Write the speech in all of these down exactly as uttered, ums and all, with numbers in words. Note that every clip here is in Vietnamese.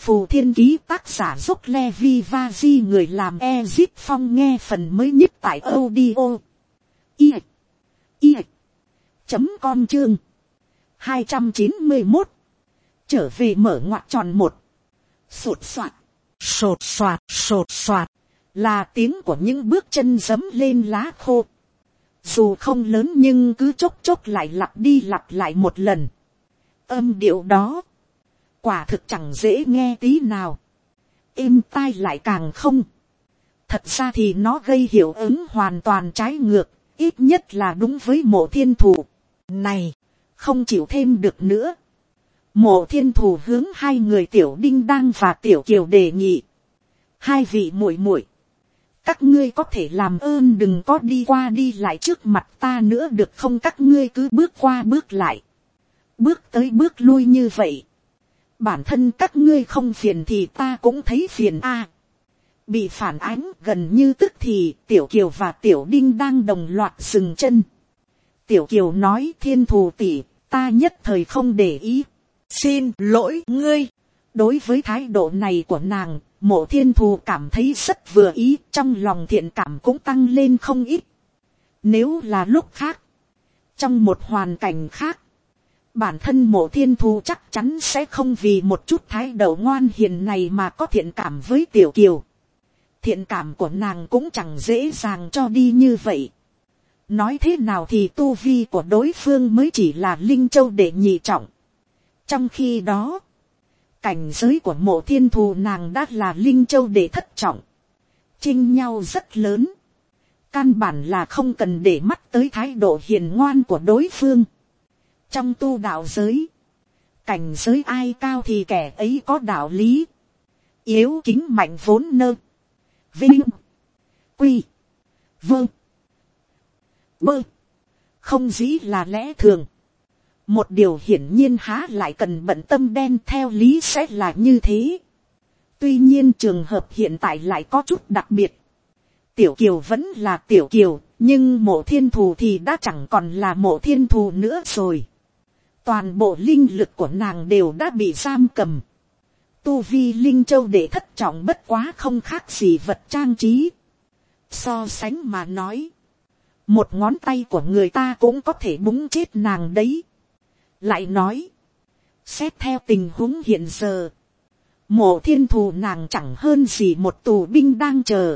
Phù Thiên Ký, tác giả Dốc Levi Vaji, người làm Ezip Phong, nghe phần mới nhất tại audio i i chấm com chương hai trăm chín mươi một, trở về mở ngoặc tròn một. Sột soạt, sột soạt, sột soạt, là tiếng của những bước chân giẫm lên lá khô. Dù không lớn nhưng cứ chốc chốc lại lặp đi lặp lại một lần. Âm điệu đó quả thực chẳng dễ nghe tí nào, êm tai lại càng không. Thật ra thì nó gây hiệu ứng hoàn toàn trái ngược, ít nhất là đúng với Mộ Thiên Thù. Này, không chịu thêm được nữa. Mộ Thiên Thù hướng hai người Tiểu Đinh Đăng và Tiểu Kiều đề nghị: hai vị muội muội, các ngươi có thể làm ơn đừng có đi qua đi lại trước mặt ta nữa được không? Các ngươi cứ bước qua bước lại, bước tới bước lui như vậy, bản thân các ngươi không phiền thì ta cũng thấy phiền a. À, bị phản ánh gần như tức thì Tiểu Kiều và Tiểu Đinh đang đồng loạt dừng chân. Tiểu Kiều nói: Thiên Thù tỷ, ta nhất thời không để ý, xin lỗi ngươi. Đối với thái độ này của nàng, Mộ Thiên Thù cảm thấy rất vừa ý, trong lòng thiện cảm cũng tăng lên không ít. Nếu là lúc khác, trong một hoàn cảnh khác, bản thân Mộ Thiên Thù chắc chắn sẽ không vì một chút thái độ ngoan hiền này mà có thiện cảm với Tiểu Kiều. Thiện cảm của nàng cũng chẳng dễ dàng cho đi như vậy. Nói thế nào thì tu vi của đối phương mới chỉ là Linh Châu đệ nhị trọng. Trong khi đó, cảnh giới của Mộ Thiên Thù nàng đã là Linh Châu đệ thất trọng. Chênh nhau rất lớn. Căn bản là không cần để mắt tới thái độ hiền ngoan của đối phương. Trong tu đạo giới, cảnh giới ai cao thì kẻ ấy có đạo lý. Yếu kính mạnh vốn nơ. Vinh. Quy. Vâng. Bơ. Không dĩ là lẽ thường. Một điều hiển nhiên há lại cần bận tâm đen, theo lý sẽ là như thế. Tuy nhiên trường hợp hiện tại lại có chút đặc biệt. Tiểu Kiều vẫn là Tiểu Kiều, nhưng Mộ Thiên Thù thì đã chẳng còn là Mộ Thiên Thù nữa rồi. Toàn bộ linh lực của nàng đều đã bị giam cầm. Tu vi Linh Châu đệ thất trọng bất quá không khác gì vật trang trí. So sánh mà nói, một ngón tay của người ta cũng có thể búng chết nàng đấy. Lại nói, xét theo tình huống hiện giờ, Mộ Thiên Thù nàng chẳng hơn gì một tù binh đang chờ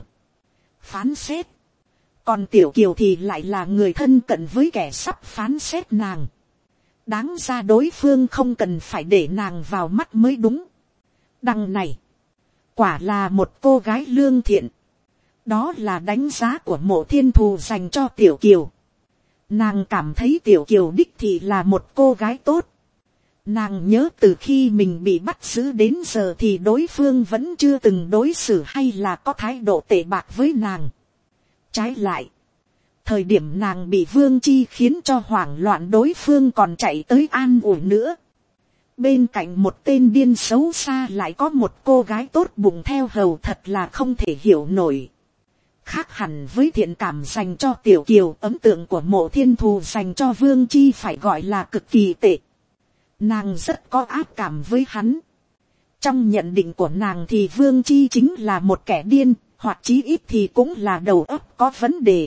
phán xét. Còn Tiểu Kiều thì lại là người thân cận với kẻ sắp phán xét nàng. Đáng ra đối phương không cần phải để nàng vào mắt mới đúng. Đằng này, quả là một cô gái lương thiện. Đó là đánh giá của Mộ Thiên Thù dành cho Tiểu Kiều. Nàng cảm thấy Tiểu Kiều đích thị là một cô gái tốt. Nàng nhớ từ khi mình bị bắt giữ đến giờ thì đối phương vẫn chưa từng đối xử hay là có thái độ tệ bạc với nàng. Trái lại, thời điểm nàng bị Vương Chi khiến cho hoảng loạn, đối phương còn chạy tới an ủi nữa. Bên cạnh một tên điên xấu xa lại có một cô gái tốt bụng theo hầu, thật là không thể hiểu nổi. Khác hẳn với thiện cảm dành cho Tiểu Kiều, ấn tượng của Mộ Thiên Thù dành cho Vương Chi phải gọi là cực kỳ tệ. Nàng rất có ác cảm với hắn. Trong nhận định của nàng thì Vương Chi chính là một kẻ điên, hoặc chí ít thì cũng là đầu óc có vấn đề.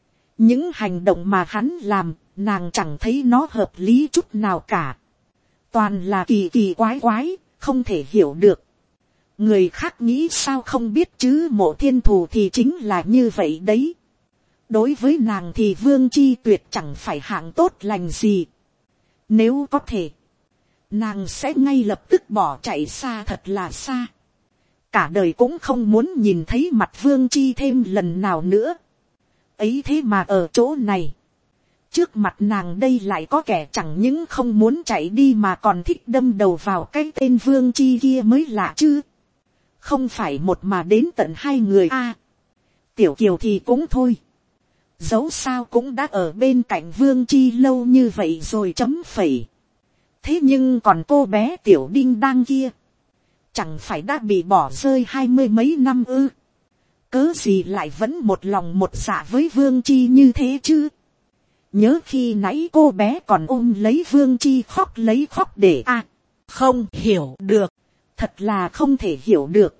Những hành động mà hắn làm, nàng chẳng thấy nó hợp lý chút nào cả. Toàn là kỳ kỳ quái quái, không thể hiểu được. Người khác nghĩ sao không biết chứ Mộ Thiên Thù thì chính là như vậy đấy. Đối với nàng thì Vương Chi tuyệt chẳng phải hạng tốt lành gì. Nếu có thể, nàng sẽ ngay lập tức bỏ chạy xa thật là xa. Cả đời cũng không muốn nhìn thấy mặt Vương Chi thêm lần nào nữa. Ấy thế mà ở chỗ này, trước mặt nàng đây lại có kẻ chẳng những không muốn chạy đi mà còn thích đâm đầu vào cái tên Vương Chi kia mới lạ chứ. Không phải một mà đến tận hai người a. À, Tiểu Kiều thì cũng thôi. Dẫu sao cũng đã ở bên cạnh Vương Chi lâu như vậy rồi chấm phẩy. Thế nhưng còn cô bé Tiểu Đinh Đăng kia, chẳng phải đã bị bỏ rơi hai mươi mấy năm ư? Cớ gì lại vẫn một lòng một dạ với Vương Chi như thế chứ? Nhớ khi nãy cô bé còn ôm lấy Vương Chi khóc lấy khóc để a à, không hiểu được. thật là không thể hiểu được.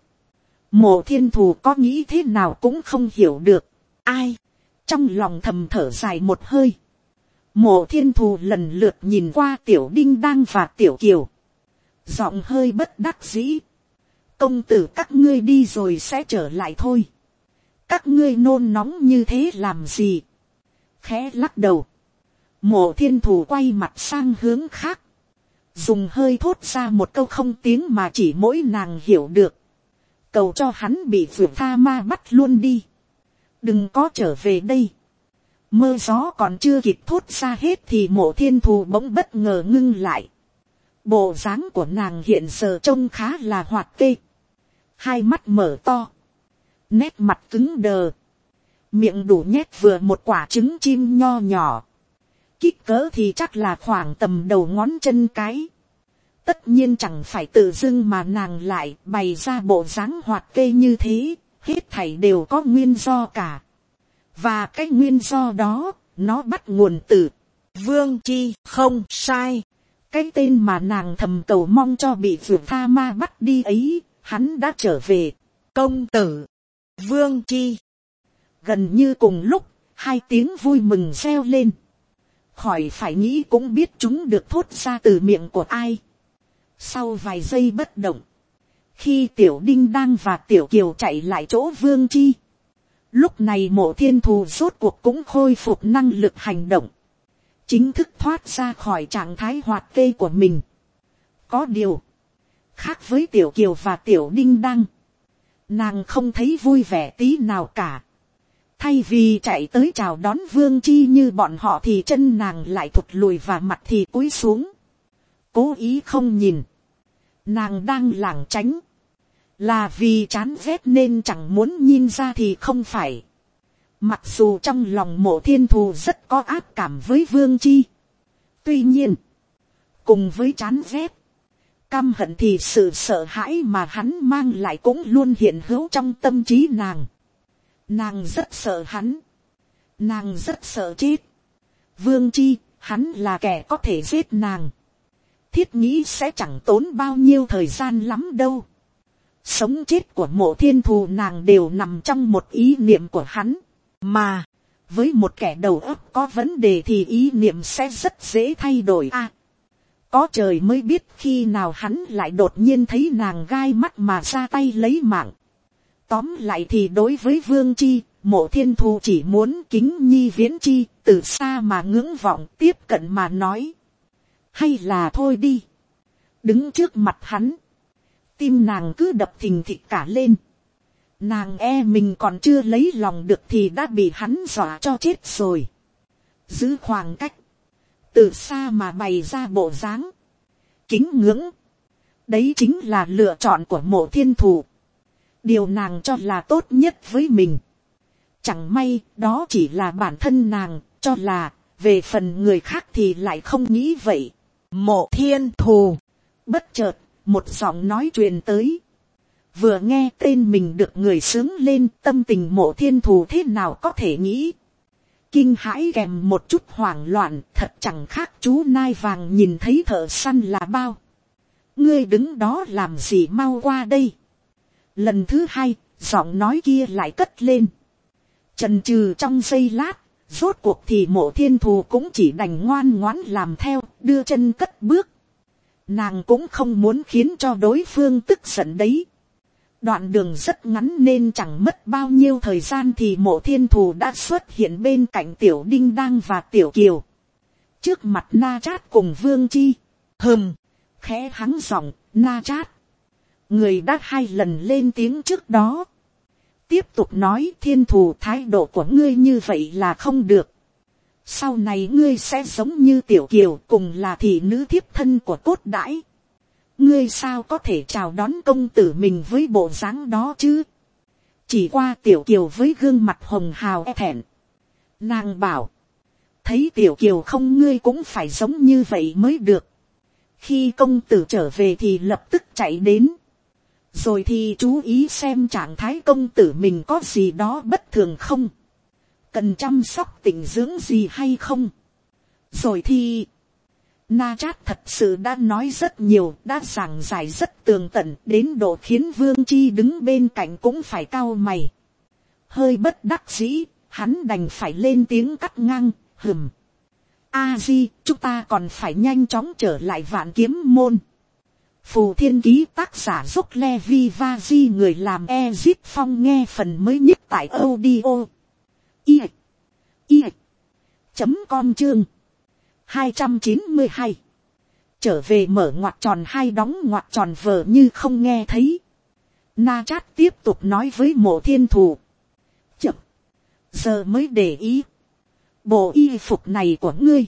Mộ thiên thù có nghĩ thế nào cũng không hiểu được. Ai, trong lòng thầm thở dài một hơi. Mộ thiên thù lần lượt nhìn qua tiểu đinh đang và tiểu kiều, giọng hơi bất đắc dĩ. Công tử các ngươi đi rồi sẽ trở lại thôi, các ngươi nôn nóng như thế làm gì. Khẽ lắc đầu, mộ thiên thù quay mặt sang hướng khác, dùng hơi thốt ra một câu không tiếng mà chỉ mỗi nàng hiểu được. Cầu cho hắn bị vượt tha ma bắt luôn đi, đừng có trở về đây. Mơ gió còn chưa kịp thốt ra hết thì mộ thiên thù bỗng bất ngờ ngưng lại. Bộ dáng của nàng hiện giờ trông khá là hoạt kê, hai mắt mở to, nét mặt cứng đờ, miệng đủ nhét vừa một quả trứng chim nho nhỏ, kích cỡ thì chắc là khoảng tầm đầu ngón chân cái. Tất nhiên chẳng phải tự dưng mà nàng lại bày ra bộ dáng hoạt kê như thế, hết thảy đều có nguyên do cả. Và cái nguyên do đó, nó bắt nguồn từ Vương Chi. Không sai, cái tên mà nàng thầm cầu mong cho bị vượt tha ma bắt đi ấy, hắn đã trở về. Công tử Vương Chi. Gần như cùng lúc, hai tiếng vui mừng reo lên. Khỏi phải nghĩ cũng biết chúng được thốt ra từ miệng của ai. Sau vài giây bất động, khi tiểu đinh đang và tiểu kiều chạy lại chỗ Vương Chi, lúc này mộ thiên thù rốt cuộc cũng khôi phục năng lực hành động, chính thức thoát ra khỏi trạng thái hoạt kê của mình. Có điều, khác với tiểu kiều và tiểu đinh đang, nàng không thấy vui vẻ tí nào cả. Thay vì chạy tới chào đón Vương Chi như bọn họ thì chân nàng lại thụt lùi và mặt thì cúi xuống, cố ý không nhìn. Nàng đang lảng tránh, là vì chán ghét nên chẳng muốn nhìn ra thì không phải. Mặc dù trong lòng mộ thiên thù rất có ác cảm với Vương Chi, tuy nhiên, cùng với chán ghét, căm hận thì sự sợ hãi mà hắn mang lại cũng luôn hiện hữu trong tâm trí nàng. Nàng rất sợ hắn, nàng rất sợ chết. Vương Chi, hắn là kẻ có thể giết nàng, thiết nghĩ sẽ chẳng tốn bao nhiêu thời gian lắm đâu. Sống chết của mộ thiên thù nàng đều nằm trong một ý niệm của hắn. Mà, với một kẻ đầu óc có vấn đề thì ý niệm sẽ rất dễ thay đổi a. À, có trời mới biết khi nào hắn lại đột nhiên thấy nàng gai mắt mà ra tay lấy mạng. Tóm lại thì đối với Vương Chi, mộ thiên thù chỉ muốn kính nhi viễn chi, từ xa mà ngưỡng vọng tiếp cận mà nói. Hay là thôi đi. Đứng trước mặt hắn, tim nàng cứ đập thình thịch cả lên. Nàng e mình còn chưa lấy lòng được thì đã bị hắn dọa cho chết rồi. Giữ khoảng cách, từ xa mà bày ra bộ dáng kính ngưỡng, đấy chính là lựa chọn của mộ thiên thù. Điều nàng cho là tốt nhất với mình. Chẳng may đó chỉ là bản thân nàng cho là, về phần người khác thì lại không nghĩ vậy. Mộ thiên thù, bất chợt một giọng nói truyền tới. Vừa nghe tên mình được người sướng lên, tâm tình mộ thiên thù thế nào có thể nghĩ. Kinh hãi kèm một chút hoảng loạn, thật chẳng khác chú nai vàng nhìn thấy thợ săn là bao. Ngươi đứng đó làm gì, mau qua đây. Lần thứ hai, giọng nói kia lại cất lên. Chần chừ trong giây lát, rốt cuộc thì mộ thiên thù cũng chỉ đành ngoan ngoãn làm theo, đưa chân cất bước. Nàng cũng không muốn khiến cho đối phương tức giận đấy. Đoạn đường rất ngắn nên chẳng mất bao nhiêu thời gian thì mộ thiên thù đã xuất hiện bên cạnh tiểu đinh đang và tiểu kiều. Trước mặt Na Chát cùng Vương Chi. Hừm, khẽ hắng giọng, Na Chát. Người đã hai lần lên tiếng trước đó. Tiếp tục nói, thiên thù, thái độ của ngươi như vậy là không được. Sau này ngươi sẽ giống như tiểu kiều, cùng là thị nữ thiếp thân của cốt đãi. Ngươi sao có thể chào đón công tử mình với bộ dáng đó chứ? Chỉ qua tiểu kiều với gương mặt hồng hào e thẹn. Nàng bảo, thấy tiểu kiều không, ngươi cũng phải giống như vậy mới được. Khi công tử trở về thì lập tức chạy đến. Rồi thì chú ý xem trạng thái công tử mình có gì đó bất thường không. Cần chăm sóc tĩnh dưỡng gì hay không. Rồi thì Na Chát thật sự đã nói rất nhiều, đã giảng giải rất tường tận, đến độ khiến Vương Chi đứng bên cạnh cũng phải cau mày. Hơi bất đắc dĩ, hắn đành phải lên tiếng cắt ngang, hừm. A Di, chúng ta còn phải nhanh chóng trở lại Vạn Kiếm Môn. Phù Thiên Ký tác giả Dốc Levi Vaji, người làm Ezip Phong nghe phần mới nhất tại audio. I. I. Chấm com chương. hai trăm chín mươi hai. Trở về mở ngoặc tròn hai đóng ngoặc tròn vờ như không nghe thấy. Na Chát tiếp tục nói với Mộ Thiên Thù. Chậm. Giờ mới để ý. Bộ y phục này của ngươi.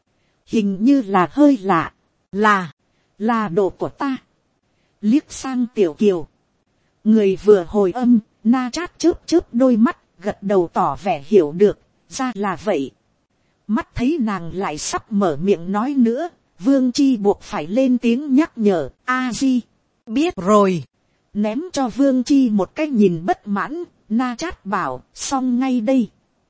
Hình như là hơi lạ. Là. Là đồ của ta. Liếc sang Tiểu Kiều. Người vừa hồi âm. Na Chát chớp chớp đôi mắt. Gật đầu tỏ vẻ hiểu được. Ra là vậy. Mắt thấy nàng lại sắp mở miệng nói nữa. Vương Chi buộc phải lên tiếng nhắc nhở. A Di. Biết rồi. Ném cho Vương Chi một cái nhìn bất mãn. Na Chát bảo. Xong ngay đây.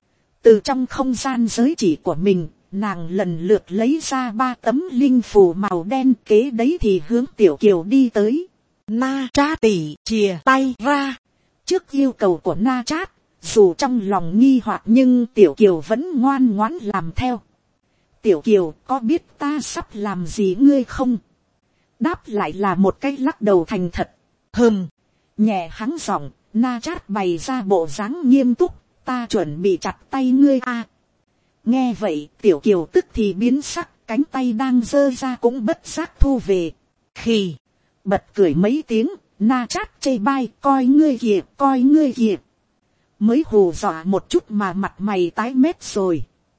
Từ trong không gian giới chỉ của mình. Nàng lần lượt lấy ra ba tấm linh phù màu đen, kế đấy thì hướng Tiểu Kiều đi tới. Na Chát tỉ chìa tay ra. Trước yêu cầu của Na Chát, dù trong lòng nghi hoặc nhưng Tiểu Kiều vẫn ngoan ngoãn làm theo. Tiểu Kiều, có biết ta sắp làm gì ngươi không? Đáp lại là một cái lắc đầu thành thật. Hừm. Nhẹ hắng giọng, Na Chát bày ra bộ dáng nghiêm túc. Ta chuẩn bị chặt tay ngươi a. À. Nghe vậy, Tiểu Kiều tức thì biến sắc, cánh tay đang giơ ra cũng bất giác thu về. Khì. Bật cười mấy tiếng, Na Chát chê bai, coi ngươi kìa, coi ngươi kìa. Mới hù dọa một chút mà mặt mày tái mét rồi.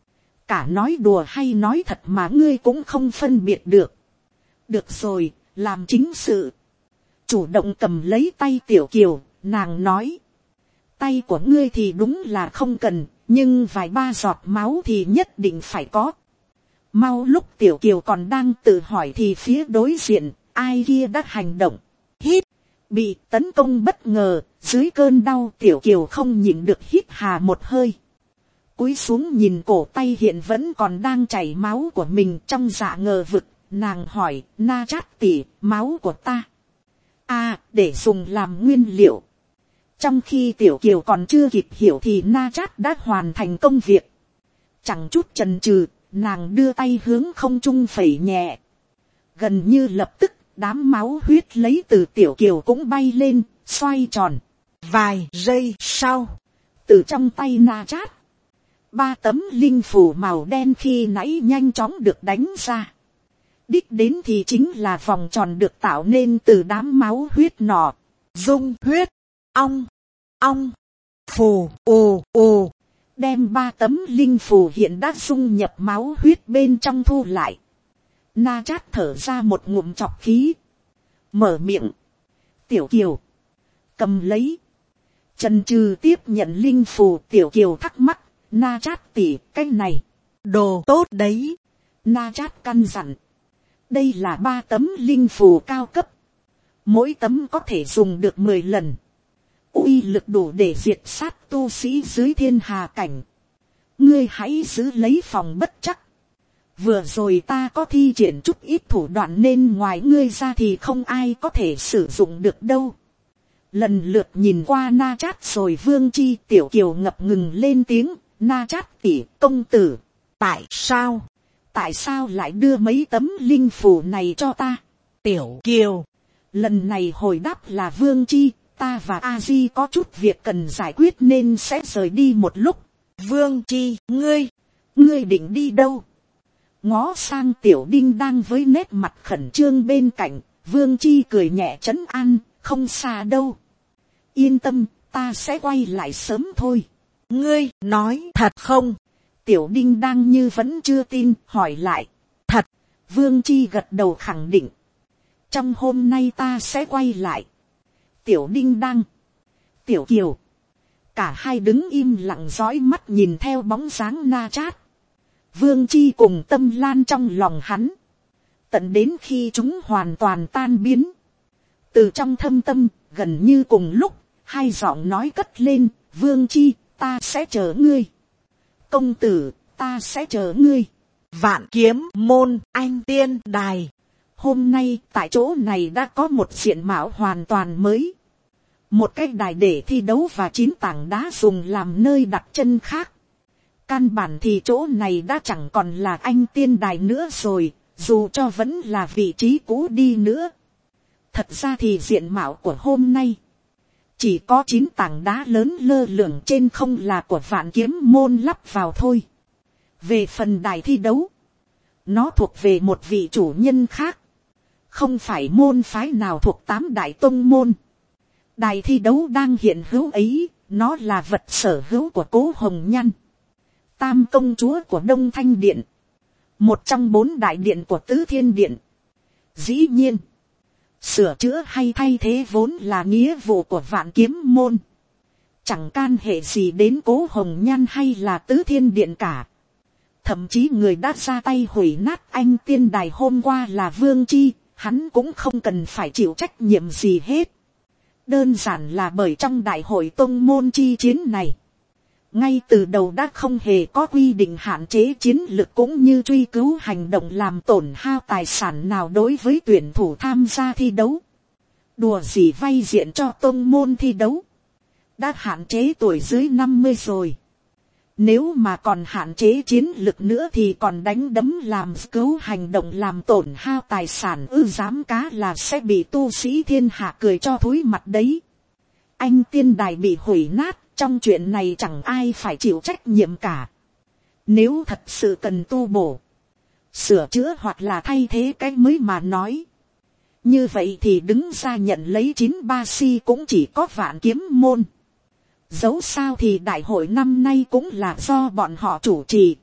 Cả nói đùa hay nói thật mà ngươi cũng không phân biệt được. Được rồi, làm chính sự. Chủ động cầm lấy tay Tiểu Kiều, nàng nói. Tay của ngươi thì đúng là không cần, nhưng vài ba giọt máu thì nhất định phải có. Mau lúc Tiểu Kiều còn đang tự hỏi thì phía đối diện, ai kia đã hành động. Hít, bị tấn công bất ngờ, dưới cơn đau Tiểu Kiều không nhịn được hít hà một hơi. Cúi xuống nhìn cổ tay hiện vẫn còn đang chảy máu của mình trong dạ ngờ vực, nàng hỏi, Na Chát tỉ, máu của ta. À, để dùng làm nguyên liệu. Trong khi Tiểu Kiều còn chưa kịp hiểu thì Na Chát đã hoàn thành công việc. Chẳng chút chần chừ, nàng đưa tay hướng không trung phẩy nhẹ. Gần như lập tức, đám máu huyết lấy từ Tiểu Kiều cũng bay lên, xoay tròn. Vài giây sau, từ trong tay Na Chát, ba tấm linh phù màu đen khi nãy nhanh chóng được đánh ra. Đích đến thì chính là vòng tròn được tạo nên từ đám máu huyết nọ. Dung huyết. Ong, ong, phù, ồ, ồ, đem ba tấm linh phù hiện đã dung nhập máu huyết bên trong thu lại. Na Chát thở ra một ngụm chọc khí. Mở miệng. Tiểu Kiều. Cầm lấy. Chần chừ tiếp nhận linh phù. Tiểu Kiều thắc mắc. Na Chát tỉ, cái này. Đồ tốt đấy. Na Chát căn dặn. Đây là ba tấm linh phù cao cấp. Mỗi tấm có thể dùng được mười lần. Uy lực đủ để diệt sát tu sĩ dưới thiên hà cảnh. Ngươi hãy giữ lấy phòng bất chắc. Vừa rồi ta có thi triển chút ít thủ đoạn nên ngoài ngươi ra thì không ai có thể sử dụng được đâu. Lần lượt nhìn qua Na Chát rồi Vương Chi. Tiểu Kiều ngập ngừng lên tiếng. Na Chát tỉ, công tử. Tại sao? Tại sao lại đưa mấy tấm linh phù này cho ta? Tiểu Kiều. Lần này hồi đáp là Vương Chi. Ta và A Di có chút việc cần giải quyết nên sẽ rời đi một lúc. Vương Chi, ngươi, ngươi định đi đâu? Ngó sang Tiểu Đinh đang với nét mặt khẩn trương bên cạnh. Vương Chi cười nhẹ trấn an, không xa đâu. Yên tâm, ta sẽ quay lại sớm thôi. Ngươi nói thật không? Tiểu Đinh đang như vẫn chưa tin, hỏi lại. Thật. Vương Chi gật đầu khẳng định. Trong hôm nay ta sẽ quay lại. Tiểu Đinh đang. Tiểu Kiều. Cả hai đứng im lặng dõi mắt nhìn theo bóng dáng Na Chát. Vương Chi cùng tâm lan trong lòng hắn. Tận đến khi chúng hoàn toàn tan biến. Từ trong thâm tâm, gần như cùng lúc, hai giọng nói cất lên. Vương Chi, ta sẽ chờ ngươi. Công tử, ta sẽ chờ ngươi. Vạn Kiếm Môn Anh Tiên Đài. Hôm nay tại chỗ này đã có một diện mạo hoàn toàn mới. Một cái đài để thi đấu và chín tảng đá dùng làm nơi đặt chân khác. Căn bản thì chỗ này đã chẳng còn là Anh Tiên Đài nữa rồi, dù cho vẫn là vị trí cũ đi nữa. Thật ra thì diện mạo của hôm nay chỉ có chín tảng đá lớn lơ lửng trên không là của Vạn Kiếm Môn lắp vào thôi. Về phần đài thi đấu, nó thuộc về một vị chủ nhân khác, không phải môn phái nào thuộc tám đại tông môn. Đài thi đấu đang hiện hữu ấy, nó là vật sở hữu của Cố Hồng Nhan, tam công chúa của Đông Thanh Điện, một trong bốn đại điện của Tứ Thiên Điện. Dĩ nhiên, sửa chữa hay thay thế vốn là nghĩa vụ của Vạn Kiếm Môn, chẳng can hệ gì đến Cố Hồng Nhan hay là Tứ Thiên Điện cả. Thậm chí người đã ra tay hủy nát Anh Tiên Đài hôm qua là Vương Chi, hắn cũng không cần phải chịu trách nhiệm gì hết. Đơn giản là bởi trong đại hội tông môn chi chiến này, ngay từ đầu đã không hề có quy định hạn chế chiến lược cũng như truy cứu hành động làm tổn hao tài sản nào đối với tuyển thủ tham gia thi đấu. Đùa gì vay diện cho tông môn thi đấu, đã hạn chế tuổi dưới năm mươi rồi. Nếu mà còn hạn chế chiến lược nữa thì còn đánh đấm làm cứu hành động làm tổn hao tài sản ư, dám cá là sẽ bị tu sĩ thiên hạ cười cho thúi mặt đấy. Anh Tiên Đài bị hủy nát, trong chuyện này chẳng ai phải chịu trách nhiệm cả. Nếu thật sự cần tu bổ, sửa chữa hoặc là thay thế cái mới mà nói, như vậy thì đứng ra nhận lấy chín ba si cũng chỉ có Vạn Kiếm Môn. Dẫu sao thì đại hội năm nay cũng là do bọn họ chủ trì.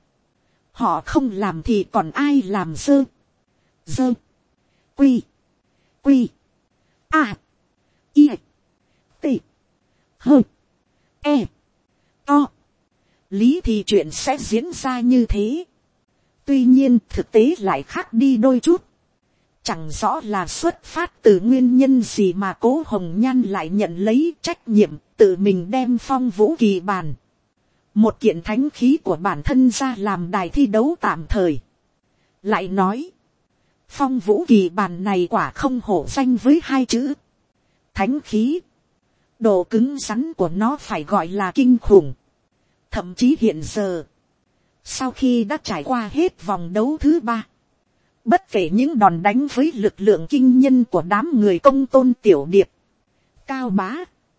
Họ không làm thì còn ai làm dơ. Dơ. Quy. Quy. A. I. T. Hơ. E. To. Lý thì chuyện sẽ diễn ra như thế. Tuy nhiên thực tế lại khác đi đôi chút. Chẳng rõ là xuất phát từ nguyên nhân gì mà Cố Hồng Nhan lại nhận lấy trách nhiệm, tự mình đem Phong Vũ Kỳ Bàn, một kiện thánh khí của bản thân ra làm đài thi đấu tạm thời. Lại nói, Phong Vũ Kỳ Bàn này quả không hổ danh với hai chữ thánh khí. Độ cứng rắn của nó phải gọi là kinh khủng. Thậm chí hiện giờ, sau khi đã trải qua hết vòng đấu thứ ba, bất kể những đòn đánh với lực lượng kinh nhân của đám người Công Tôn Tiểu Điệp, Cao Bá,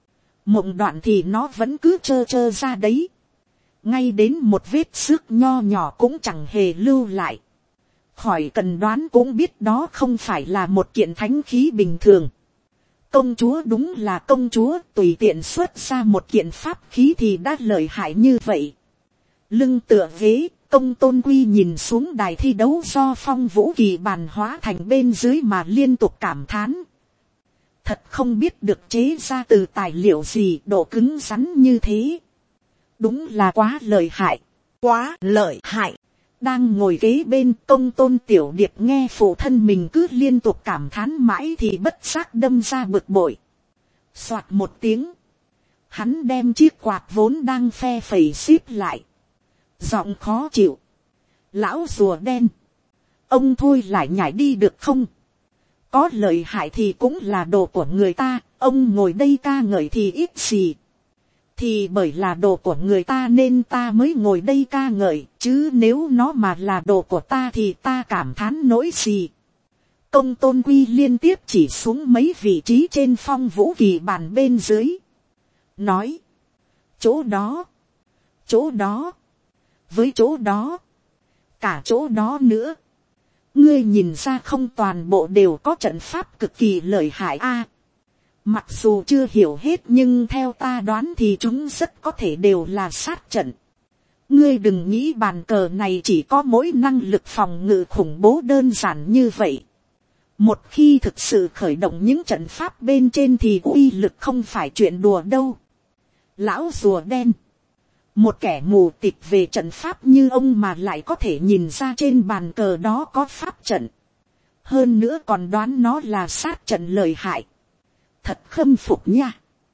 Mộng Đoạn thì nó vẫn cứ trơ trơ ra đấy. Ngay đến một vết xước nho nhỏ cũng chẳng hề lưu lại. Khỏi cần đoán cũng biết đó không phải là một kiện thánh khí bình thường. Công chúa đúng là công chúa, tùy tiện xuất ra một kiện pháp khí thì đã lợi hại như vậy. Lưng tựa ghế, Công Tôn Quy nhìn xuống đài thi đấu do Phong Vũ Kỳ Bàn hóa thành bên dưới mà liên tục cảm thán. Thật không biết được chế ra từ tài liệu gì độ cứng rắn như thế. Đúng là quá lợi hại, quá lợi hại. Đang ngồi kế bên, Công Tôn Tiểu Điệp nghe phụ thân mình cứ liên tục cảm thán mãi thì bất giác đâm ra bực bội. Soạt một tiếng, hắn đem chiếc quạt vốn đang phe phẩy xíp lại, giọng khó chịu. Lão rùa đen, ông thôi lại nhảy đi được không? Có lợi hại thì cũng là đồ của người ta, ông ngồi đây ca ngợi thì ít gì. Thì bởi là đồ của người ta nên ta mới ngồi đây ca ngợi, chứ nếu nó mà là đồ của ta thì ta cảm thán nỗi gì. Công Tôn Quy liên tiếp chỉ xuống mấy vị trí trên Phong Vũ Kỳ Bàn bên dưới. Nói, chỗ đó, chỗ đó, với chỗ đó, cả chỗ đó nữa. Ngươi nhìn ra không, toàn bộ đều có trận pháp cực kỳ lợi hại a. Mặc dù chưa hiểu hết nhưng theo ta đoán thì chúng rất có thể đều là sát trận. Ngươi đừng nghĩ bàn cờ này chỉ có mỗi năng lực phòng ngự khủng bố đơn giản như vậy. Một khi thực sự khởi động những trận pháp bên trên thì uy lực không phải chuyện đùa đâu. Lão rùa đen, một kẻ mù tịt về trận pháp như ông mà lại có thể nhìn ra trên bàn cờ đó có pháp trận. Hơn nữa còn đoán nó là sát trận lợi hại. Thật khâm phục nha.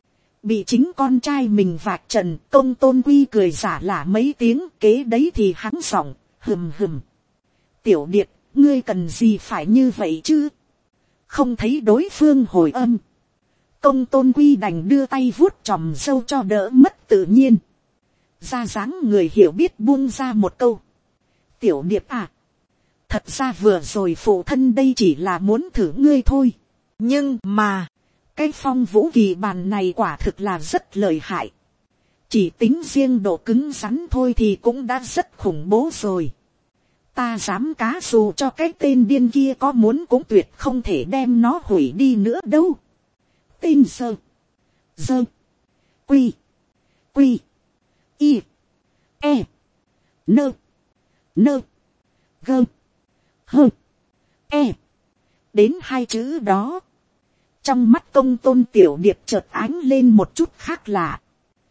Bị chính con trai mình vạch trần, Công Tôn Quy cười giả lả mấy tiếng, kế đấy thì hắn giọng hừm hừm. Tiểu điệp, ngươi cần gì phải như vậy chứ? Không thấy đối phương hồi âm. Công tôn quy đành đưa tay vuốt chòm râu cho đỡ mất tự nhiên. Ra dáng người hiểu biết buông ra một câu. Tiểu điệp à. Thật ra vừa rồi phụ thân đây chỉ là muốn thử ngươi thôi. Nhưng mà. Cái phong vũ kỳ bàn này quả thực là rất lợi hại. Chỉ tính riêng độ cứng rắn thôi thì cũng đã rất khủng bố rồi. Ta dám cá dù cho cái tên điên kia có muốn cũng tuyệt không thể đem nó hủy đi nữa đâu. Tên sơ. Dơ. Quy. Quy. Y. E. Nơ. Nơ. Gơ. Hơ. E. Đến hai chữ đó. Trong mắt công tôn tiểu điệp chợt ánh lên một chút khác lạ.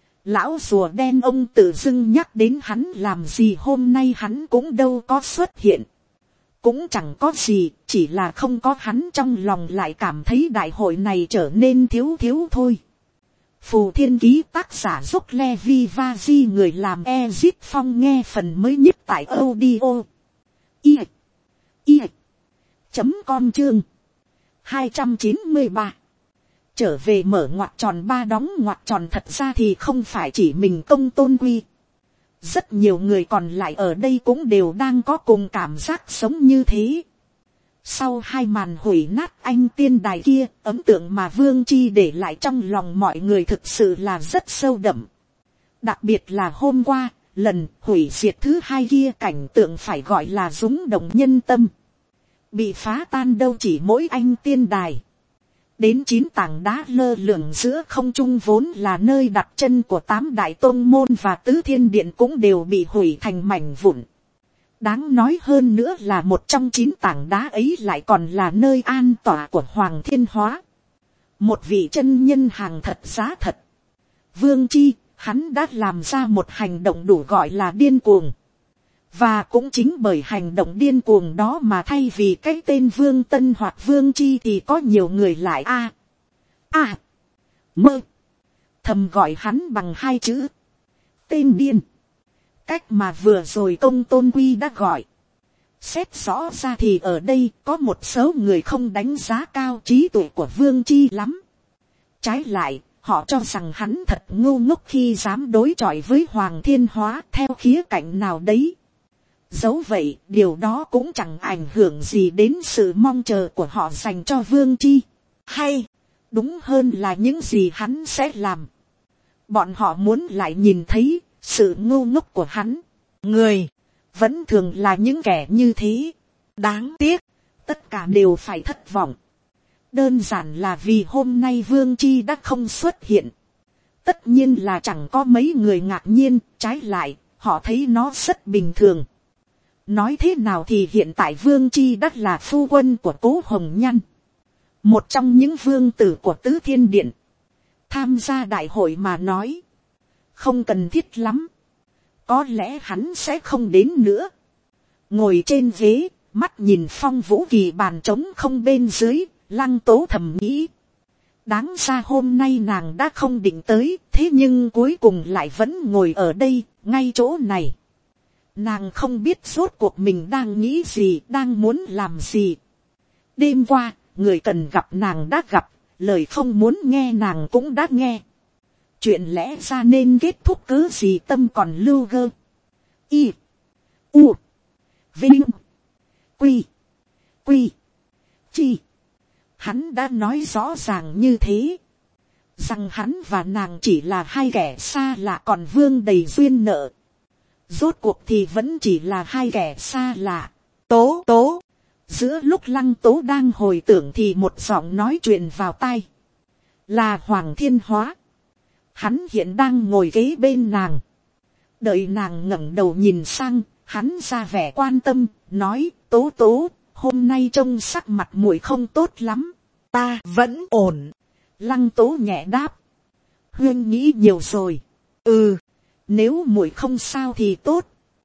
Lão rùa đen ông tự dưng nhắc đến hắn làm gì hôm nay hắn cũng đâu có xuất hiện. Cũng chẳng có gì, chỉ là không có hắn trong lòng lại cảm thấy đại hội này trở nên thiếu thiếu thôi. Phù Thiên Ký tác giả Dốc Levi Vazi người làm Ezit Phong nghe phần mới nhất tại audio. I. I. Chấm com chương. hai trăm chín mươi ba. Trở về mở ngoặc tròn ba đóng ngoặc tròn thật ra thì không phải chỉ mình công tôn quy. Rất nhiều người còn lại ở đây cũng đều đang có cùng cảm giác sống như thế. Sau hai màn hủy nát anh tiên đài kia, ấn tượng mà Vương Chi để lại trong lòng mọi người thực sự là rất sâu đậm. Đặc biệt là hôm qua, lần hủy diệt thứ hai kia cảnh tượng phải gọi là rúng động nhân tâm. Bị phá tan đâu chỉ mỗi anh tiên đài. Đến chín tảng đá lơ lửng giữa không trung vốn là nơi đặt chân của tám đại tôn môn và tứ thiên điện cũng đều bị hủy thành mảnh vụn. Đáng nói hơn nữa là một trong chín tảng đá ấy lại còn là nơi an tọa của Hoàng Thiên Hóa. Một vị chân nhân hàng thật giá thật. Vương Chi, hắn đã làm ra một hành động đủ gọi là điên cuồng. Và cũng chính bởi hành động điên cuồng đó mà thay vì cái tên Vương Tân hoặc Vương Chi thì có nhiều người lại a a mơ thầm gọi hắn bằng hai chữ tên điên. Cách mà vừa rồi công tôn quy đã gọi. Xét rõ ra thì ở đây có một số người không đánh giá cao trí tuệ của Vương Chi lắm. Trái lại, họ cho rằng hắn thật ngu ngốc khi dám đối chọi với Hoàng Thiên Hóa theo khía cạnh nào đấy. Dẫu vậy, điều đó cũng chẳng ảnh hưởng gì đến sự mong chờ của họ dành cho Vương Chi. Hay, đúng hơn là những gì hắn sẽ làm. Bọn họ muốn lại nhìn thấy sự ngu ngốc của hắn. Người, vẫn thường là những kẻ như thế. Đáng tiếc, tất cả đều phải thất vọng. Đơn giản là vì hôm nay Vương Chi đã không xuất hiện. Tất nhiên là chẳng có mấy người ngạc nhiên, trái lại, họ thấy nó rất bình thường. Nói thế nào thì hiện tại Vương Chi đã là phu quân của Cố Hồng Nhan. Một trong những vương tử của Tứ Thiên Điện. Tham gia đại hội mà nói. Không cần thiết lắm. Có lẽ hắn sẽ không đến nữa. Ngồi trên ghế, mắt nhìn phong vũ kỳ bàn trống không bên dưới, Lăng Tố thầm nghĩ. Đáng ra hôm nay nàng đã không định tới, thế nhưng cuối cùng lại vẫn ngồi ở đây, ngay chỗ này. Nàng không biết rốt cuộc mình đang nghĩ gì, đang muốn làm gì. Đêm qua, người cần gặp nàng đã gặp, lời không muốn nghe nàng cũng đã nghe. Chuyện lẽ ra nên kết thúc cứ gì tâm còn lưu gơ. Y. U. Vinh. Quy. Quy. Chi. Hắn đã nói rõ ràng như thế. Rằng hắn và nàng chỉ là hai kẻ xa lạ còn Vương đầy duyên nợ. Rốt cuộc thì vẫn chỉ là hai kẻ xa lạ. Tố tố. Giữa lúc Lăng Tố đang hồi tưởng thì một giọng nói truyền vào tai. Là Hoàng Thiên Hóa. Hắn hiện đang ngồi kế bên nàng. Đợi nàng ngẩng đầu nhìn sang, hắn ra vẻ quan tâm, nói, Tố Tố, hôm nay trông sắc mặt muội không tốt lắm. Ta vẫn ổn. Lăng Tố nhẹ đáp. Huyên nghĩ nhiều rồi. Ừ, nếu muội không sao thì tốt.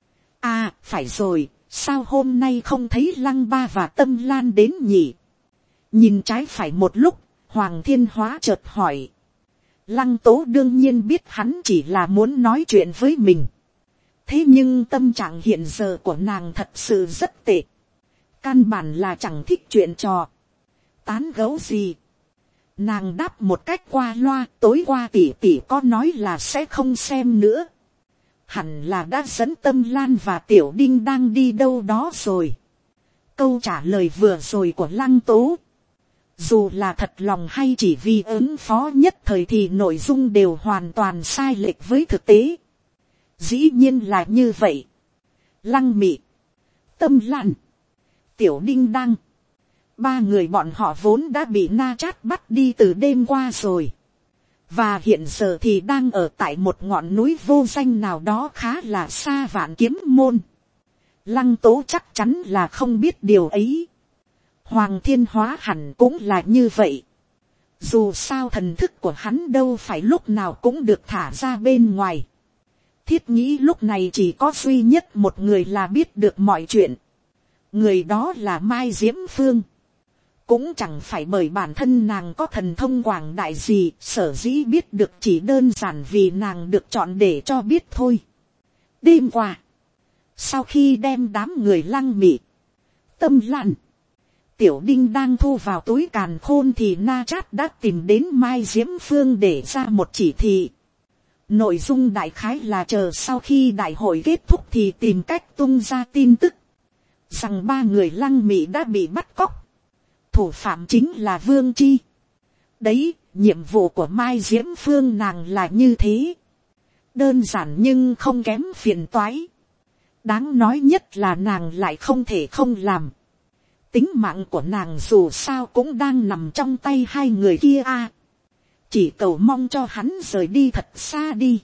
À, phải rồi, sao hôm nay không thấy Lăng Ba và Tâm Lan đến nhỉ? Nhìn trái phải một lúc, Hoàng Thiên Hóa chợt hỏi. Lăng Tố đương nhiên biết hắn chỉ là muốn nói chuyện với mình. Thế nhưng tâm trạng hiện giờ của nàng thật sự rất tệ. căn bản là chẳng thích chuyện trò, tán gẫu gì. Nàng đáp một cách qua loa, tối qua tỷ tỷ có nói là sẽ không xem nữa. Hẳn là đã dẫn Tâm Lan và Tiểu Đinh đang đi đâu đó rồi. Câu trả lời vừa rồi của Lăng Tố, dù là thật lòng hay chỉ vì ứng phó nhất thời thì nội dung đều hoàn toàn sai lệch với thực tế. Dĩ nhiên là như vậy. Lăng Mị, Tâm Lan, Tiểu Đinh Đăng, ba người bọn họ vốn đã bị Na Chát bắt đi từ đêm qua rồi, và hiện giờ thì đang ở tại một ngọn núi vô danh nào đó khá là xa Vạn Kiếm Môn. Lăng Tố chắc chắn là không biết điều ấy. Hoàng Thiên Hóa hẳn cũng là như vậy. Dù sao thần thức của hắn đâu phải lúc nào cũng được thả ra bên ngoài. Thiết nghĩ lúc này chỉ có duy nhất một người là biết được mọi chuyện. Người đó là Mai Diễm Phương. Cũng chẳng phải bởi bản thân nàng có thần thông quảng đại gì, sở dĩ biết được chỉ đơn giản vì nàng được chọn để cho biết thôi. Đêm qua, sau khi đem đám người Lăng Mị, Tâm Lan, Tiểu Đinh đang thu vào túi càn khôn thì Na Chát đã tìm đến Mai Diễm Phương để ra một chỉ thị. Nội dung đại khái là chờ sau khi đại hội kết thúc thì tìm cách tung ra tin tức rằng ba người Lăng Mị đã bị bắt cóc. Thủ phạm chính là Vương Chi. Đấy, nhiệm vụ của Mai Diễm Phương nàng là như thế. Đơn giản nhưng không kém phiền toái. Đáng nói nhất là nàng lại không thể không làm. Tính mạng của nàng dù sao cũng đang nằm trong tay hai người kia a. Chỉ cầu mong cho hắn rời đi thật xa đi.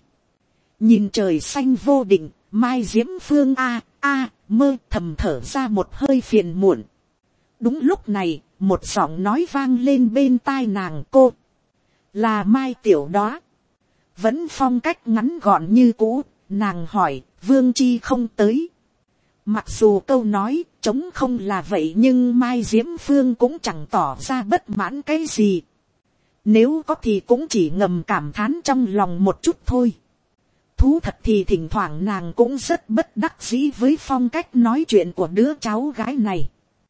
Nhìn trời xanh vô định, Mai Diễm Phương a a mơ thầm thở ra một hơi phiền muộn. Đúng lúc này, một giọng nói vang lên bên tai nàng. Cô là Mai Tiểu Đóa. Vẫn phong cách ngắn gọn như cũ. Nàng hỏi, Vương Chi không tới. Mặc dù câu nói trống không là vậy, nhưng Mai Diễm Phương cũng chẳng tỏ ra bất mãn cái gì. Nếu có thì cũng chỉ ngầm cảm thán trong lòng một chút thôi. Thú thật thì thỉnh thoảng nàng cũng rất bất đắc dĩ với phong cách nói chuyện của đứa cháu gái này.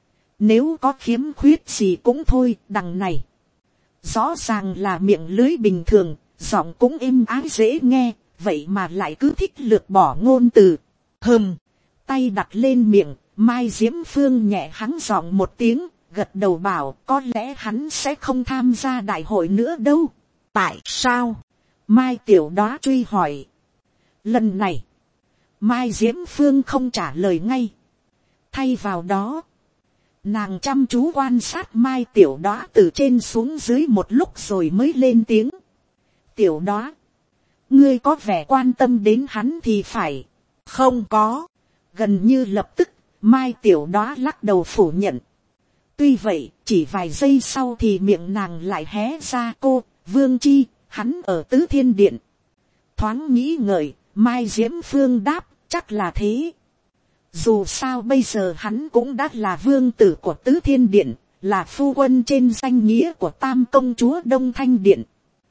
Nếu có khiếm khuyết gì cũng thôi, đằng này rõ ràng là miệng lưới bình thường, giọng cũng êm ái dễ nghe, vậy mà lại cứ thích lược bỏ ngôn từ. Hừm, tay đặt lên miệng, Mai Diễm Phương nhẹ hắng giọng một tiếng, gật đầu bảo có lẽ hắn sẽ không tham gia đại hội nữa đâu. Tại sao? Mai Tiểu Đóa truy hỏi. Lần này, Mai Diễm Phương không trả lời ngay. Thay vào đó, nàng chăm chú quan sát Mai Tiểu Đóa từ trên xuống dưới một lúc rồi mới lên tiếng. Tiểu Đóa, ngươi có vẻ quan tâm đến hắn thì phải. Không có. Gần như lập tức, Mai Tiểu Đóa lắc đầu phủ nhận. Tuy vậy, chỉ vài giây sau thì miệng nàng lại hé ra. Cô, Vương Chi, hắn ở Tứ Thiên Điện. Thoáng nghĩ ngợi, Mai Diễm Phương đáp, chắc là thế. Dù sao bây giờ hắn cũng đã là vương tử của Tứ Thiên Điện, là phu quân trên danh nghĩa của Tam Công Chúa Đông Thanh Điện.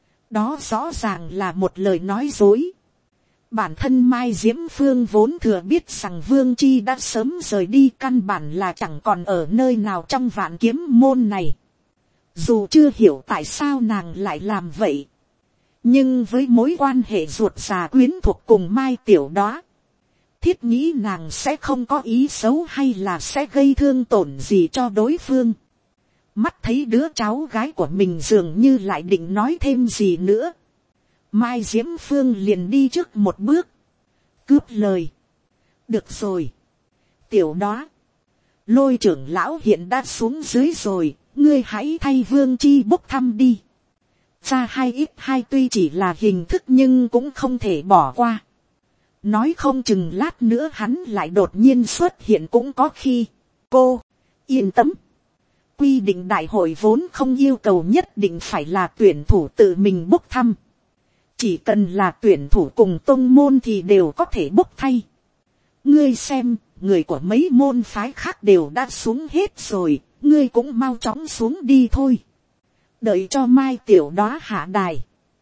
Đó rõ ràng là một lời nói dối. Bản thân Mai Diễm Phương vốn thừa biết rằng Vương Chi đã sớm rời đi, căn bản là chẳng còn ở nơi nào trong Vạn Kiếm Môn này. Dù chưa hiểu tại sao nàng lại làm vậy, nhưng với mối quan hệ ruột già quyến thuộc cùng Mai Tiểu Đóa, thiết nghĩ nàng sẽ không có ý xấu hay là sẽ gây thương tổn gì cho đối phương. Mắt thấy đứa cháu gái của mình dường như lại định nói thêm gì nữa, Mai Diễm Phương liền đi trước một bước, cướp lời. Được rồi, Tiểu Đóa, Lôi trưởng lão hiện đã xuống dưới rồi, ngươi hãy thay Vương Chi bốc thăm đi. Ra hai ít hai tuy chỉ là hình thức nhưng cũng không thể bỏ qua. Nói không chừng lát nữa hắn lại đột nhiên xuất hiện cũng có khi. Cô, yên tâm. Quy định đại hội vốn không yêu cầu nhất định phải là tuyển thủ tự mình bốc thăm. Chỉ cần là tuyển thủ cùng tông môn thì đều có thể bốc thay. Ngươi xem, người của mấy môn phái khác đều đã xuống hết rồi, ngươi cũng mau chóng xuống đi thôi. Đợi cho Mai Tiểu Đóa hạ đài.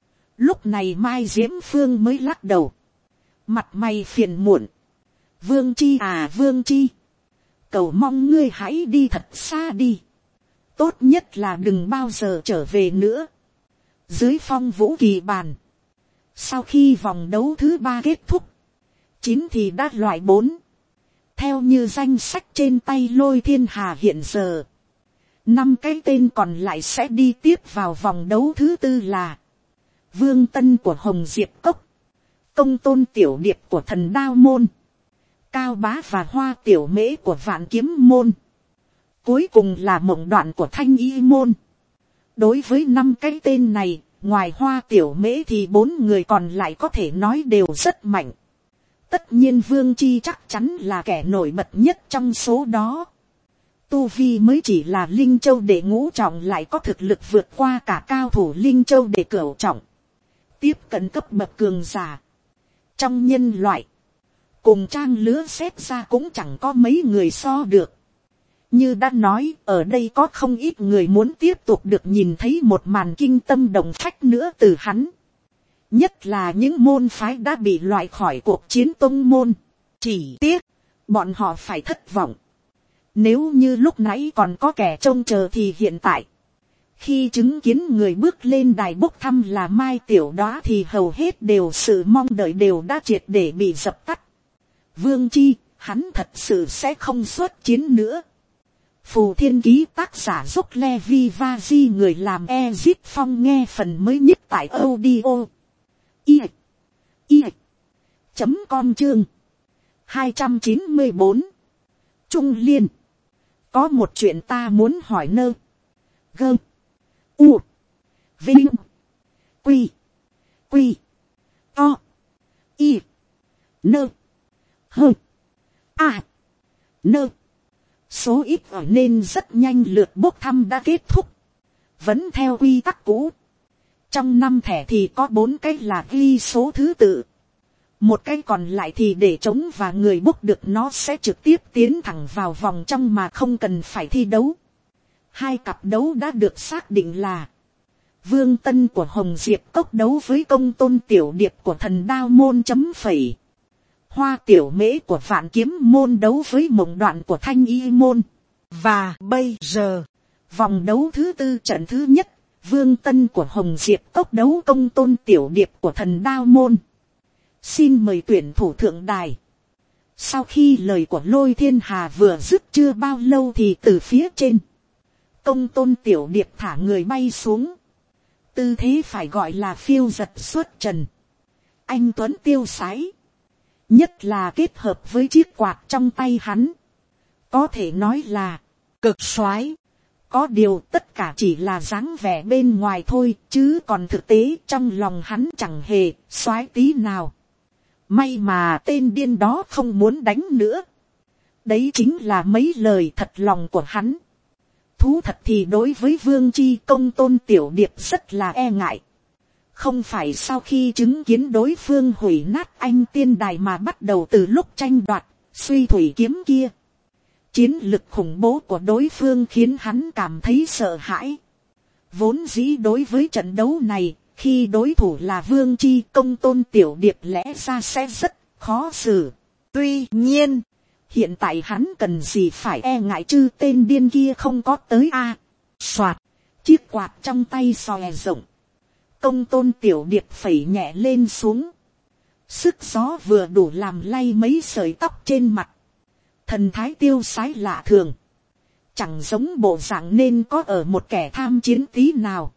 Lúc này Mai Diễm Phương mới lắc đầu, mặt mày phiền muộn. Vương Chi à Vương Chi, cầu mong ngươi hãy đi thật xa đi. Tốt nhất là đừng bao giờ trở về nữa. Dưới phong vũ kỳ bàn. Sau khi vòng đấu thứ ba kết thúc. Chín thì đã loại bốn. Theo như danh sách trên tay Lôi Thiên Hà hiện giờ. Năm cái tên còn lại sẽ đi tiếp vào vòng đấu thứ tư là. Vương Tân của Hồng Diệp Cốc. Công Tôn Tiểu Điệp của Thần Đao Môn. Cao Bá và Hoa Tiểu Mễ của Vạn Kiếm Môn. Cuối cùng là Mộng Đoạn của Thanh Y Môn. Đối với năm cái tên này, ngoài Hoa Tiểu Mễ thì bốn người còn lại có thể nói đều rất mạnh. Tất nhiên Vương Chi chắc chắn là kẻ nổi bật nhất trong số đó. Tu Vi mới chỉ là Linh Châu đệ ngũ trọng lại có thực lực vượt qua cả cao thủ Linh Châu đệ cửu trọng. Tiếp cận cấp bậc cường giả. Trong nhân loại, cùng trang lứa xét ra cũng chẳng có mấy người so được. Như đã nói, ở đây có không ít người muốn tiếp tục được nhìn thấy một màn kinh tâm động phách nữa từ hắn. Nhất là những môn phái đã bị loại khỏi cuộc chiến tông môn. Chỉ tiếc, bọn họ phải thất vọng. Nếu như lúc nãy còn có kẻ trông chờ thì hiện tại, khi chứng kiến người bước lên đài bốc thăm là Mai Tiểu Đóa thì hầu hết đều sự mong đợi đều đã triệt để bị dập tắt. Vương Chi, hắn thật sự sẽ không xuất chiến nữa. Phù Thiên Ký tác giả giúp Levi Vazi người làm Ezip Phong nghe phần mới nhất tại audio. I. I. Chấm com chương. hai trăm chín mươi bốn. Trung Liên. Có một chuyện ta muốn hỏi nơ. Gơ. U. Vinh. Quy. Quy. To. Y. Nơ. Hơ. A. Nơ. Số ít ở nên rất nhanh lượt bốc thăm đã kết thúc. Vẫn theo quy tắc cũ. Trong năm thẻ thì có bốn cái là ghi số thứ tự. Một cái còn lại thì để trống và người bốc được nó sẽ trực tiếp tiến thẳng vào vòng trong mà không cần phải thi đấu. Hai cặp đấu đã được xác định là Vương Tân của Hồng Diệp Cốc đấu với Công Tôn Tiểu Điệp của Thần Đao Môn chấm phẩy. Hoa Tiểu Mễ của Vạn Kiếm Môn đấu với Mộng Đoạn của Thanh Y Môn. Và bây giờ, vòng đấu thứ tư trận thứ nhất, Vương Tân của Hồng Diệp Cốc đấu Công Tôn Tiểu Điệp của Thần Đao Môn. Xin mời tuyển thủ thượng đài. Sau khi lời của Lôi Thiên Hà vừa dứt chưa bao lâu thì từ phía trên, Công Tôn Tiểu Điệp thả người bay xuống. Tư thế phải gọi là phiêu giật xuất trần. Anh tuấn tiêu sái. Nhất là kết hợp với chiếc quạt trong tay hắn. Có thể nói là cực soái. Có điều tất cả chỉ là dáng vẻ bên ngoài thôi, chứ còn thực tế trong lòng hắn chẳng hề soái tí nào. May mà tên điên đó không muốn đánh nữa. Đấy chính là mấy lời thật lòng của hắn. Thú thật thì đối với Vương Chi, Công Tôn Tiểu Điệp rất là e ngại. Không phải sau khi chứng kiến đối phương hủy nát anh tiên đài mà bắt đầu từ lúc tranh đoạt, suy thủy kiếm kia. Chiến lực khủng bố của đối phương khiến hắn cảm thấy sợ hãi. Vốn dĩ đối với trận đấu này, khi đối thủ là Vương Chi, Công Tôn Tiểu Điệp lẽ ra sẽ rất khó xử. Tuy nhiên, hiện tại hắn cần gì phải e ngại chứ, tên điên kia không có tới a. À, soạt, chiếc quạt trong tay xòe rộng. Công Tôn Tiểu Điệp phẩy nhẹ lên xuống. Sức gió vừa đủ làm lay mấy sợi tóc trên mặt. Thần thái tiêu sái lạ thường. Chẳng giống bộ dạng nên có ở một kẻ tham chiến tí nào.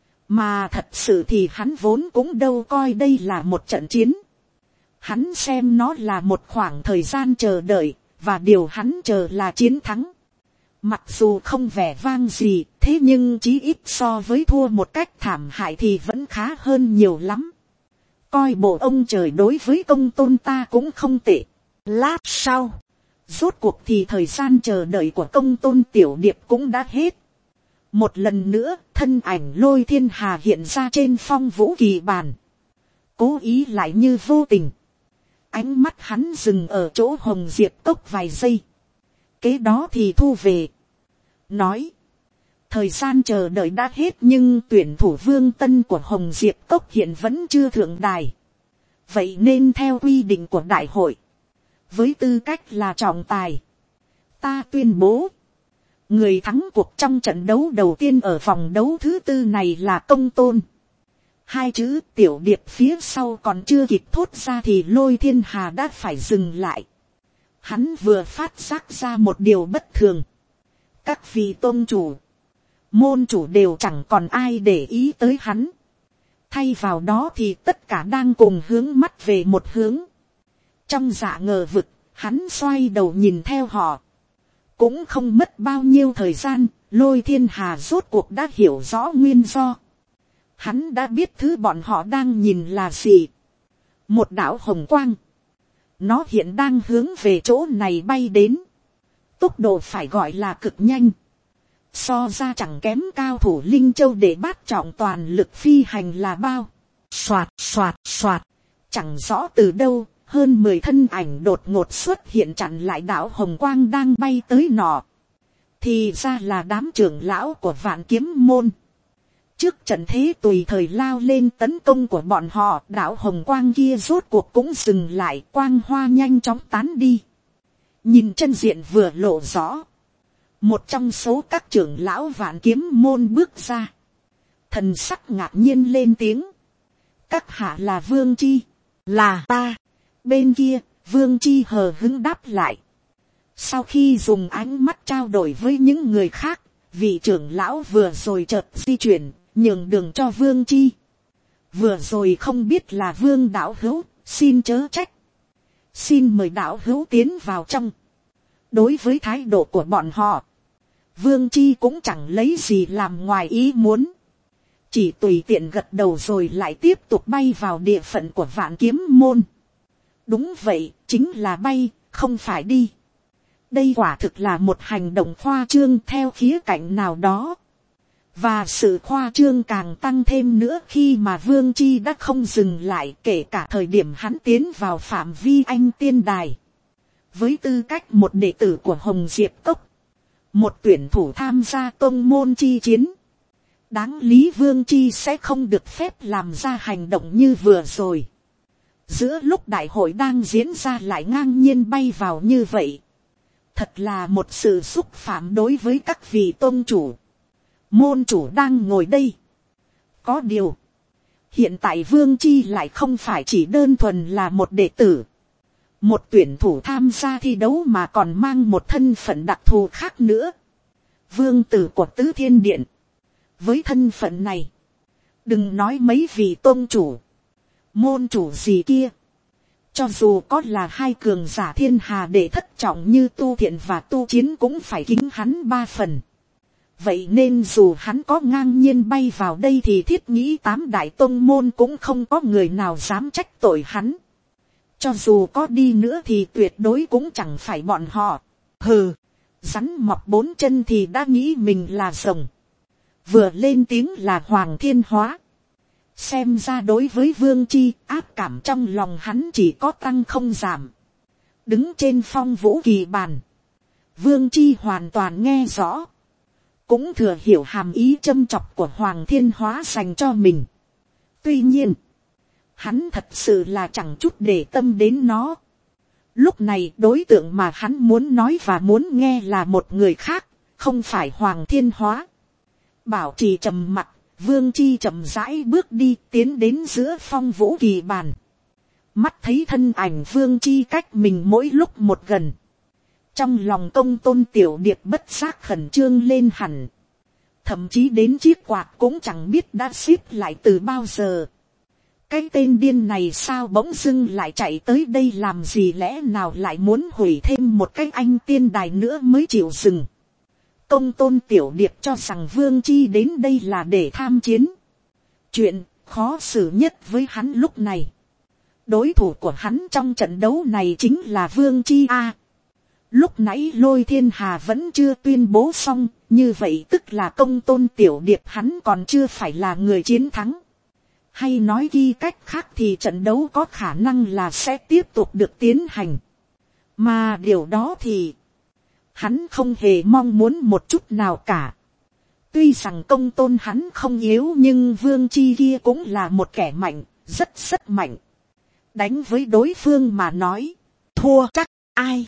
Mà thật sự thì hắn vốn cũng đâu coi đây là một trận chiến. Hắn xem nó là một khoảng thời gian chờ đợi, và điều hắn chờ là chiến thắng. Mặc dù không vẻ vang gì, thế nhưng chí ít so với thua một cách thảm hại thì vẫn khá hơn nhiều lắm. Coi bộ ông trời đối với Công Tôn ta cũng không tệ. Lát sau, rốt cuộc thì thời gian chờ đợi của Công Tôn Tiểu Điệp cũng đã hết. Một lần nữa, thân ảnh Lôi Thiên Hà hiện ra trên phong vũ kỳ bàn. Cố ý lại như vô tình. Ánh mắt hắn dừng ở chỗ Hồng Diệp Cốc vài giây. Kế đó thì thu về. Nói. Thời gian chờ đợi đã hết nhưng tuyển thủ Vương Tân của Hồng Diệp Cốc hiện vẫn chưa thượng đài. Vậy nên theo quy định của đại hội, với tư cách là trọng tài, Ta tuyên bố, người thắng cuộc trong trận đấu đầu tiên ở vòng đấu thứ tư này là Công Tôn. Hai chữ Tiểu Điệp phía sau còn chưa kịp thốt ra thì Lôi Thiên Hà đã phải dừng lại. Hắn vừa phát giác ra một điều bất thường. Các vị tôn chủ, môn chủ đều chẳng còn ai để ý tới hắn. Thay vào đó thì tất cả đang cùng hướng mắt về một hướng. Trong dạ ngờ vực, hắn xoay đầu nhìn theo họ. Cũng không mất bao nhiêu thời gian, Lôi Thiên Hà rốt cuộc đã hiểu rõ nguyên do. Hắn đã biết thứ bọn họ đang nhìn là gì. Một đạo hồng quang. Nó hiện đang hướng về chỗ này bay đến. Tốc độ phải gọi là cực nhanh. So ra chẳng kém cao thủ Linh Châu để bát trọng toàn lực phi hành là bao. Xoạt xoạt xoạt. Chẳng rõ từ đâu, hơn mười thân ảnh đột ngột xuất hiện chặn lại đạo hồng quang đang bay tới nọ. Thì ra là đám trưởng lão của Vạn Kiếm Môn. Trước trận thế tùy thời lao lên tấn công của bọn họ, đạo hồng quang kia rốt cuộc cũng dừng lại, quang hoa nhanh chóng tán đi. Nhìn chân diện vừa lộ rõ. Một trong số các trưởng lão Vạn Kiếm Môn bước ra. Thần sắc ngạc nhiên lên tiếng. Các hạ là Vương Chi. Là ta. Bên kia, Vương Chi hờ hứng đáp lại. Sau khi dùng ánh mắt trao đổi với những người khác, vị trưởng lão vừa rồi chợt di chuyển, nhường đường cho Vương Chi. Vừa rồi không biết là Vương đạo hữu, xin chớ trách. Xin mời đạo hữu tiến vào trong. Đối với thái độ của bọn họ, Vương Chi cũng chẳng lấy gì làm ngoài ý muốn. Chỉ tùy tiện gật đầu rồi lại tiếp tục bay vào địa phận của Vạn Kiếm Môn. Đúng vậy, chính là bay, không phải đi. Đây quả thực là một hành động khoa trương theo khía cạnh nào đó. Và sự khoa trương càng tăng thêm nữa khi mà Vương Chi đã không dừng lại kể cả thời điểm hắn tiến vào phạm vi anh tiên đài. Với tư cách một đệ tử của Hồng Diệp Cốc, một tuyển thủ tham gia tông môn chi chiến, đáng lý Vương Chi sẽ không được phép làm ra hành động như vừa rồi. Giữa lúc đại hội đang diễn ra lại ngang nhiên bay vào như vậy. Thật là một sự xúc phạm đối với các vị tôn chủ. Môn chủ đang ngồi đây. Có điều, hiện tại Vương Chi lại không phải chỉ đơn thuần là một đệ tử. Một tuyển thủ tham gia thi đấu mà còn mang một thân phận đặc thù khác nữa. Vương tử của Tứ Thiên Điện. Với thân phận này, đừng nói mấy vị tôn chủ, môn chủ gì kia. Cho dù có là hai cường giả thiên hà để thất trọng như Tu Thiện và Tu Chiến cũng phải kính hắn ba phần. Vậy nên dù hắn có ngang nhiên bay vào đây thì thiết nghĩ tám đại tôn môn cũng không có người nào dám trách tội hắn. Cho dù có đi nữa thì tuyệt đối cũng chẳng phải bọn họ. Hừ, rắn mọc bốn chân thì đã nghĩ mình là rồng. Vừa lên tiếng là Hoàng Thiên Hóa. Xem ra đối với Vương Chi, ác cảm trong lòng hắn chỉ có tăng không giảm. Đứng trên phong vũ kỳ bàn, Vương Chi hoàn toàn nghe rõ. Cũng thừa hiểu hàm ý châm chọc của Hoàng Thiên Hóa dành cho mình. Tuy nhiên, hắn thật sự là chẳng chút để tâm đến nó. Lúc này đối tượng mà hắn muốn nói và muốn nghe là một người khác, không phải Hoàng Thiên Hóa. Bảo trì trầm mặc, Vương Chi chậm rãi bước đi tiến đến giữa phong vũ kỳ bàn. Mắt thấy thân ảnh Vương Chi cách mình mỗi lúc một gần. Trong lòng Công Tôn Tiểu Điệp bất giác khẩn trương lên hẳn. Thậm chí đến chiếc quạt cũng chẳng biết đã xếp lại từ bao giờ. Cái tên điên này sao bỗng dưng lại chạy tới đây làm gì, lẽ nào lại muốn hủy thêm một cái anh tiên đài nữa mới chịu dừng. Công Tôn Tiểu Điệp cho rằng Vương Chi đến đây là để tham chiến. Chuyện khó xử nhất với hắn lúc này, đối thủ của hắn trong trận đấu này chính là Vương Chi A. Lúc nãy Lôi Thiên Hà vẫn chưa tuyên bố xong, như vậy tức là Công Tôn Tiểu Điệp hắn còn chưa phải là người chiến thắng. Hay nói ghi cách khác thì trận đấu có khả năng là sẽ tiếp tục được tiến hành. Mà điều đó thì hắn không hề mong muốn một chút nào cả. Tuy rằng Công Tôn hắn không yếu nhưng Vương Chi kia cũng là một kẻ mạnh, rất rất mạnh. Đánh với đối phương mà nói, thua chắc ai.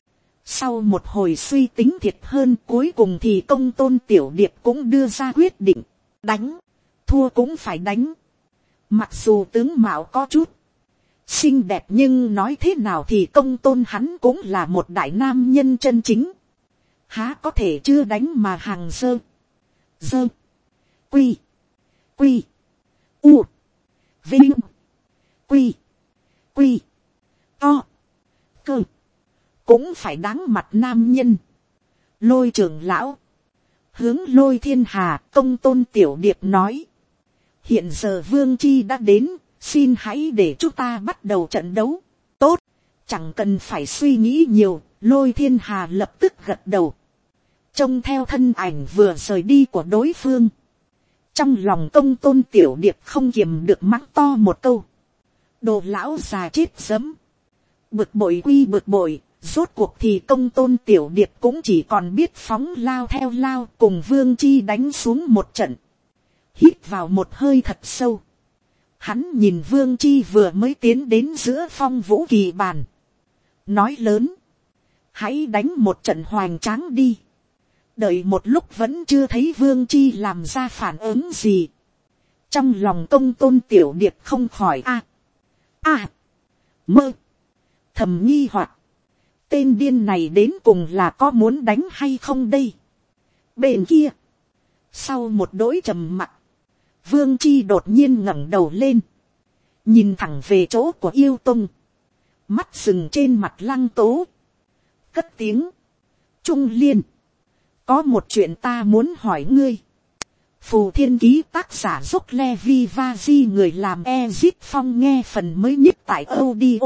Sau một hồi suy tính thiệt hơn, cuối cùng thì Công Tôn Tiểu Điệp cũng đưa ra quyết định. Đánh. Thua cũng phải đánh. Mặc dù tướng mạo có chút xinh đẹp, nhưng nói thế nào thì Công Tôn hắn cũng là một đại nam nhân chân chính. Há có thể chưa đánh mà hàng dơ. Dơ. Quy. Quy. U. Vinh. Quy. Quy. To. Cơ. Cũng phải đáng mặt nam nhân. Lôi trưởng lão. Hướng Lôi Thiên Hà, Công Tôn Tiểu Điệp nói. Hiện giờ Vương Chi đã đến, xin hãy để chúng ta bắt đầu trận đấu. Tốt, chẳng cần phải suy nghĩ nhiều. Lôi Thiên Hà lập tức gật đầu. Trông theo thân ảnh vừa rời đi của đối phương, trong lòng Công Tôn Tiểu Điệp không kiềm được mắng to một câu. Đồ lão già chết sớm. Bực bội quy bực bội. Rốt cuộc thì Công Tôn Tiểu Điệp cũng chỉ còn biết phóng lao theo lao, cùng Vương Chi đánh xuống một trận. Hít vào một hơi thật sâu. Hắn nhìn Vương Chi vừa mới tiến đến giữa Phong Vũ Kỳ bàn. Nói lớn. Hãy đánh một trận hoành tráng đi. Đợi một lúc vẫn chưa thấy Vương Chi làm ra phản ứng gì. Trong lòng Công Tôn Tiểu Điệp không khỏi a a mơ thầm nghi hoặc. Tên điên này đến cùng là có muốn đánh hay không đây? Bên kia, sau một đỗi trầm mặc, Vương Chi đột nhiên ngẩng đầu lên, nhìn thẳng về chỗ của Yêu Tông, mắt dừng trên mặt Lăng Tố, cất tiếng. Trung Liên, có một chuyện ta muốn hỏi ngươi. Phù Thiên Ký tác giả Dốc Levi Vaji, người làm Ezip Phong, nghe phần mới nhất tại audio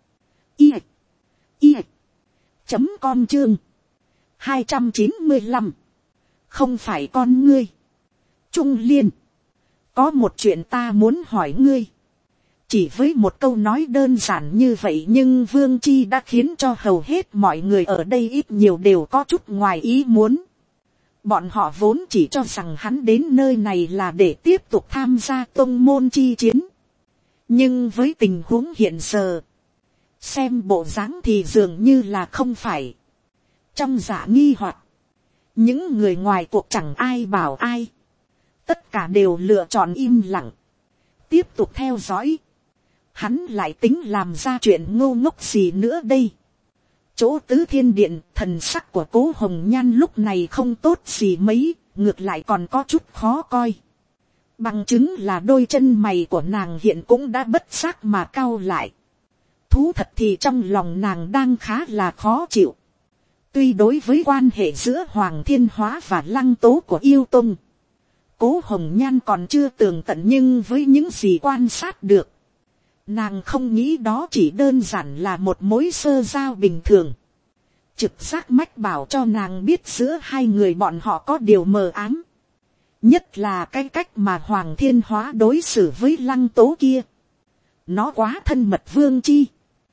i i chấm com chương hai trăm chín mươi lăm. Không phải con ngươi. Trung Liên, có một chuyện ta muốn hỏi ngươi. Chỉ với một câu nói đơn giản như vậy, nhưng Vương Chi đã khiến cho hầu hết mọi người ở đây ít nhiều đều có chút ngoài ý muốn. Bọn họ vốn chỉ cho rằng hắn đến nơi này là để tiếp tục tham gia tông môn chi chiến. Nhưng với tình huống hiện giờ, xem bộ dáng thì dường như là không phải. Trong dạ nghi hoặc, những người ngoài cuộc chẳng ai bảo ai. Tất cả đều lựa chọn im lặng, tiếp tục theo dõi. Hắn lại tính làm ra chuyện ngô ngốc gì nữa đây? Chỗ Tứ Thiên Điện, thần sắc của Cố Hồng Nhan lúc này không tốt gì mấy, ngược lại còn có chút khó coi. Bằng chứng là đôi chân mày của nàng hiện cũng đã bất giác mà cau lại. Thú thật thì trong lòng nàng đang khá là khó chịu. Tuy đối với quan hệ giữa Hoàng Thiên Hóa và Lăng Tố của Yêu Tông, Cố Hồng Nhan còn chưa tường tận, nhưng với những gì quan sát được, nàng không nghĩ đó chỉ đơn giản là một mối sơ giao bình thường. Trực giác mách bảo cho nàng biết giữa hai người bọn họ có điều mờ ám. Nhất là cái cách mà Hoàng Thiên Hóa đối xử với Lăng Tố kia. Nó quá thân mật Vương Chi.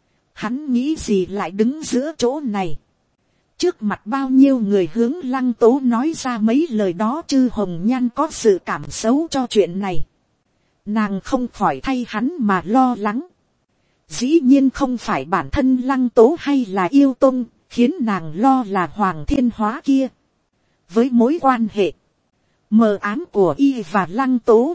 Hắn nghĩ gì lại đứng giữa chỗ này. Trước mặt bao nhiêu người hướng Lăng Tố nói ra mấy lời đó, chứ Hồng Nhan có sự cảm xấu cho chuyện này. Nàng không khỏi thay hắn mà lo lắng. Dĩ nhiên không phải bản thân Lăng Tố hay là Yêu Tông, khiến nàng lo là Hoàng Thiên Hóa kia. Với mối quan hệ mờ ám của y và Lăng Tố,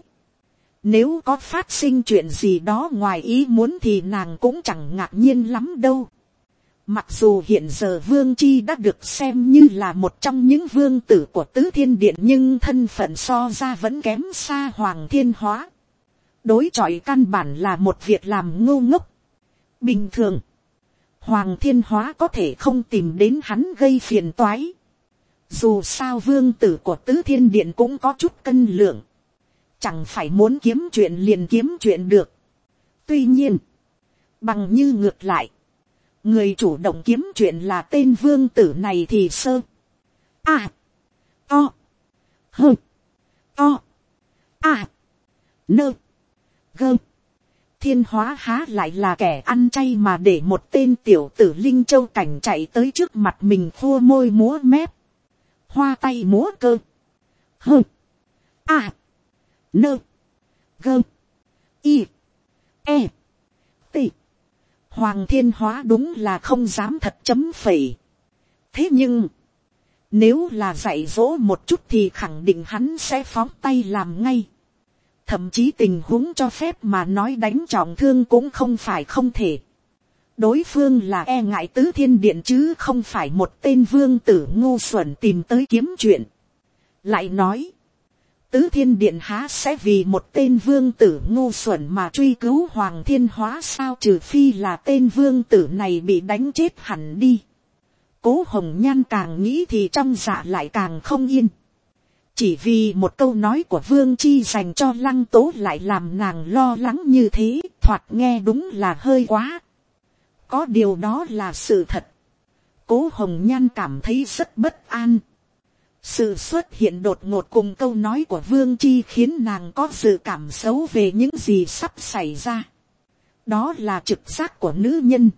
nếu có phát sinh chuyện gì đó ngoài ý muốn thì nàng cũng chẳng ngạc nhiên lắm đâu. Mặc dù hiện giờ Vương Chi đã được xem như là một trong những vương tử của Tứ Thiên Điện, nhưng thân phận so ra vẫn kém xa Hoàng Thiên Hóa. Đối chọi căn bản là một việc làm ngu ngốc. Bình thường, Hoàng Thiên Hóa có thể không tìm đến hắn gây phiền toái. Dù sao vương tử của Tứ Thiên Điện cũng có chút cân lượng. Chẳng phải muốn kiếm chuyện liền kiếm chuyện được. Tuy nhiên, bằng như ngược lại, người chủ động kiếm chuyện là tên vương tử này thì sơ. À. To. Hơ. To. À. Nơ. Gơ. Thiên Hóa há lại là kẻ ăn chay mà để một tên tiểu tử Linh Châu Cảnh chạy tới trước mặt mình khua môi múa mép, hoa tay múa cơ. Hơ. À. Nơ. Gơ. Y. E. T. Hoàng Thiên Hóa đúng là không dám thật chấm phẩy. Thế nhưng, nếu là dạy dỗ một chút thì khẳng định hắn sẽ phóng tay làm ngay. Thậm chí tình huống cho phép mà nói đánh trọng thương cũng không phải không thể. Đối phương là e ngại Tứ Thiên Điện chứ không phải một tên vương tử ngu xuẩn tìm tới kiếm chuyện. Lại nói, Tứ Thiên Điện há sẽ vì một tên vương tử ngu xuẩn mà truy cứu Hoàng Thiên Hóa sao, trừ phi là tên vương tử này bị đánh chết hẳn đi. Cố Hồng Nhan càng nghĩ thì trong dạ lại càng không yên. Chỉ vì một câu nói của Vương Chi dành cho Lăng Tố lại làm nàng lo lắng như thế, thoạt nghe đúng là hơi quá. Có điều đó là sự thật. Cố Hồng Nhan cảm thấy rất bất an. Sự xuất hiện đột ngột cùng câu nói của Vương Chi khiến nàng có dự cảm xấu về những gì sắp xảy ra. Đó là trực giác của nữ nhân.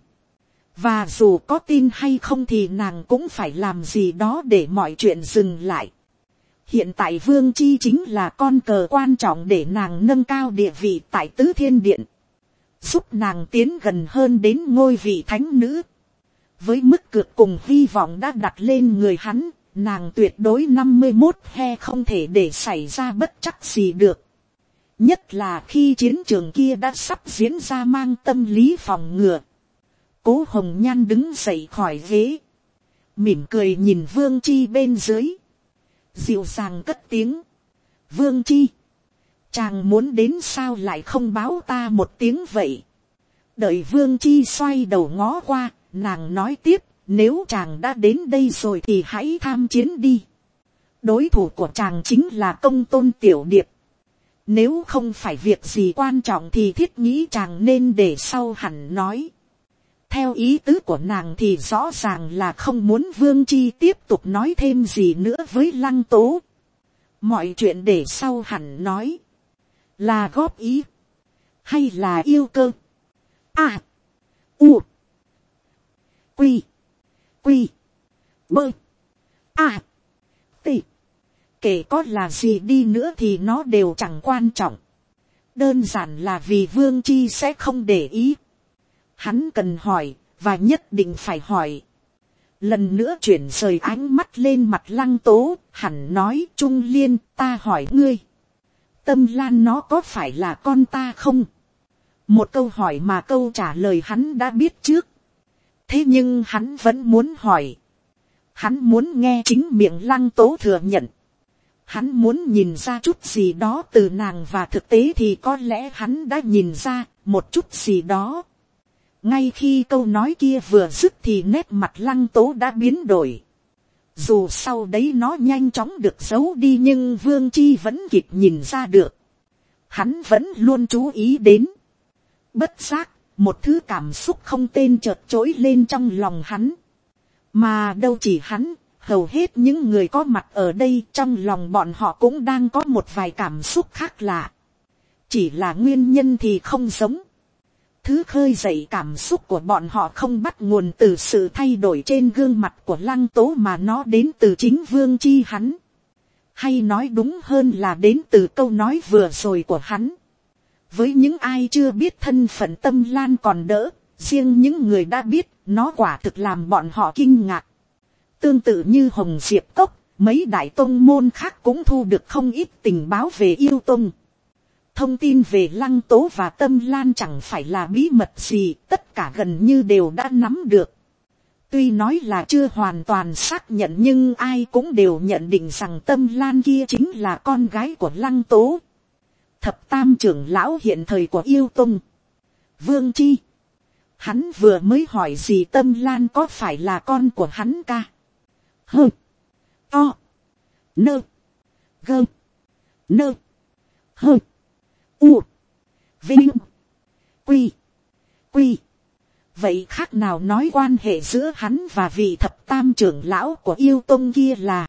Và dù có tin hay không thì nàng cũng phải làm gì đó để mọi chuyện dừng lại. Hiện tại Vương Chi chính là con cờ quan trọng để nàng nâng cao địa vị tại Tứ Thiên Điện. Giúp nàng tiến gần hơn đến ngôi vị thánh nữ. Với mức cược cùng hy vọng đã đặt lên người hắn, nàng tuyệt đối năm mươi mốt he không thể để xảy ra bất trắc gì được. Nhất là khi chiến trường kia đã sắp diễn ra mang tâm lý phòng ngừa. Cố Hồng Nhan đứng dậy khỏi ghế, mỉm cười nhìn Vương Chi bên dưới, dịu dàng cất tiếng. Vương Chi, chàng muốn đến sao lại không báo ta một tiếng vậy? Đợi Vương Chi xoay đầu ngó qua, nàng nói tiếp, nếu chàng đã đến đây rồi thì hãy tham chiến đi. Đối thủ của chàng chính là Công Tôn Tiểu Điệp. Nếu không phải việc gì quan trọng thì thiết nghĩ chàng nên để sau hẳn nói. Theo ý tứ của nàng thì rõ ràng là không muốn Vương Chi tiếp tục nói thêm gì nữa với Lăng Tố. Mọi chuyện để sau hẳn nói. Là góp ý, hay là yêu cơ? À, u, quy, quy, bơ, à, tị. Kể có là gì đi nữa thì nó đều chẳng quan trọng. Đơn giản là vì Vương Chi sẽ không để ý. Hắn cần hỏi, và nhất định phải hỏi. Lần nữa chuyển rời ánh mắt lên mặt Lăng Tố, hẳn nói, Trung Liên, ta hỏi ngươi. Tâm Lan nó có phải là con ta không? Một câu hỏi mà câu trả lời hắn đã biết trước. Thế nhưng hắn vẫn muốn hỏi. Hắn muốn nghe chính miệng Lăng Tố thừa nhận. Hắn muốn nhìn ra chút gì đó từ nàng, và thực tế thì có lẽ hắn đã nhìn ra một chút gì đó. Ngay khi câu nói kia vừa dứt thì nét mặt Lăng Tố đã biến đổi. Dù sau đấy nó nhanh chóng được giấu đi nhưng Vương Chi vẫn kịp nhìn ra được. Hắn vẫn luôn chú ý đến. Bất giác, một thứ cảm xúc không tên chợt trỗi lên trong lòng hắn. Mà đâu chỉ hắn, hầu hết những người có mặt ở đây trong lòng bọn họ cũng đang có một vài cảm xúc khác lạ. Chỉ là nguyên nhân thì không giống. Thứ khơi dậy cảm xúc của bọn họ không bắt nguồn từ sự thay đổi trên gương mặt của Lăng Tố mà nó đến từ chính Vương Chi hắn. Hay nói đúng hơn là đến từ câu nói vừa rồi của hắn. Với những ai chưa biết thân phận Tâm Lan còn đỡ, riêng những người đã biết, nó quả thực làm bọn họ kinh ngạc. Tương tự như Hồng Diệp Cốc, mấy đại tông môn khác cũng thu được không ít tình báo về Yêu Tông. Thông tin về Lăng Tố và Tâm Lan chẳng phải là bí mật gì, tất cả gần như đều đã nắm được. Tuy nói là chưa hoàn toàn xác nhận nhưng ai cũng đều nhận định rằng Tâm Lan kia chính là con gái của Lăng Tố. Thập tam trưởng lão hiện thời của Yêu Tông. Vương Chi. Hắn vừa mới hỏi gì Tâm Lan có phải là con của hắn ca? Hơ. To. Nơ. Gơ. Nơ. Hơ. U. Vinh. Quy. Quy. Vậy khác nào nói quan hệ giữa hắn và vị thập tam trưởng lão của Yêu Tông kia là.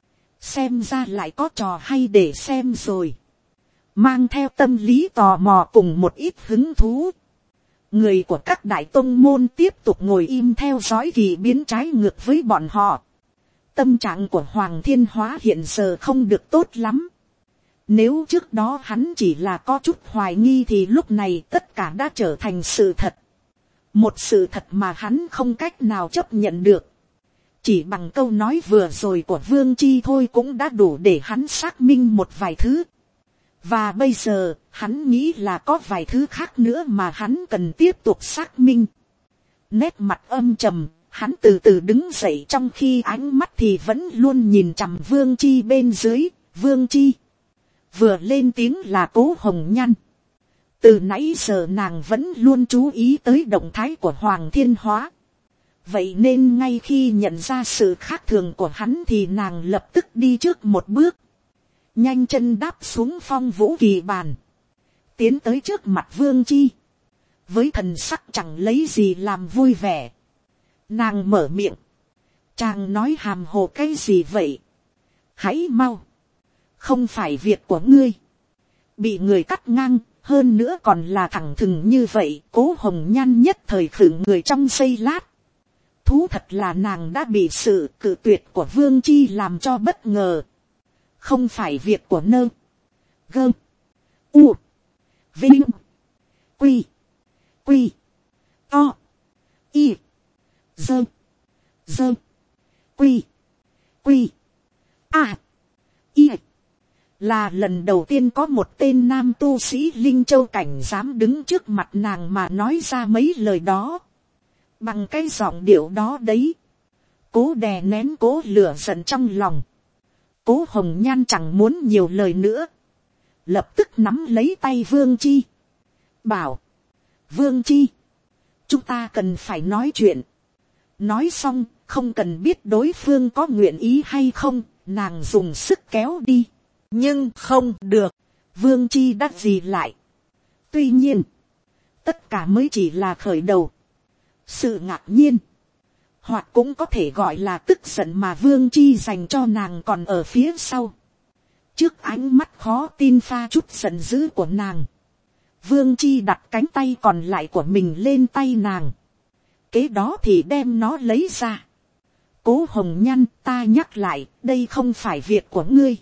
Xem ra lại có trò hay để xem rồi. Mang theo tâm lý tò mò cùng một ít hứng thú. Người của các đại tông môn tiếp tục ngồi im theo dõi kỳ biến trái ngược với bọn họ. Tâm trạng của Hoàng Thiên Hóa hiện giờ không được tốt lắm. Nếu trước đó hắn chỉ là có chút hoài nghi thì lúc này tất cả đã trở thành sự thật. Một sự thật mà hắn không cách nào chấp nhận được. Chỉ bằng câu nói vừa rồi của Vương Chi thôi cũng đã đủ để hắn xác minh một vài thứ. Và bây giờ, hắn nghĩ là có vài thứ khác nữa mà hắn cần tiếp tục xác minh. Nét mặt âm trầm, hắn từ từ đứng dậy trong khi ánh mắt thì vẫn luôn nhìn chằm Vương Chi bên dưới. Vương Chi vừa lên tiếng là Cố Hồng Nhan. Từ nãy giờ nàng vẫn luôn chú ý tới động thái của Hoàng Thiên Hóa. Vậy nên ngay khi nhận ra sự khác thường của hắn thì nàng lập tức đi trước một bước. Nhanh chân đáp xuống phong vũ kỳ bàn. Tiến tới trước mặt Vương Chi. Với thần sắc chẳng lấy gì làm vui vẻ. Nàng mở miệng. Chàng nói hàm hồ cái gì vậy? Hãy mau. Không phải việc của ngươi. Bị người cắt ngang. Hơn nữa còn là thẳng thừng như vậy. Cố Hồng Nhan nhất thời khựng người trong giây lát. Thú thật là nàng đã bị sự cự tuyệt của Vương Chi làm cho bất ngờ. Không phải việc của nơ. Gơ. U. Vinh. Quy. Quy. To. Y. Dơ. Dơ. Quy. Quy. A. Y. Là lần đầu tiên có một tên nam tu sĩ Linh Châu Cảnh dám đứng trước mặt nàng mà nói ra mấy lời đó. Bằng cái giọng điệu đó đấy. Cố đè nén cố lửa giận trong lòng. Cố Hồng Nhan chẳng muốn nhiều lời nữa. Lập tức nắm lấy tay Vương Chi. Bảo. Vương Chi. Chúng ta cần phải nói chuyện. Nói xong, không cần biết đối phương có nguyện ý hay không, nàng dùng sức kéo đi. Nhưng không được. Vương Chi đắc gì lại. Tuy nhiên, tất cả mới chỉ là khởi đầu. Sự ngạc nhiên, hoặc cũng có thể gọi là tức giận mà Vương Chi dành cho nàng còn ở phía sau. Trước ánh mắt khó tin pha chút giận dữ của nàng, Vương Chi đặt cánh tay còn lại của mình lên tay nàng. Kế đó thì đem nó lấy ra. Cố Hồng Nhan, ta nhắc lại, đây không phải việc của ngươi.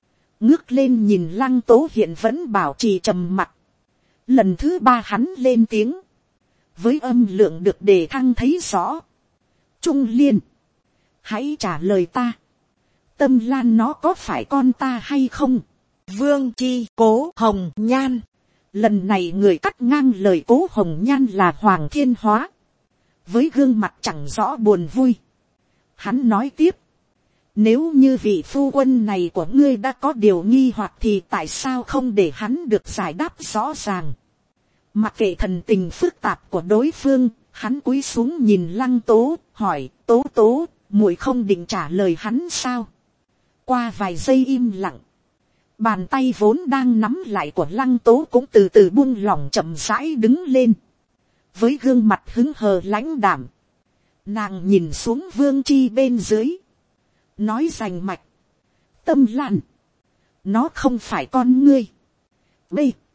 Ngước lên nhìn Lăng Tố hiện vẫn bảo trì trầm mặc. Lần thứ ba hắn lên tiếng. Với âm lượng được đề thăng thấy rõ. Trung Liên. Hãy trả lời ta. Tâm Lan nó có phải con ta hay không? Vương Chi. Cố Hồng Nhan. Lần này người cắt ngang lời Cố Hồng Nhan là Hoàng Thiên Hóa. Với gương mặt chẳng rõ buồn vui. Hắn nói tiếp. Nếu như vị phu quân này của ngươi đã có điều nghi hoặc thì tại sao không để hắn được giải đáp rõ ràng? Mặc kệ thần tình phức tạp của đối phương, hắn cúi xuống nhìn Lăng Tố, hỏi, Tố Tố, muội không định trả lời hắn sao? Qua vài giây im lặng, bàn tay vốn đang nắm lại của Lăng Tố cũng từ từ buông lỏng chậm rãi đứng lên. Với gương mặt hứng hờ lãnh đạm, nàng nhìn xuống Vương Chi bên dưới. Nói rành mạch. Tâm Lan. Nó không phải con ngươi. B.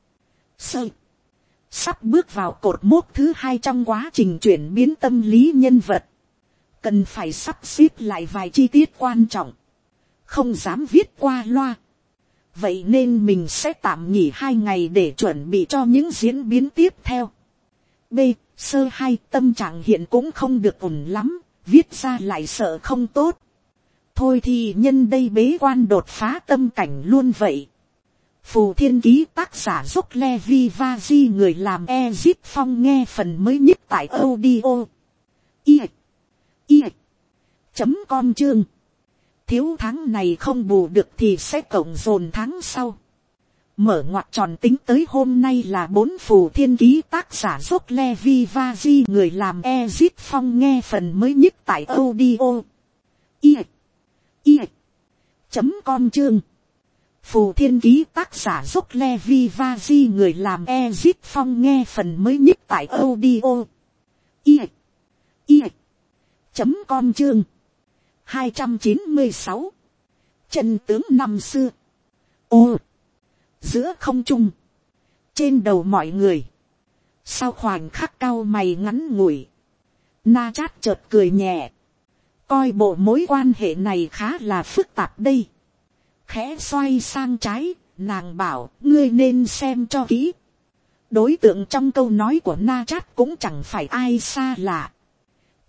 Sơ. Sắp bước vào cột mốc thứ hai trong quá trình chuyển biến tâm lý nhân vật. Cần phải sắp xếp lại vài chi tiết quan trọng. Không dám viết qua loa. Vậy nên mình sẽ tạm nghỉ hai ngày để chuẩn bị cho những diễn biến tiếp theo. B. Sơ hai, tâm trạng hiện cũng không được ổn lắm. Viết ra lại sợ không tốt. Thôi thì nhân đây bế quan đột phá tâm cảnh luôn vậy. Phù Thiên Ký tác giả Dốc Levi Vaji người làm Ezip Phong nghe phần mới nhất tại audio. I. I. Chấm com chương. Thiếu tháng này không bù được thì sẽ cộng dồn tháng sau. Mở ngoặc tròn tính tới hôm nay là bốn Phù Thiên Ký tác giả Dốc Levi Vaji người làm Ezip Phong nghe phần mới nhất tại audio. I. I. Chấm com chương. Phù Thiên Ký tác giả Dốc Levi Vaji người làm Ezip Phong nghe phần mới nhất tại audio. I. I. Chấm com chương. hai trăm chín mươi sáu. Chân tướng năm xưa. Ô. Giữa không trung. Trên đầu mọi người. Sau khoảnh khắc cao mày ngắn ngủi. Na Chát chợt cười nhẹ. Coi bộ mối quan hệ này khá là phức tạp đây. Khẽ xoay sang trái, nàng bảo, ngươi nên xem cho kỹ. Đối tượng trong câu nói của Na Chát cũng chẳng phải ai xa lạ.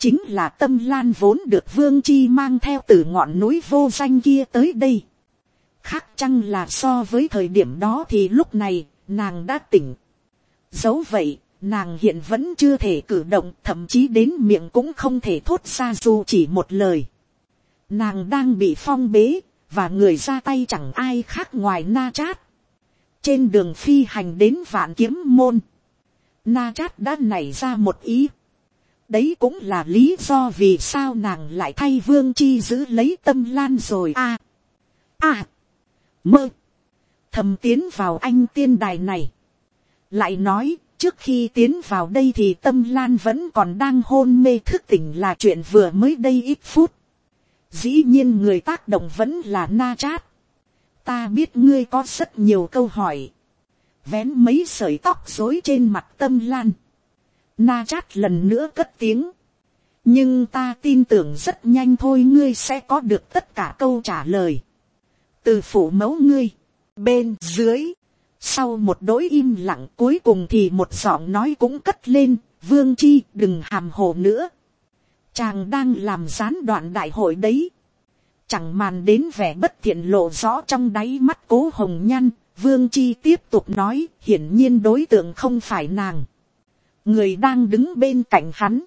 chính là Tâm Lan vốn được Vương Chi mang theo từ ngọn núi vô danh kia tới đây. Khác chăng là so với thời điểm đó thì lúc này nàng đã tỉnh. Dẫu vậy, nàng hiện vẫn chưa thể cử động, thậm chí đến miệng cũng không thể thốt ra dù chỉ một lời. Nàng đang bị phong bế, và người ra tay chẳng ai khác ngoài Na Trát. Trên đường phi hành đến Vạn Kiếm Môn, Na Trát đã nảy ra một ý. Đấy cũng là lý do vì sao nàng lại thay Vương Chi giữ lấy Tâm Lan rồi a. À, à, mơ, thầm tiến vào anh tiên đài này. Lại nói, trước khi tiến vào đây thì Tâm Lan vẫn còn đang hôn mê, thức tỉnh là chuyện vừa mới đây ít phút. Dĩ nhiên người tác động vẫn là Na Trát. Ta biết ngươi có rất nhiều câu hỏi. Vén mấy sợi tóc rối trên mặt Tâm Lan, Na Trát lần nữa cất tiếng. Nhưng ta tin tưởng rất nhanh thôi ngươi sẽ có được tất cả câu trả lời. Từ phủ mẫu ngươi. Bên dưới, sau một đỗi im lặng, cuối cùng thì một giọng nói cũng cất lên. Vương Chi, đừng hàm hồ nữa. Chàng đang làm gián đoạn đại hội đấy. Chẳng màn đến vẻ bất thiện lộ rõ trong đáy mắt Cố Hồng Nhan. Vương Chi tiếp tục nói, hiển nhiên đối tượng không phải nàng. Người đang đứng bên cạnh hắn,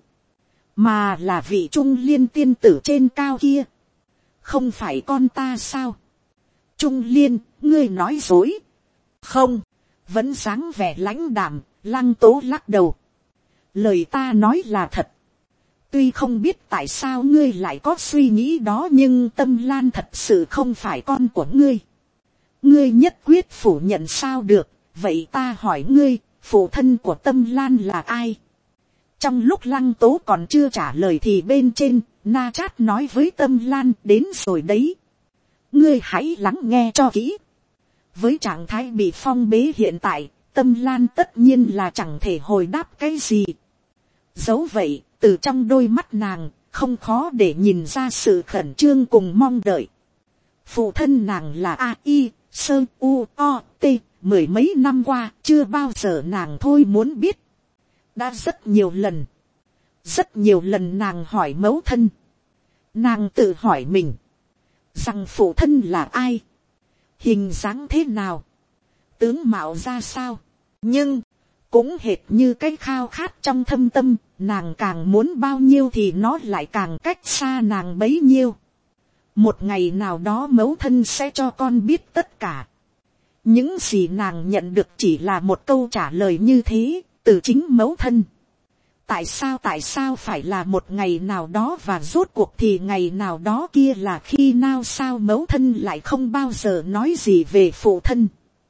mà là vị Trung Liên tiên tử trên cao kia. Không phải con ta sao? Trung Liên, ngươi nói dối. Không, vẫn dáng vẻ lãnh đạm. Lăng Tố lắc đầu. Lời ta nói là thật. Tuy không biết tại sao ngươi lại có suy nghĩ đó, nhưng Tâm Lan thật sự không phải con của ngươi. Ngươi nhất quyết phủ nhận sao được. Vậy ta hỏi ngươi, phụ thân của Tâm Lan là ai? Trong lúc Lăng Tố còn chưa trả lời thì bên trên, Na Trát nói với Tâm Lan, đến rồi đấy. Ngươi hãy lắng nghe cho kỹ. Với trạng thái bị phong bế hiện tại, Tâm Lan tất nhiên là chẳng thể hồi đáp cái gì. Dẫu vậy, từ trong đôi mắt nàng, không khó để nhìn ra sự khẩn trương cùng mong đợi. Phụ thân nàng là A I, Sơ U O T. Mười mấy năm qua, chưa bao giờ nàng thôi muốn biết. Đã rất nhiều lần. Rất nhiều lần nàng hỏi mẫu thân. Nàng tự hỏi mình. Rằng phụ thân là ai? Hình dáng thế nào? Tướng mạo ra sao? Nhưng, cũng hệt như cái khao khát trong thâm tâm. Nàng càng muốn bao nhiêu thì nó lại càng cách xa nàng bấy nhiêu. Một ngày nào đó mẫu thân sẽ cho con biết tất cả. Những gì nàng nhận được chỉ là một câu trả lời như thế, từ chính mẫu thân. Tại sao tại sao phải là một ngày nào đó, và rốt cuộc thì ngày nào đó kia là khi nào? Sao mẫu thân lại không bao giờ nói gì về phụ thân?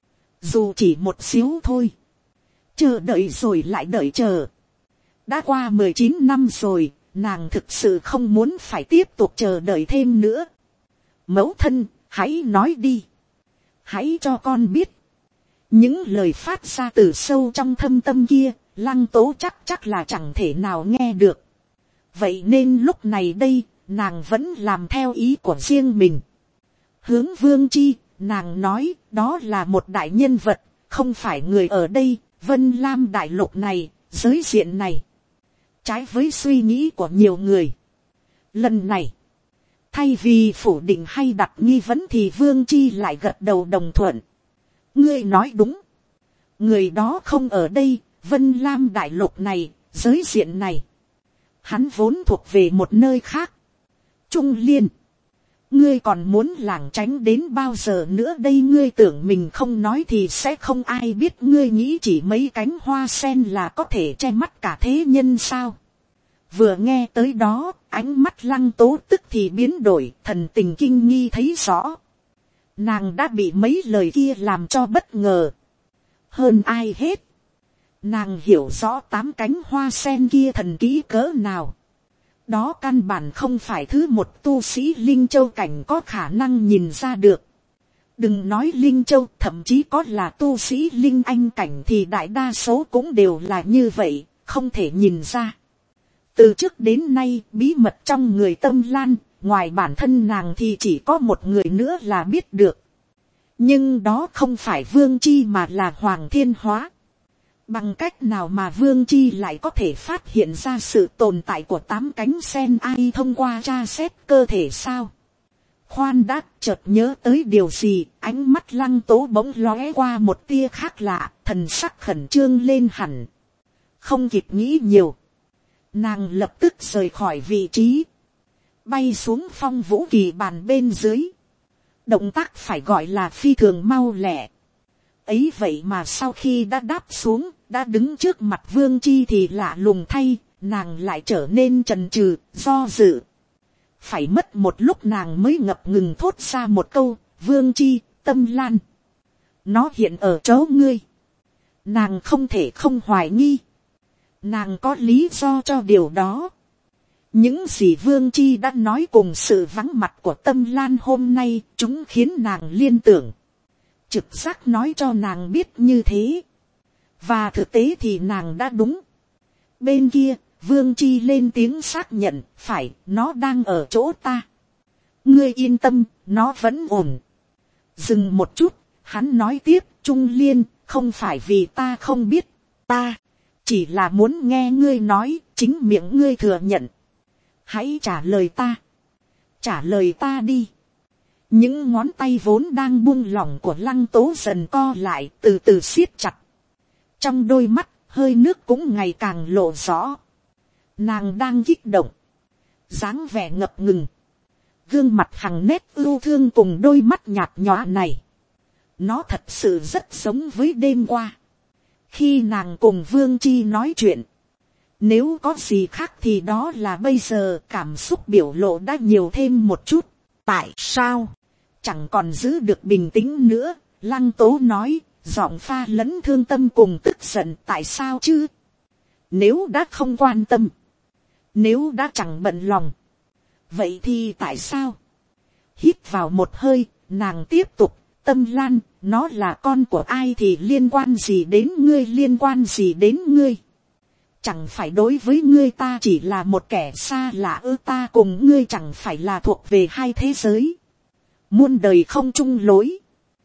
Dù chỉ một xíu thôi. Chờ đợi rồi lại đợi chờ. Đã qua mười chín năm rồi, nàng thực sự không muốn phải tiếp tục chờ đợi thêm nữa. Mẫu thân, hãy nói đi. Hãy cho con biết. Những lời phát ra từ sâu trong thâm tâm kia, Lăng Tố chắc chắc là chẳng thể nào nghe được. Vậy nên lúc này đây, nàng vẫn làm theo ý của riêng mình. Hướng Vương Chi, nàng nói, đó là một đại nhân vật, không phải người ở đây, Vân Lam đại lục này, giới diện này. Trái với suy nghĩ của nhiều người. Lần này, thay vì phủ định hay đặt nghi vấn thì Vương Chi lại gật đầu đồng thuận. Ngươi nói đúng. Người đó không ở đây, Vân Lam đại lục này, giới diện này. Hắn vốn thuộc về một nơi khác. Trung Liên. Ngươi còn muốn lảng tránh đến bao giờ nữa đây? Ngươi tưởng mình không nói thì sẽ không ai biết. Ngươi nghĩ chỉ mấy cánh hoa sen là có thể che mắt cả thế nhân sao? Vừa nghe tới đó, ánh mắt Lăng Tố tức thì biến đổi, thần tình kinh nghi thấy rõ. Nàng đã bị mấy lời kia làm cho bất ngờ. Hơn ai hết, nàng hiểu rõ tám cánh hoa sen kia thần kỹ cỡ nào. Đó căn bản không phải thứ một tu sĩ Linh Châu cảnh có khả năng nhìn ra được. Đừng nói Linh Châu, thậm chí có là tu sĩ Linh Anh cảnh thì đại đa số cũng đều là như vậy, không thể nhìn ra. Từ trước đến nay, bí mật trong người Tâm Lan, ngoài bản thân nàng thì chỉ có một người nữa là biết được. Nhưng đó không phải Vương Chi mà là Hoàng Thiên Hóa. Bằng cách nào mà Vương Chi lại có thể phát hiện ra sự tồn tại của tám cánh sen ai thông qua tra xét cơ thể sao? Khoan đã, chợt nhớ tới điều gì, ánh mắt Lăng Tố bỗng lóe qua một tia khác lạ, thần sắc khẩn trương lên hẳn. Không kịp nghĩ nhiều, nàng lập tức rời khỏi vị trí, bay xuống Phong Vũ Kỳ bàn bên dưới. Động tác phải gọi là phi thường mau lẹ. Ấy vậy mà sau khi đã đáp xuống, đã đứng trước mặt Vương Chi thì lạ lùng thay, nàng lại trở nên chần chừ, do dự. Phải mất một lúc nàng mới ngập ngừng thốt ra một câu, Vương Chi, Tâm Lan. Nó hiện ở chỗ ngươi. Nàng không thể không hoài nghi. Nàng có lý do cho điều đó. Những gì Vương Chi đã nói cùng sự vắng mặt của Tâm Lan hôm nay, chúng khiến nàng liên tưởng. Trực giác nói cho nàng biết như thế. Và thực tế thì nàng đã đúng. Bên kia, Vương Chi lên tiếng xác nhận, phải, nó đang ở chỗ ta. Ngươi yên tâm, nó vẫn ổn. Dừng một chút, hắn nói tiếp, Trung Liên, không phải vì ta không biết, ta chỉ là muốn nghe ngươi nói, chính miệng ngươi thừa nhận. Hãy trả lời ta. Trả lời ta đi. Những ngón tay vốn đang buông lỏng của Lăng Tố dần co lại, từ từ siết chặt. Trong đôi mắt, hơi nước cũng ngày càng lộ rõ. Nàng đang kích động. Dáng vẻ ngập ngừng. Gương mặt hằng nét ưu thương cùng đôi mắt nhạt nhòa này. Nó thật sự rất giống với đêm qua. Khi nàng cùng Vương Chi nói chuyện. Nếu có gì khác thì đó là bây giờ cảm xúc biểu lộ đã nhiều thêm một chút. Tại sao? Chẳng còn giữ được bình tĩnh nữa. Lăng Tố nói, giọng pha lẫn thương tâm cùng tức giận. Tại sao chứ? Nếu đã không quan tâm. Nếu đã chẳng bận lòng. Vậy thì tại sao? Hít vào một hơi, nàng tiếp tục. Tâm Lan, nó là con của ai thì liên quan gì đến ngươi, liên quan gì đến ngươi? Chẳng phải đối với ngươi ta chỉ là một kẻ xa lạ ư? Ta cùng ngươi chẳng phải là thuộc về hai thế giới. Muôn đời không chung lối.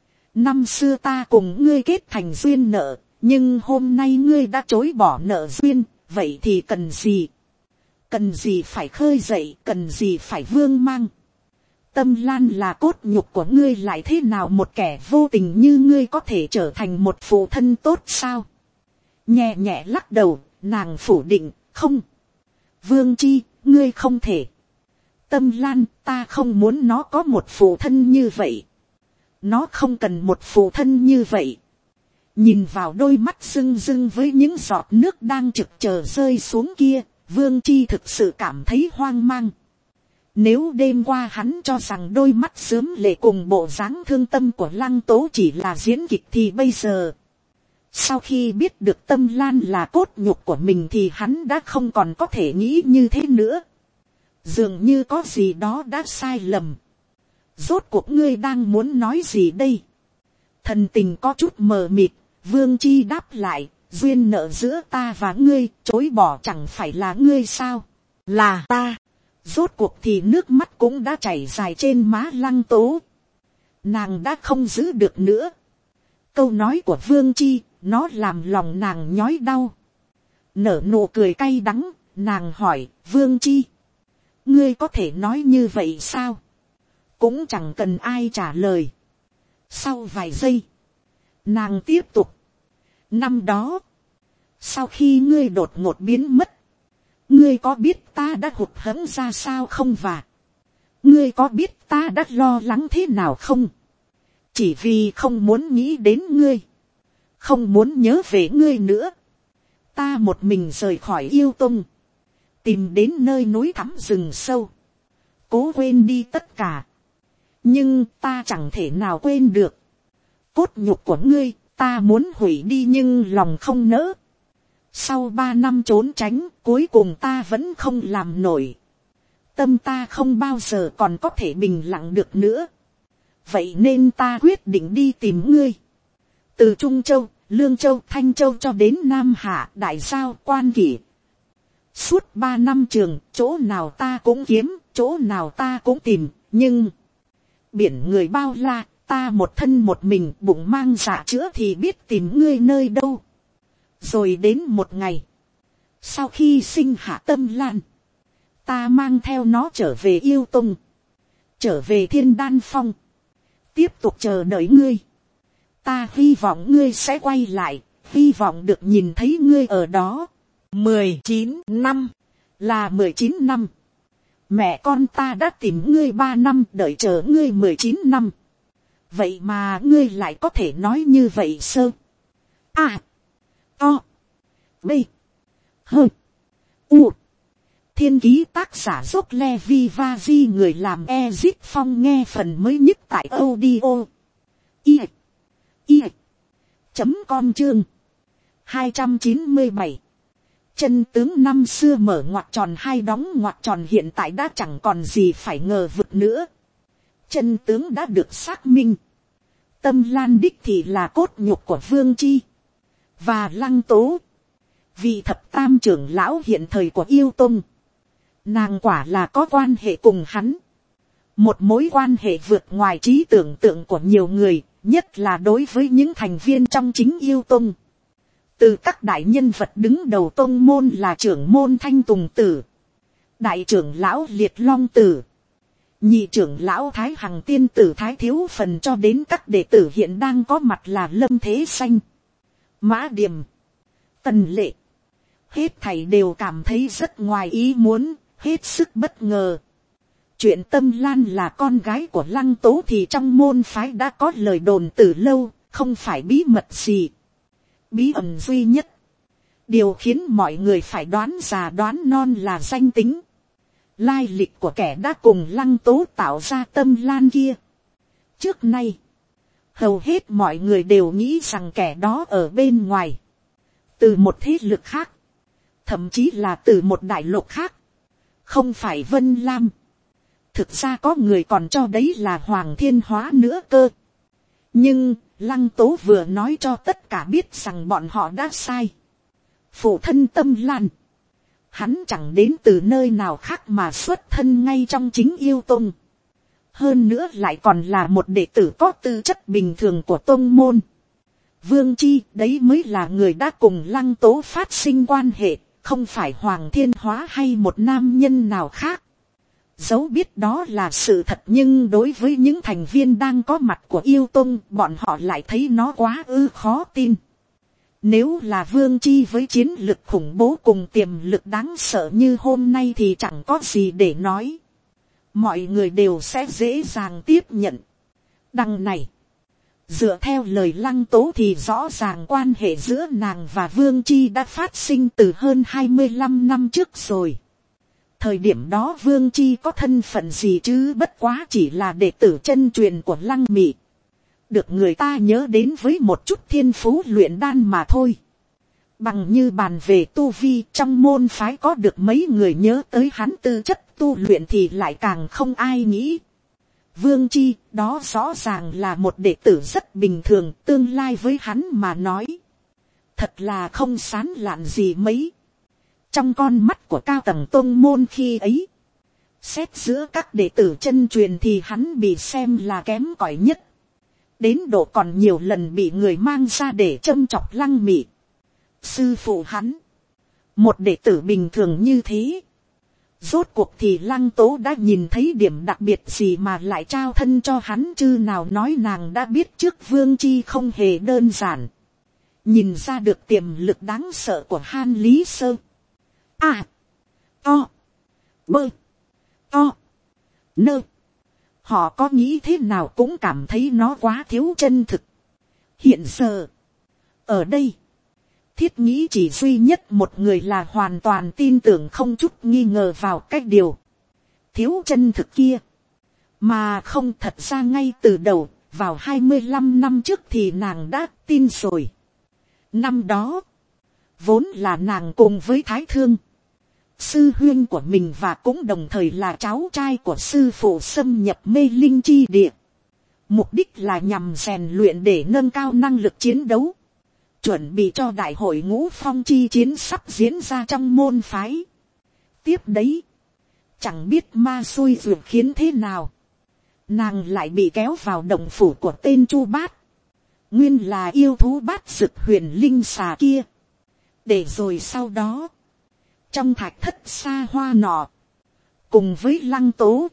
Năm xưa ta cùng ngươi kết thành duyên nợ, nhưng hôm nay ngươi đã chối bỏ nợ duyên, vậy thì cần gì? Cần gì phải khơi dậy, cần gì phải vương mang? Tâm Lan là cốt nhục của ngươi, lại thế nào một kẻ vô tình như ngươi có thể trở thành một phụ thân tốt sao? Nhẹ nhẹ lắc đầu, nàng phủ định, không. Vương Chi, ngươi không thể. Tâm Lan, ta không muốn nó có một phụ thân như vậy. Nó không cần một phụ thân như vậy. Nhìn vào đôi mắt rưng rưng với những giọt nước đang trực chờ rơi xuống kia, Vương Chi thực sự cảm thấy hoang mang. Nếu đêm qua hắn cho rằng đôi mắt xướm lệ cùng bộ dáng thương tâm của Lăng Tố chỉ là diễn kịch thì bây giờ, sau khi biết được Tâm Lan là cốt nhục của mình thì hắn đã không còn có thể nghĩ như thế nữa. Dường như có gì đó đã sai lầm. Rốt cuộc ngươi đang muốn nói gì đây? Thần tình có chút mờ mịt, Vương Chi đáp lại, duyên nợ giữa ta và ngươi, chối bỏ chẳng phải là ngươi sao? Là ta. Rốt cuộc thì nước mắt cũng đã chảy dài trên má Lăng Tố. Nàng đã không giữ được nữa. Câu nói của Vương Chi, nó làm lòng nàng nhói đau. Nở nụ cười cay đắng, nàng hỏi, Vương Chi, ngươi có thể nói như vậy sao? Cũng chẳng cần ai trả lời. Sau vài giây, nàng tiếp tục. Năm đó, sau khi ngươi đột ngột biến mất, ngươi có biết ta đã hụt hẫng ra sao không? Và ngươi có biết ta đã lo lắng thế nào không? Chỉ vì không muốn nghĩ đến ngươi, không muốn nhớ về ngươi nữa, ta một mình rời khỏi Yêu Tông, tìm đến nơi núi thẳm rừng sâu, cố quên đi tất cả. Nhưng ta chẳng thể nào quên được. Cốt nhục của ngươi, ta muốn hủy đi nhưng lòng không nỡ. Sau ba năm trốn tránh, cuối cùng ta vẫn không làm nổi. Tâm ta không bao giờ còn có thể bình lặng được nữa. Vậy nên ta quyết định đi tìm ngươi. Từ Trung Châu, Lương Châu, Thanh Châu cho đến Nam Hạ, Đại Giao, Quan Kỷ. Suốt ba năm trường, chỗ nào ta cũng kiếm, chỗ nào ta cũng tìm. Nhưng biển người bao la, ta một thân một mình, bụng mang dạ chữa thì biết tìm ngươi nơi đâu. Rồi đến một ngày, sau khi sinh hạ Tâm Lan, ta mang theo nó trở về Yêu Tông, trở về Thiên Đan Phong, tiếp tục chờ đợi ngươi. Ta hy vọng ngươi sẽ quay lại, hy vọng được nhìn thấy ngươi ở đó. mười chín năm, là mười chín năm. Mẹ con ta đã tìm ngươi ba năm, đợi chờ ngươi mười chín năm. Vậy mà ngươi lại có thể nói như vậy sơ. A. O. B. H. U. Thiên ký tác giả dốc Levi Vazi, người làm Ezip Phong nghe phần mới nhất tại audio. I. I. Chấm com chương. hai trăm chín mươi bảy. Chân tướng năm xưa mở ngoặc tròn hai đóng ngoặc tròn hiện tại đã chẳng còn gì phải ngờ vực nữa. Chân tướng đã được xác minh. Tâm Lan đích thì là cốt nhục của Vương Chi và Lăng Tố, vị thập tam trưởng lão hiện thời của Yêu Tông. Nàng quả là có quan hệ cùng hắn, một mối quan hệ vượt ngoài trí tưởng tượng của nhiều người, nhất là đối với những thành viên trong chính Yêu Tông. Từ các đại nhân vật đứng đầu tông môn là trưởng môn Thanh Tùng Tử, đại trưởng lão Liệt Long Tử, nhị trưởng lão Thái Hằng Tiên Tử Thái Thiếu Phần, cho đến các đệ tử hiện đang có mặt là Lâm Thế Xanh, Mã Điềm, Tần Lệ. Hết thảy đều cảm thấy rất ngoài ý muốn, hết sức bất ngờ. Chuyện Tâm Lan là con gái của Lăng Tố thì trong môn phái đã có lời đồn từ lâu, không phải bí mật gì. Bí ẩn duy nhất, điều khiến mọi người phải đoán già đoán non là danh tính, lai lịch của kẻ đã cùng Lăng Tố tạo ra Tâm Lan kia. Trước nay, hầu hết mọi người đều nghĩ rằng kẻ đó ở bên ngoài, từ một thế lực khác, thậm chí là từ một đại lục khác, không phải Vân Lam. Thực ra có người còn cho đấy là Hoàng Thiên Hóa nữa cơ. Nhưng Lăng Tố vừa nói cho tất cả biết rằng bọn họ đã sai. Phụ thân Tâm Lan, hắn chẳng đến từ nơi nào khác mà xuất thân ngay trong chính Yêu Tông. Hơn nữa lại còn là một đệ tử có tư chất bình thường của tông môn. Vương Chi đấy mới là người đã cùng Lăng Tố phát sinh quan hệ, không phải Hoàng Thiên Hóa hay một nam nhân nào khác. Dẫu biết đó là sự thật, nhưng đối với những thành viên đang có mặt của Yêu Tông, bọn họ lại thấy nó quá ư khó tin. Nếu là Vương Chi với chiến lực khủng bố cùng tiềm lực đáng sợ như hôm nay thì chẳng có gì để nói. Mọi người đều sẽ dễ dàng tiếp nhận. Đằng này, dựa theo lời Lăng Tố thì rõ ràng quan hệ giữa nàng và Vương Chi đã phát sinh từ hơn hai mươi lăm năm trước rồi. Thời điểm đó Vương Chi có thân phận gì chứ, bất quá chỉ là đệ tử chân truyền của Lăng Mị, được người ta nhớ đến với một chút thiên phú luyện đan mà thôi. Bằng như bàn về tu vi, trong môn phái có được mấy người nhớ tới hắn tư chất tu luyện thì lại càng không ai nghĩ. Vương Chi đó rõ ràng là một đệ tử rất bình thường, tương lai với hắn mà nói thật là không sán lạn gì mấy. Trong con mắt của cao tầng tôn môn khi ấy, xét giữa các đệ tử chân truyền thì hắn bị xem là kém cỏi nhất, đến độ còn nhiều lần bị người mang ra để châm chọc Lăng Mị. Sư phụ hắn, một đệ tử bình thường như thế, rốt cuộc thì Lăng Tố đã nhìn thấy điểm đặc biệt gì mà lại trao thân cho hắn chứ, nào nói nàng đã biết trước Vương Chi không hề đơn giản, nhìn ra được tiềm lực đáng sợ của Han Lý Sơ. À, to, bơ, to, nơ. Họ có nghĩ thế nào cũng cảm thấy nó quá thiếu chân thực. Hiện giờ, ở đây, thiết nghĩ chỉ duy nhất một người là hoàn toàn tin tưởng không chút nghi ngờ vào cái điều thiếu chân thực kia. Mà không, thật ra ngay từ đầu, vào hai mươi lăm năm trước thì nàng đã tin rồi. Năm đó, vốn là nàng cùng với Thái Thương, sư huyên của mình và cũng đồng thời là cháu trai của sư phụ xâm nhập mê linh chi địa. Mục đích là nhằm rèn luyện để nâng cao năng lực chiến đấu, chuẩn bị cho đại hội ngũ phong chi chiến sắp diễn ra trong môn phái. Tiếp đấy, chẳng biết ma xui ruột khiến thế nào, nàng lại bị kéo vào động phủ của tên Chu Bát, nguyên là yêu thú bát dực huyền linh xà kia. Để rồi sau đó, trong thạch thất xa hoa nọ, cùng với Lăng Tố,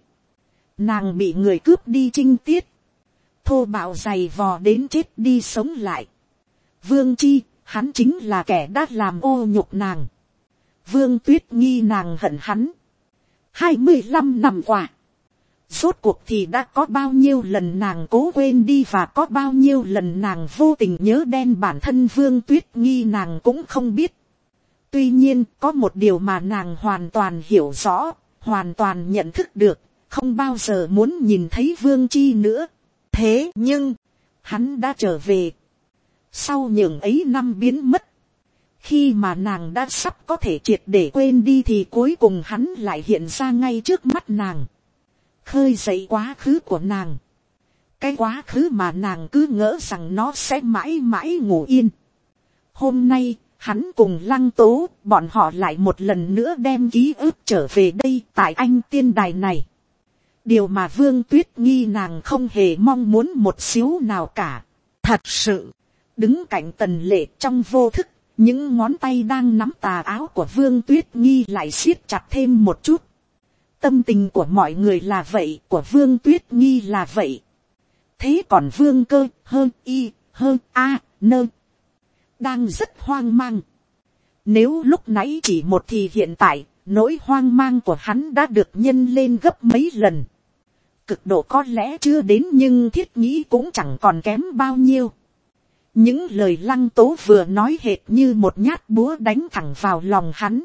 nàng bị người cướp đi trinh tiết, thô bạo giày vò đến chết đi sống lại. Vương Chi, hắn chính là kẻ đã làm ô nhục nàng. Vương Tuyết Nghi nàng hận hắn. hai mươi lăm năm qua, rốt cuộc thì đã có bao nhiêu lần nàng cố quên đi, và có bao nhiêu lần nàng vô tình nhớ đen bản thân Vương Tuyết Nghi nàng cũng không biết. Tuy nhiên có một điều mà nàng hoàn toàn hiểu rõ, hoàn toàn nhận thức được, không bao giờ muốn nhìn thấy Vương Chi nữa. Thế nhưng, hắn đã trở về. Sau những ấy năm biến mất, khi mà nàng đã sắp có thể triệt để quên đi, thì cuối cùng hắn lại hiện ra ngay trước mắt nàng, khơi dậy quá khứ của nàng. Cái quá khứ mà nàng cứ ngỡ rằng nó sẽ mãi mãi ngủ yên. Hôm nay, hắn cùng Lăng Tố, bọn họ lại một lần nữa đem ký ức trở về đây tại Anh Tiên Đài này. Điều mà Vương Tuyết Nghi nàng không hề mong muốn một xíu nào cả. Thật sự, đứng cạnh Tần Lệ trong vô thức, những ngón tay đang nắm tà áo của Vương Tuyết Nghi lại siết chặt thêm một chút. Tâm tình của mọi người là vậy, của Vương Tuyết Nghi là vậy. Thế còn Vương Cơ, hơn y, hơn a, nơ, đang rất hoang mang. Nếu lúc nãy chỉ một thì hiện tại, nỗi hoang mang của hắn đã được nhân lên gấp mấy lần. Cực độ có lẽ chưa đến, nhưng thiết nghĩ cũng chẳng còn kém bao nhiêu. Những lời Lăng Tố vừa nói hệt như một nhát búa đánh thẳng vào lòng hắn.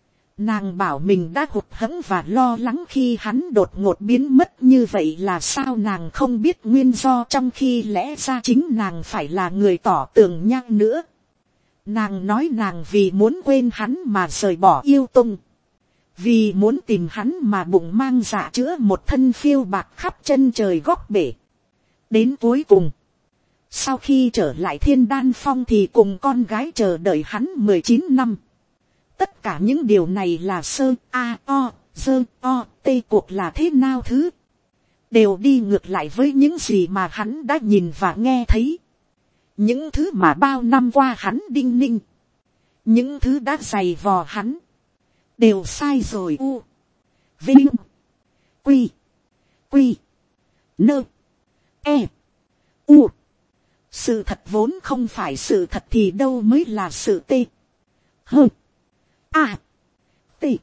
Nàng bảo mình đã hụt hẫng và lo lắng khi hắn đột ngột biến mất như vậy là sao, nàng không biết nguyên do, trong khi lẽ ra chính nàng phải là người tỏ tường nhang nữa. Nàng nói nàng vì muốn quên hắn mà rời bỏ Yêu Tông, vì muốn tìm hắn mà bụng mang dạ chữa một thân phiêu bạc khắp chân trời góc bể. Đến cuối cùng, sau khi trở lại Thiên Đan Phong thì cùng con gái chờ đợi hắn mười chín năm. Tất cả những điều này là sơ a o dơ o tê cuộc là thế nào thứ, đều đi ngược lại với những gì mà hắn đã nhìn và nghe thấy. Những thứ mà bao năm qua hắn đinh ninh, những thứ đã giày vò hắn, đều sai rồi. U, vinh, quy, quy, nơ, e, u. Sự thật vốn không phải sự thật thì đâu mới là sự tê, hơ, a, tê,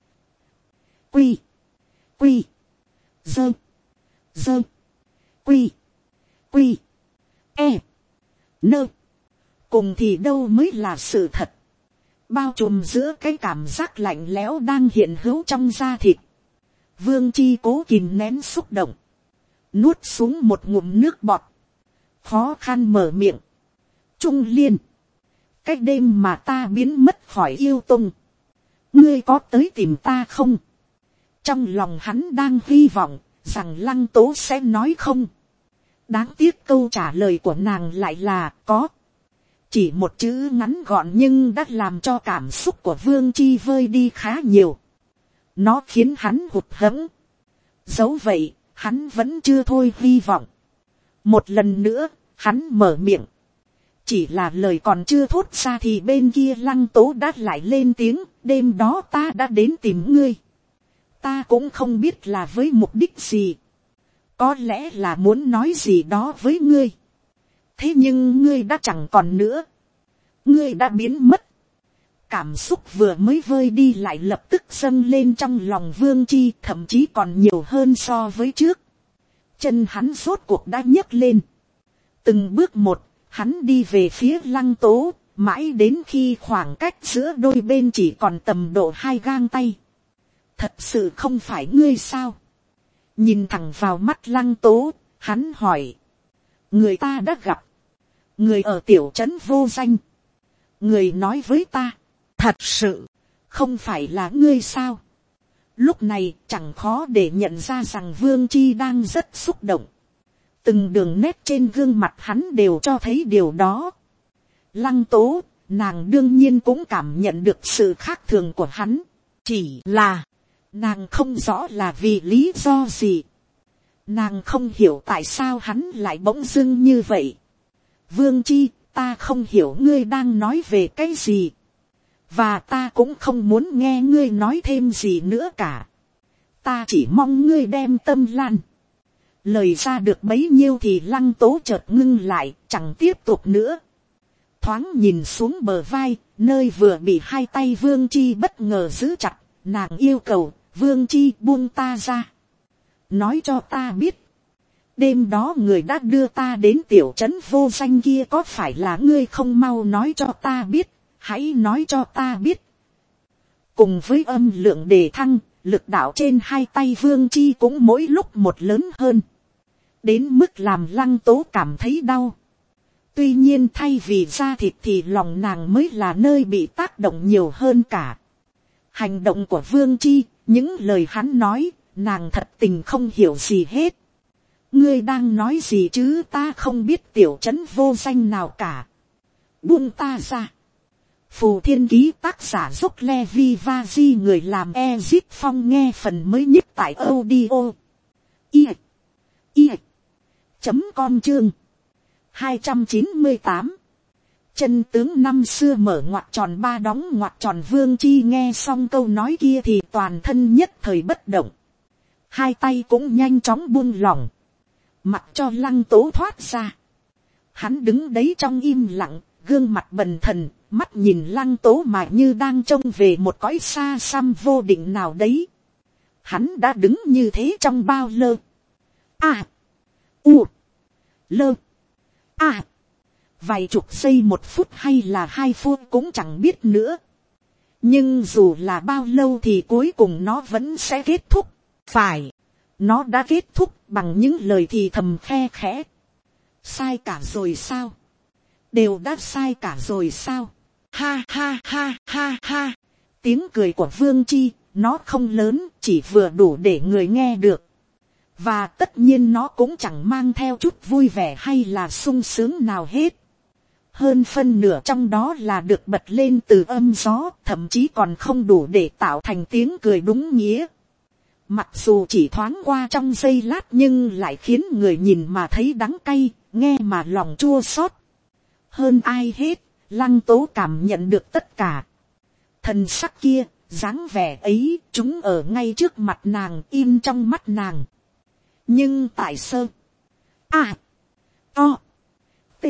quy, quy, dơ, dơ, quy, quy, e, nơ. Cùng thì đâu mới là sự thật. Bao trùm giữa cái cảm giác lạnh lẽo đang hiện hữu trong da thịt. Vương Chi cố kìm nén xúc động, nuốt xuống một ngụm nước bọt, khó khăn mở miệng. Trung Liên, cái đêm mà ta biến mất khỏi Yêu Tông, ngươi có tới tìm ta không? Trong lòng hắn đang hy vọng rằng Lăng Tố sẽ nói không. Đáng tiếc câu trả lời của nàng lại là có. Chỉ một chữ ngắn gọn nhưng đã làm cho cảm xúc của Vương Chi vơi đi khá nhiều. Nó khiến hắn hụt hẫng. Dẫu vậy, hắn vẫn chưa thôi hy vọng. Một lần nữa, hắn mở miệng. Chỉ là lời còn chưa thốt ra thì bên kia Lăng Tố đã lại lên tiếng. Đêm đó ta đã đến tìm ngươi. Ta cũng không biết là với mục đích gì. Có lẽ là muốn nói gì đó với ngươi. Thế nhưng ngươi đã chẳng còn nữa. Ngươi đã biến mất. Cảm xúc vừa mới vơi đi lại lập tức dâng lên trong lòng Vương Chi, thậm chí còn nhiều hơn so với trước. Chân hắn rốt cuộc đã nhấc lên. Từng bước một, hắn đi về phía Lăng Tố, mãi đến khi khoảng cách giữa đôi bên chỉ còn tầm độ hai gang tay. Thật sự không phải ngươi sao? Nhìn thẳng vào mắt Lăng Tố, hắn hỏi. Người ta đã gặp. Người ở tiểu trấn vô danh. Người nói với ta. Thật sự, không phải là ngươi sao? Lúc này chẳng khó để nhận ra rằng Vương Chi đang rất xúc động. Từng đường nét trên gương mặt hắn đều cho thấy điều đó. Lăng Tố, nàng đương nhiên cũng cảm nhận được sự khác thường của hắn. Chỉ là, nàng không rõ là vì lý do gì. Nàng không hiểu tại sao hắn lại bỗng dưng như vậy. Vương Chi, ta không hiểu ngươi đang nói về cái gì. và ta cũng không muốn nghe ngươi nói thêm gì nữa cả. Ta chỉ mong ngươi đem tâm lan. Lời ra được bấy nhiêu thì Lăng Tố chợt ngưng lại, chẳng tiếp tục nữa. Thoáng nhìn xuống bờ vai, nơi vừa bị hai tay Vương Chi bất ngờ giữ chặt, nàng yêu cầu, Vương Chi buông ta ra. Nói cho ta biết, đêm đó người đã đưa ta đến tiểu trấn vô danh kia có phải là ngươi không, mau nói cho ta biết, hãy nói cho ta biết. Cùng với âm lượng đề thăng, lực đạo trên hai tay Vương Chi cũng mỗi lúc một lớn hơn. Đến mức làm Lăng Tố cảm thấy đau. Tuy nhiên thay vì da thịt thì lòng nàng mới là nơi bị tác động nhiều hơn cả. Hành động của Vương Chi, những lời hắn nói, nàng thật tình không hiểu gì hết. Ngươi đang nói gì chứ, ta không biết tiểu trấn vô danh nào cả. Buông ta ra. Phù Thiên Ký tác giả Dốc Levi Vaji, người làm Ezip Phong nghe phần mới nhất tại audio. I. I. Chấm com chương. hai trăm chín mươi tám. Chân tướng năm xưa mở ngoặc tròn ba đóng ngoặc tròn. Vương Chi nghe xong câu nói kia thì toàn thân nhất thời bất động. Hai tay cũng nhanh chóng buông lỏng. Mặc cho Lăng Tố thoát ra. Hắn đứng đấy trong im lặng, gương mặt bần thần, mắt nhìn Lăng Tố mà như đang trông về một cõi xa xăm vô định nào đấy. Hắn đã đứng như thế trong bao lơ. À. U. Lơ. À. Vài chục giây, một phút hay là hai phút cũng chẳng biết nữa. Nhưng dù là bao lâu thì cuối cùng nó vẫn sẽ kết thúc. Phải. Nó đã kết thúc bằng những lời thì thầm khe khẽ. Sai cả rồi sao? Đều đã sai cả rồi sao? Ha ha ha ha ha. Tiếng cười của Vương Chi, nó không lớn, chỉ vừa đủ để người nghe được. Và tất nhiên nó cũng chẳng mang theo chút vui vẻ hay là sung sướng nào hết. Hơn phân nửa trong đó là được bật lên từ âm gió, thậm chí còn không đủ để tạo thành tiếng cười đúng nghĩa. Mặc dù chỉ thoáng qua trong giây lát nhưng lại khiến người nhìn mà thấy đắng cay, nghe mà lòng chua xót. Hơn ai hết, Lăng Tố cảm nhận được tất cả. Thần sắc kia, dáng vẻ ấy, chúng ở ngay trước mặt nàng, in trong mắt nàng. Nhưng tại sơ A. O. T.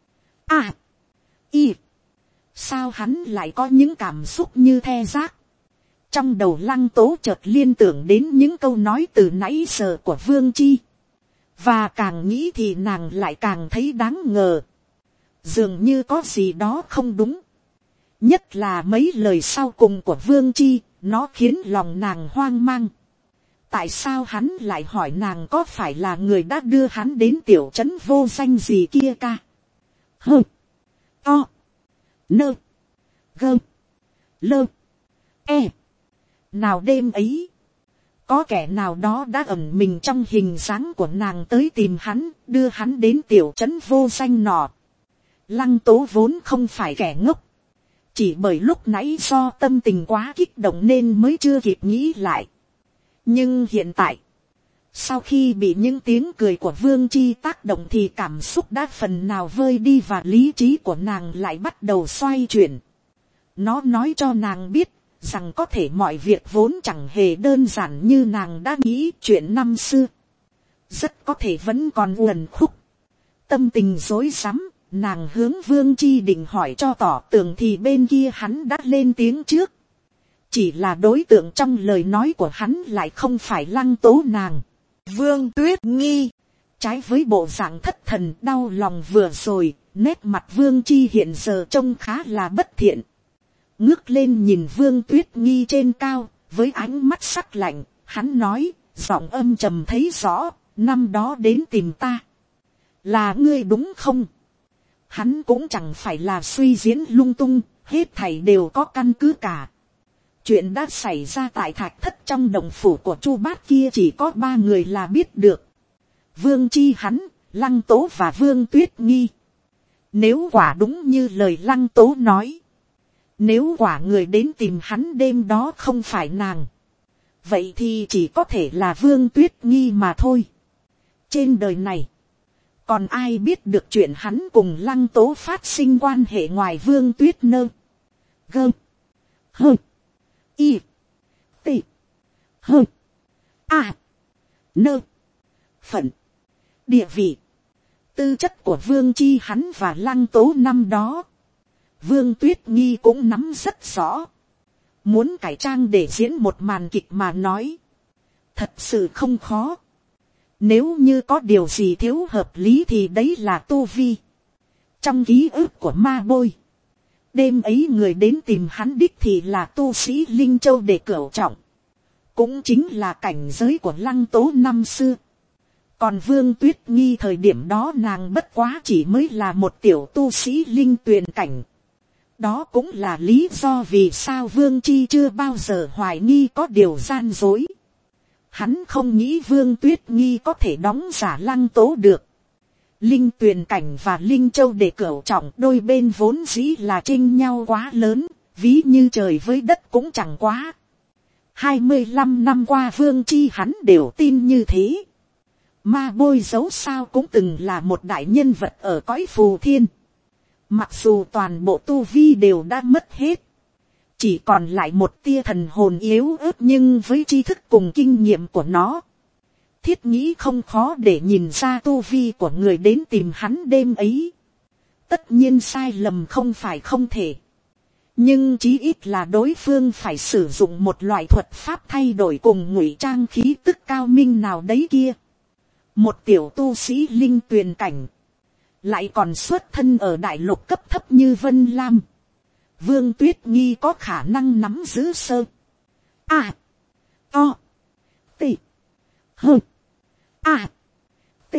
A. Y. Sao hắn lại có những cảm xúc như the rác? Trong đầu Lăng Tố chợt liên tưởng đến những câu nói từ nãy giờ của Vương Chi. Và càng nghĩ thì nàng lại càng thấy đáng ngờ. Dường như có gì đó không đúng. Nhất là mấy lời sau cùng của Vương Chi, nó khiến lòng nàng hoang mang. Tại sao hắn lại hỏi nàng có phải là người đã đưa hắn đến tiểu trấn vô danh gì kia ca? Hơ. To. Nơ. Gơ. Lơ. E. Nào đêm ấy, có kẻ nào đó đã ẩn mình trong hình dáng của nàng tới tìm hắn, đưa hắn đến tiểu trấn vô danh nọ. Lăng Tố vốn không phải kẻ ngốc. Chỉ bởi lúc nãy do tâm tình quá kích động nên mới chưa kịp nghĩ lại. Nhưng hiện tại, sau khi bị những tiếng cười của Vương Chi tác động thì cảm xúc đã phần nào vơi đi và lý trí của nàng lại bắt đầu xoay chuyển. Nó nói cho nàng biết rằng có thể mọi việc vốn chẳng hề đơn giản như nàng đã nghĩ. Chuyện năm xưa rất có thể vẫn còn uẩn khúc. Tâm tình rối rắm, nàng hướng Vương Chi định hỏi cho tỏ tường thì bên kia hắn đã lên tiếng trước. Chỉ là đối tượng trong lời nói của hắn lại không phải Lăng Tố nàng. Vương Tuyết Nghi. Trái với bộ dạng thất thần đau lòng vừa rồi, nét mặt Vương Chi hiện giờ trông khá là bất thiện. Ngước lên nhìn Vương Tuyết Nghi trên cao, với ánh mắt sắc lạnh, hắn nói, giọng âm trầm thấy rõ, năm đó đến tìm ta. Là ngươi đúng không? Hắn cũng chẳng phải là suy diễn lung tung, hết thảy đều có căn cứ cả. Chuyện đã xảy ra tại thạch thất trong động phủ của Chu Bát kia chỉ có ba người là biết được. Vương Chi hắn, Lăng Tố và Vương Tuyết Nghi. Nếu quả đúng như lời Lăng Tố nói, nếu quả người đến tìm hắn đêm đó không phải nàng, vậy thì chỉ có thể là Vương Tuyết Nghi mà thôi. Trên đời này, còn ai biết được chuyện hắn cùng Lăng Tố phát sinh quan hệ ngoài Vương Tuyết Nơ. Gơ. Hơ. Y. T. Hơ. A. Nơ. Phận. Địa vị. Tư chất của Vương Chi hắn và Lăng Tố năm đó, Vương Tuyết Nghi cũng nắm rất rõ. Muốn cải trang để diễn một màn kịch mà nói, thật sự không khó. Nếu như có điều gì thiếu hợp lý thì đấy là tu vi. Trong ký ức của Ma Bôi, đêm ấy người đến tìm hắn đích thì là tu sĩ Linh Châu để cửu trọng, cũng chính là cảnh giới của Lăng Tố năm xưa. Còn Vương Tuyết Nghi thời điểm đó nàng bất quá chỉ mới là một tiểu tu sĩ linh tuyền cảnh. Đó cũng là lý do vì sao Vương Chi chưa bao giờ hoài nghi có điều gian dối. Hắn không nghĩ Vương Tuyết Nghi có thể đóng giả Lăng Tố được. Linh tuyền cảnh và Linh Châu để cửu trọng đôi bên vốn dĩ là chênh nhau quá lớn, ví như trời với đất cũng chẳng quá. hai mươi lăm năm qua Vương Chi hắn đều tin như thế. Ma Bôi dẫu sao cũng từng là một đại nhân vật ở cõi phù thiên. Mặc dù toàn bộ tu vi đều đã mất hết, chỉ còn lại một tia thần hồn yếu ớt, nhưng với tri thức cùng kinh nghiệm của nó, thiết nghĩ không khó để nhìn ra tu vi của người đến tìm hắn đêm ấy. Tất nhiên sai lầm không phải không thể, nhưng chí ít là đối phương phải sử dụng một loại thuật pháp thay đổi cùng ngụy trang khí tức cao minh nào đấy kia. Một tiểu tu sĩ linh tuyền cảnh, lại còn xuất thân ở đại lục cấp thấp như Vân Lam. Vương Tuyết Nghi có khả năng nắm giữ sơ. A. O. T. Hơ. A. T.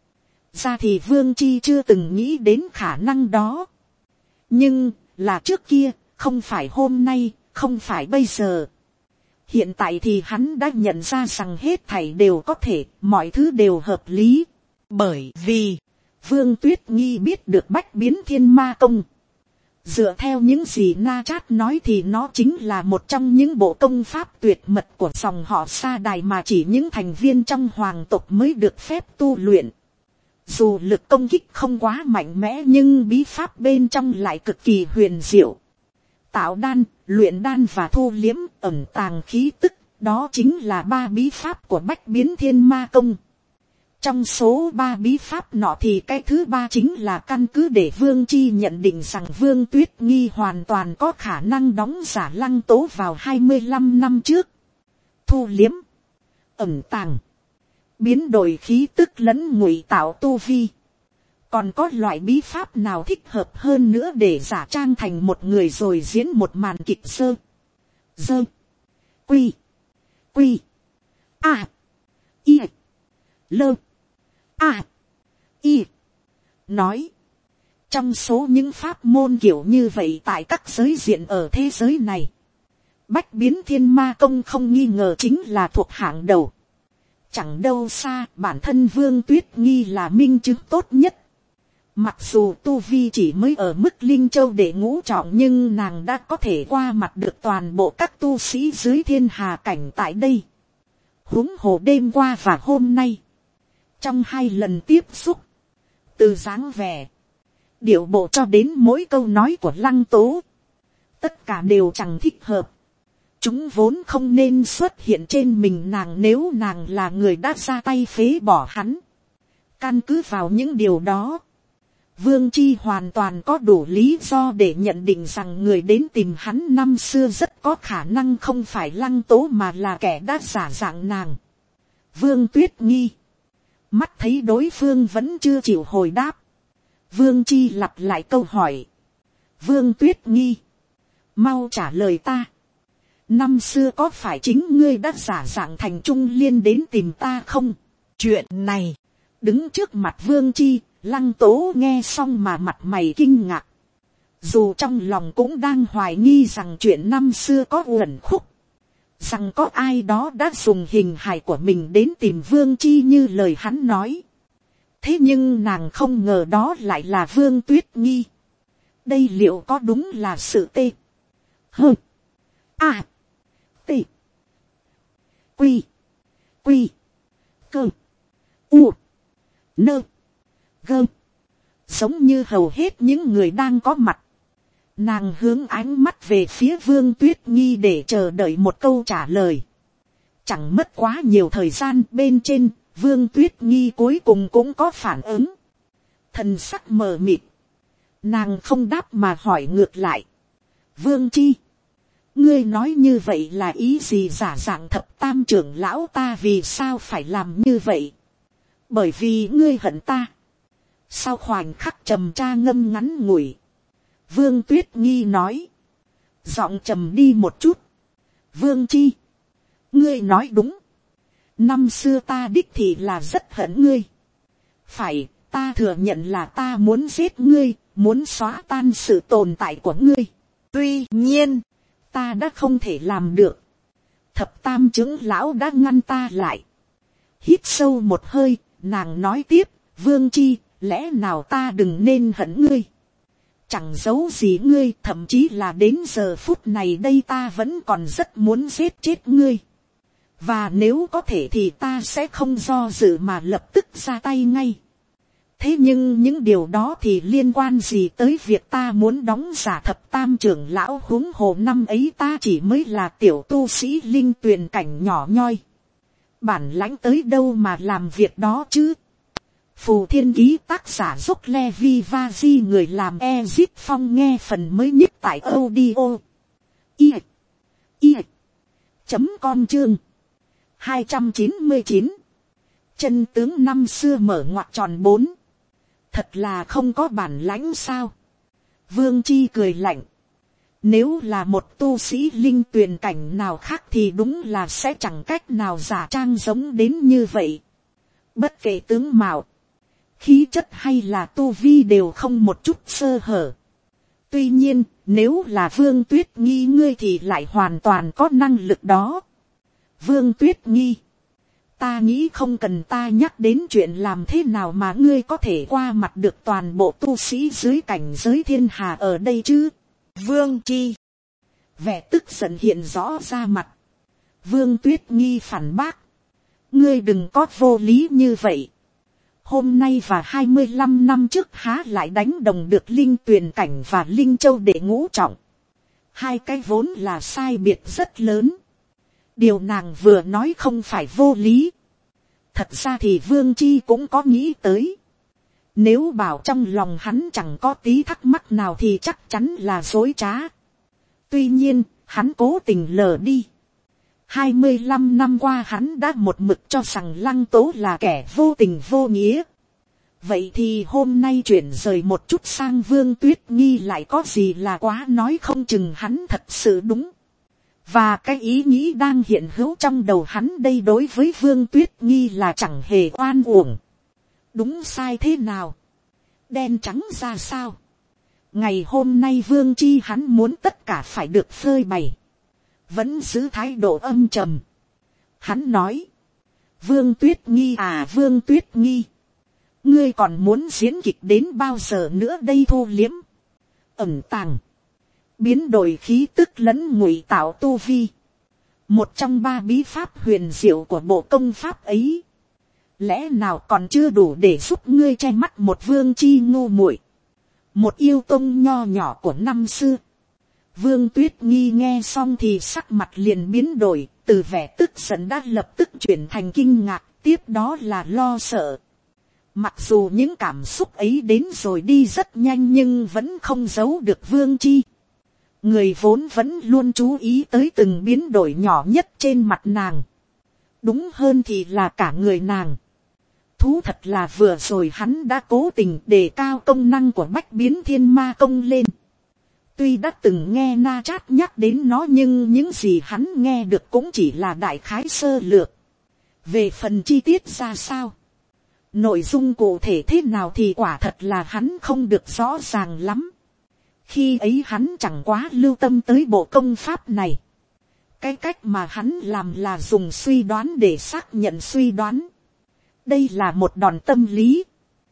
Ra thì Vương Chi chưa từng nghĩ đến khả năng đó. Nhưng, là trước kia, không phải hôm nay, không phải bây giờ. Hiện tại thì hắn đã nhận ra rằng hết thảy đều có thể, mọi thứ đều hợp lý. Bởi vì, Vương Tuyết Nghi biết được bách biến thiên ma công. Dựa theo những gì Na Chát nói thì nó chính là một trong những bộ công pháp tuyệt mật của dòng họ Sa Đài mà chỉ những thành viên trong hoàng tộc mới được phép tu luyện. Dù lực công kích không quá mạnh mẽ nhưng bí pháp bên trong lại cực kỳ huyền diệu. Tạo đan, luyện đan và thu liếm, ẩn tàng khí tức, đó chính là ba bí pháp của bách biến thiên ma công. Trong số ba bí pháp nọ thì cái thứ ba chính là căn cứ để Vương Chi nhận định rằng Vương Tuyết Nghi hoàn toàn có khả năng đóng giả Lăng Tố vào hai mươi lăm năm trước. Thu liếm, ẩn tàng, biến đổi khí tức lẫn ngụy tạo tu vi. Còn có loại bí pháp nào thích hợp hơn nữa để giả trang thành một người rồi diễn một màn kịch sơ. Dơ. Quy. Quy. A. Y. Lơ. A. Y. Nói. Trong số những pháp môn kiểu như vậy tại các giới diện ở thế giới này, bách biến thiên ma công không nghi ngờ chính là thuộc hạng đầu. Chẳng đâu xa, bản thân Vương Tuyết Nghi là minh chứng tốt nhất. Mặc dù tu vi chỉ mới ở mức Linh Châu để ngũ trọng nhưng nàng đã có thể qua mặt được toàn bộ các tu sĩ dưới thiên hà cảnh tại đây. Huống hồ đêm qua và hôm nay, trong hai lần tiếp xúc, từ dáng vẻ, điệu bộ cho đến mỗi câu nói của Lăng Tố, tất cả đều chẳng thích hợp. Chúng vốn không nên xuất hiện trên mình nàng nếu nàng là người đã ra tay phế bỏ hắn. Căn cứ vào những điều đó, Vương Chi hoàn toàn có đủ lý do để nhận định rằng người đến tìm hắn năm xưa rất có khả năng không phải Lăng Tố mà là kẻ đã giả dạng nàng. Vương Tuyết Nghi mắt thấy đối phương vẫn chưa chịu hồi đáp, Vương Chi lặp lại câu hỏi. Vương Tuyết Nghi, mau trả lời ta. Năm xưa có phải chính ngươi đã giả dạng thành Trung Liên đến tìm ta không? Chuyện này, đứng trước mặt Vương Chi, Lăng Tố nghe xong mà mặt mày kinh ngạc. Dù trong lòng cũng đang hoài nghi rằng chuyện năm xưa có uẩn khúc. Rằng có ai đó đã dùng hình hài của mình đến tìm Vương Chi như lời hắn nói. Thế nhưng nàng không ngờ đó lại là Vương Tuyết Nghi. Đây liệu có đúng là sự tê? Hơ. A. T. Quy. Quy. Cơ. U. Nơ. Gơ. Giống như hầu hết những người đang có mặt, Nàng hướng ánh mắt về phía Vương Tuyết Nghi để chờ đợi một câu trả lời. Chẳng mất quá nhiều thời gian, bên trên, Vương Tuyết Nghi cuối cùng cũng có phản ứng. Thần sắc mờ mịt. Nàng không đáp mà hỏi ngược lại. Vương Chi, ngươi nói như vậy là ý gì? Giả dạng thập tam trưởng lão ta vì sao phải làm như vậy? Bởi vì ngươi hận ta. Sau khoảnh khắc trầm tra ngâm ngắn ngủi, Vương Tuyết Nghi nói, giọng trầm đi một chút. Vương Chi, ngươi nói đúng. Năm xưa ta đích thì là rất hận ngươi. Phải, ta thừa nhận là ta muốn giết ngươi, muốn xóa tan sự tồn tại của ngươi. Tuy nhiên, ta đã không thể làm được. Thập tam trưởng lão đã ngăn ta lại. Hít sâu một hơi, nàng nói tiếp, Vương Chi, lẽ nào ta đừng nên hận ngươi? Chẳng giấu gì ngươi, thậm chí là đến giờ phút này đây ta vẫn còn rất muốn giết chết ngươi. Và nếu có thể thì ta sẽ không do dự mà lập tức ra tay ngay. Thế nhưng những điều đó thì liên quan gì tới việc ta muốn đóng giả thập tam trưởng lão? Huống hồ năm ấy ta chỉ mới là tiểu tu sĩ linh tuyền cảnh nhỏ nhoi. Bản lãnh tới đâu mà làm việc đó chứ? Phù Thiên Ký tác giả Dốc Levi Vaji, người làm Ezip Phong nghe phần mới nhất tại audio i i chấm com chương hai trăm chín mươi chín. Chân tướng năm xưa mở ngoặc tròn bốn. Thật là không có bản lãnh sao? Vương Chi cười lạnh. Nếu là một tu sĩ linh tuyền cảnh nào khác thì đúng là sẽ chẳng cách nào giả trang giống đến như vậy. Bất kể tướng mạo, khí chất hay là tu vi đều không một chút sơ hở. Tuy nhiên, nếu là Vương Tuyết Nghi ngươi thì lại hoàn toàn có năng lực đó. Vương Tuyết Nghi, ta nghĩ không cần ta nhắc đến chuyện làm thế nào mà ngươi có thể qua mặt được toàn bộ tu sĩ dưới cảnh giới thiên hà ở đây chứ. Vương Chi, vẻ tức giận hiện rõ ra mặt. Vương Tuyết Nghi phản bác, ngươi đừng có vô lý như vậy. Hôm nay và hai mươi lăm năm trước há lại đánh đồng được linh tuyền cảnh và linh châu đệ ngũ trọng. Hai cái vốn là sai biệt rất lớn. Điều nàng vừa nói không phải vô lý. Thật ra thì Vương Chi cũng có nghĩ tới. Nếu bảo trong lòng hắn chẳng có tí thắc mắc nào thì chắc chắn là dối trá. Tuy nhiên, hắn cố tình lờ đi. hai mươi lăm năm qua hắn đã một mực cho rằng Lăng Tố là kẻ vô tình vô nghĩa. Vậy thì hôm nay chuyển rời một chút sang Vương Tuyết Nghi lại có gì là quá, nói không chừng hắn thật sự đúng. Và cái ý nghĩ đang hiện hữu trong đầu hắn đây đối với Vương Tuyết Nghi là chẳng hề oan uổng. Đúng sai thế nào? Đen trắng ra sao? Ngày hôm nay Vương Chi hắn muốn tất cả phải được phơi bày. Vẫn giữ thái độ âm trầm. Hắn nói. Vương Tuyết Nghi à, Vương Tuyết Nghi, ngươi còn muốn diễn kịch đến bao giờ nữa đây? Thu liếm, ẩn tàng, biến đổi khí tức lẫn ngụy tạo tu vi, một trong ba bí pháp huyền diệu của bộ công pháp ấy, lẽ nào còn chưa đủ để giúp ngươi che mắt một Vương Chi ngu muội, một yêu tông nho nhỏ của năm xưa? Vương Tuyết Nghi nghe xong thì sắc mặt liền biến đổi, từ vẻ tức giận đã lập tức chuyển thành kinh ngạc, tiếp đó là lo sợ. Mặc dù những cảm xúc ấy đến rồi đi rất nhanh nhưng vẫn không giấu được Vương Chi. Người vốn vẫn luôn chú ý tới từng biến đổi nhỏ nhất trên mặt nàng. Đúng hơn thì là cả người nàng. Thú thật là vừa rồi hắn đã cố tình đề cao công năng của Bách Biến Thiên Ma Công lên. Tuy đã từng nghe Na Chát nhắc đến nó nhưng những gì hắn nghe được cũng chỉ là đại khái sơ lược. Về phần chi tiết ra sao, nội dung cụ thể thế nào thì quả thật là hắn không được rõ ràng lắm. Khi ấy hắn chẳng quá lưu tâm tới bộ công pháp này. Cái cách mà hắn làm là dùng suy đoán để xác nhận suy đoán. Đây là một đòn tâm lý.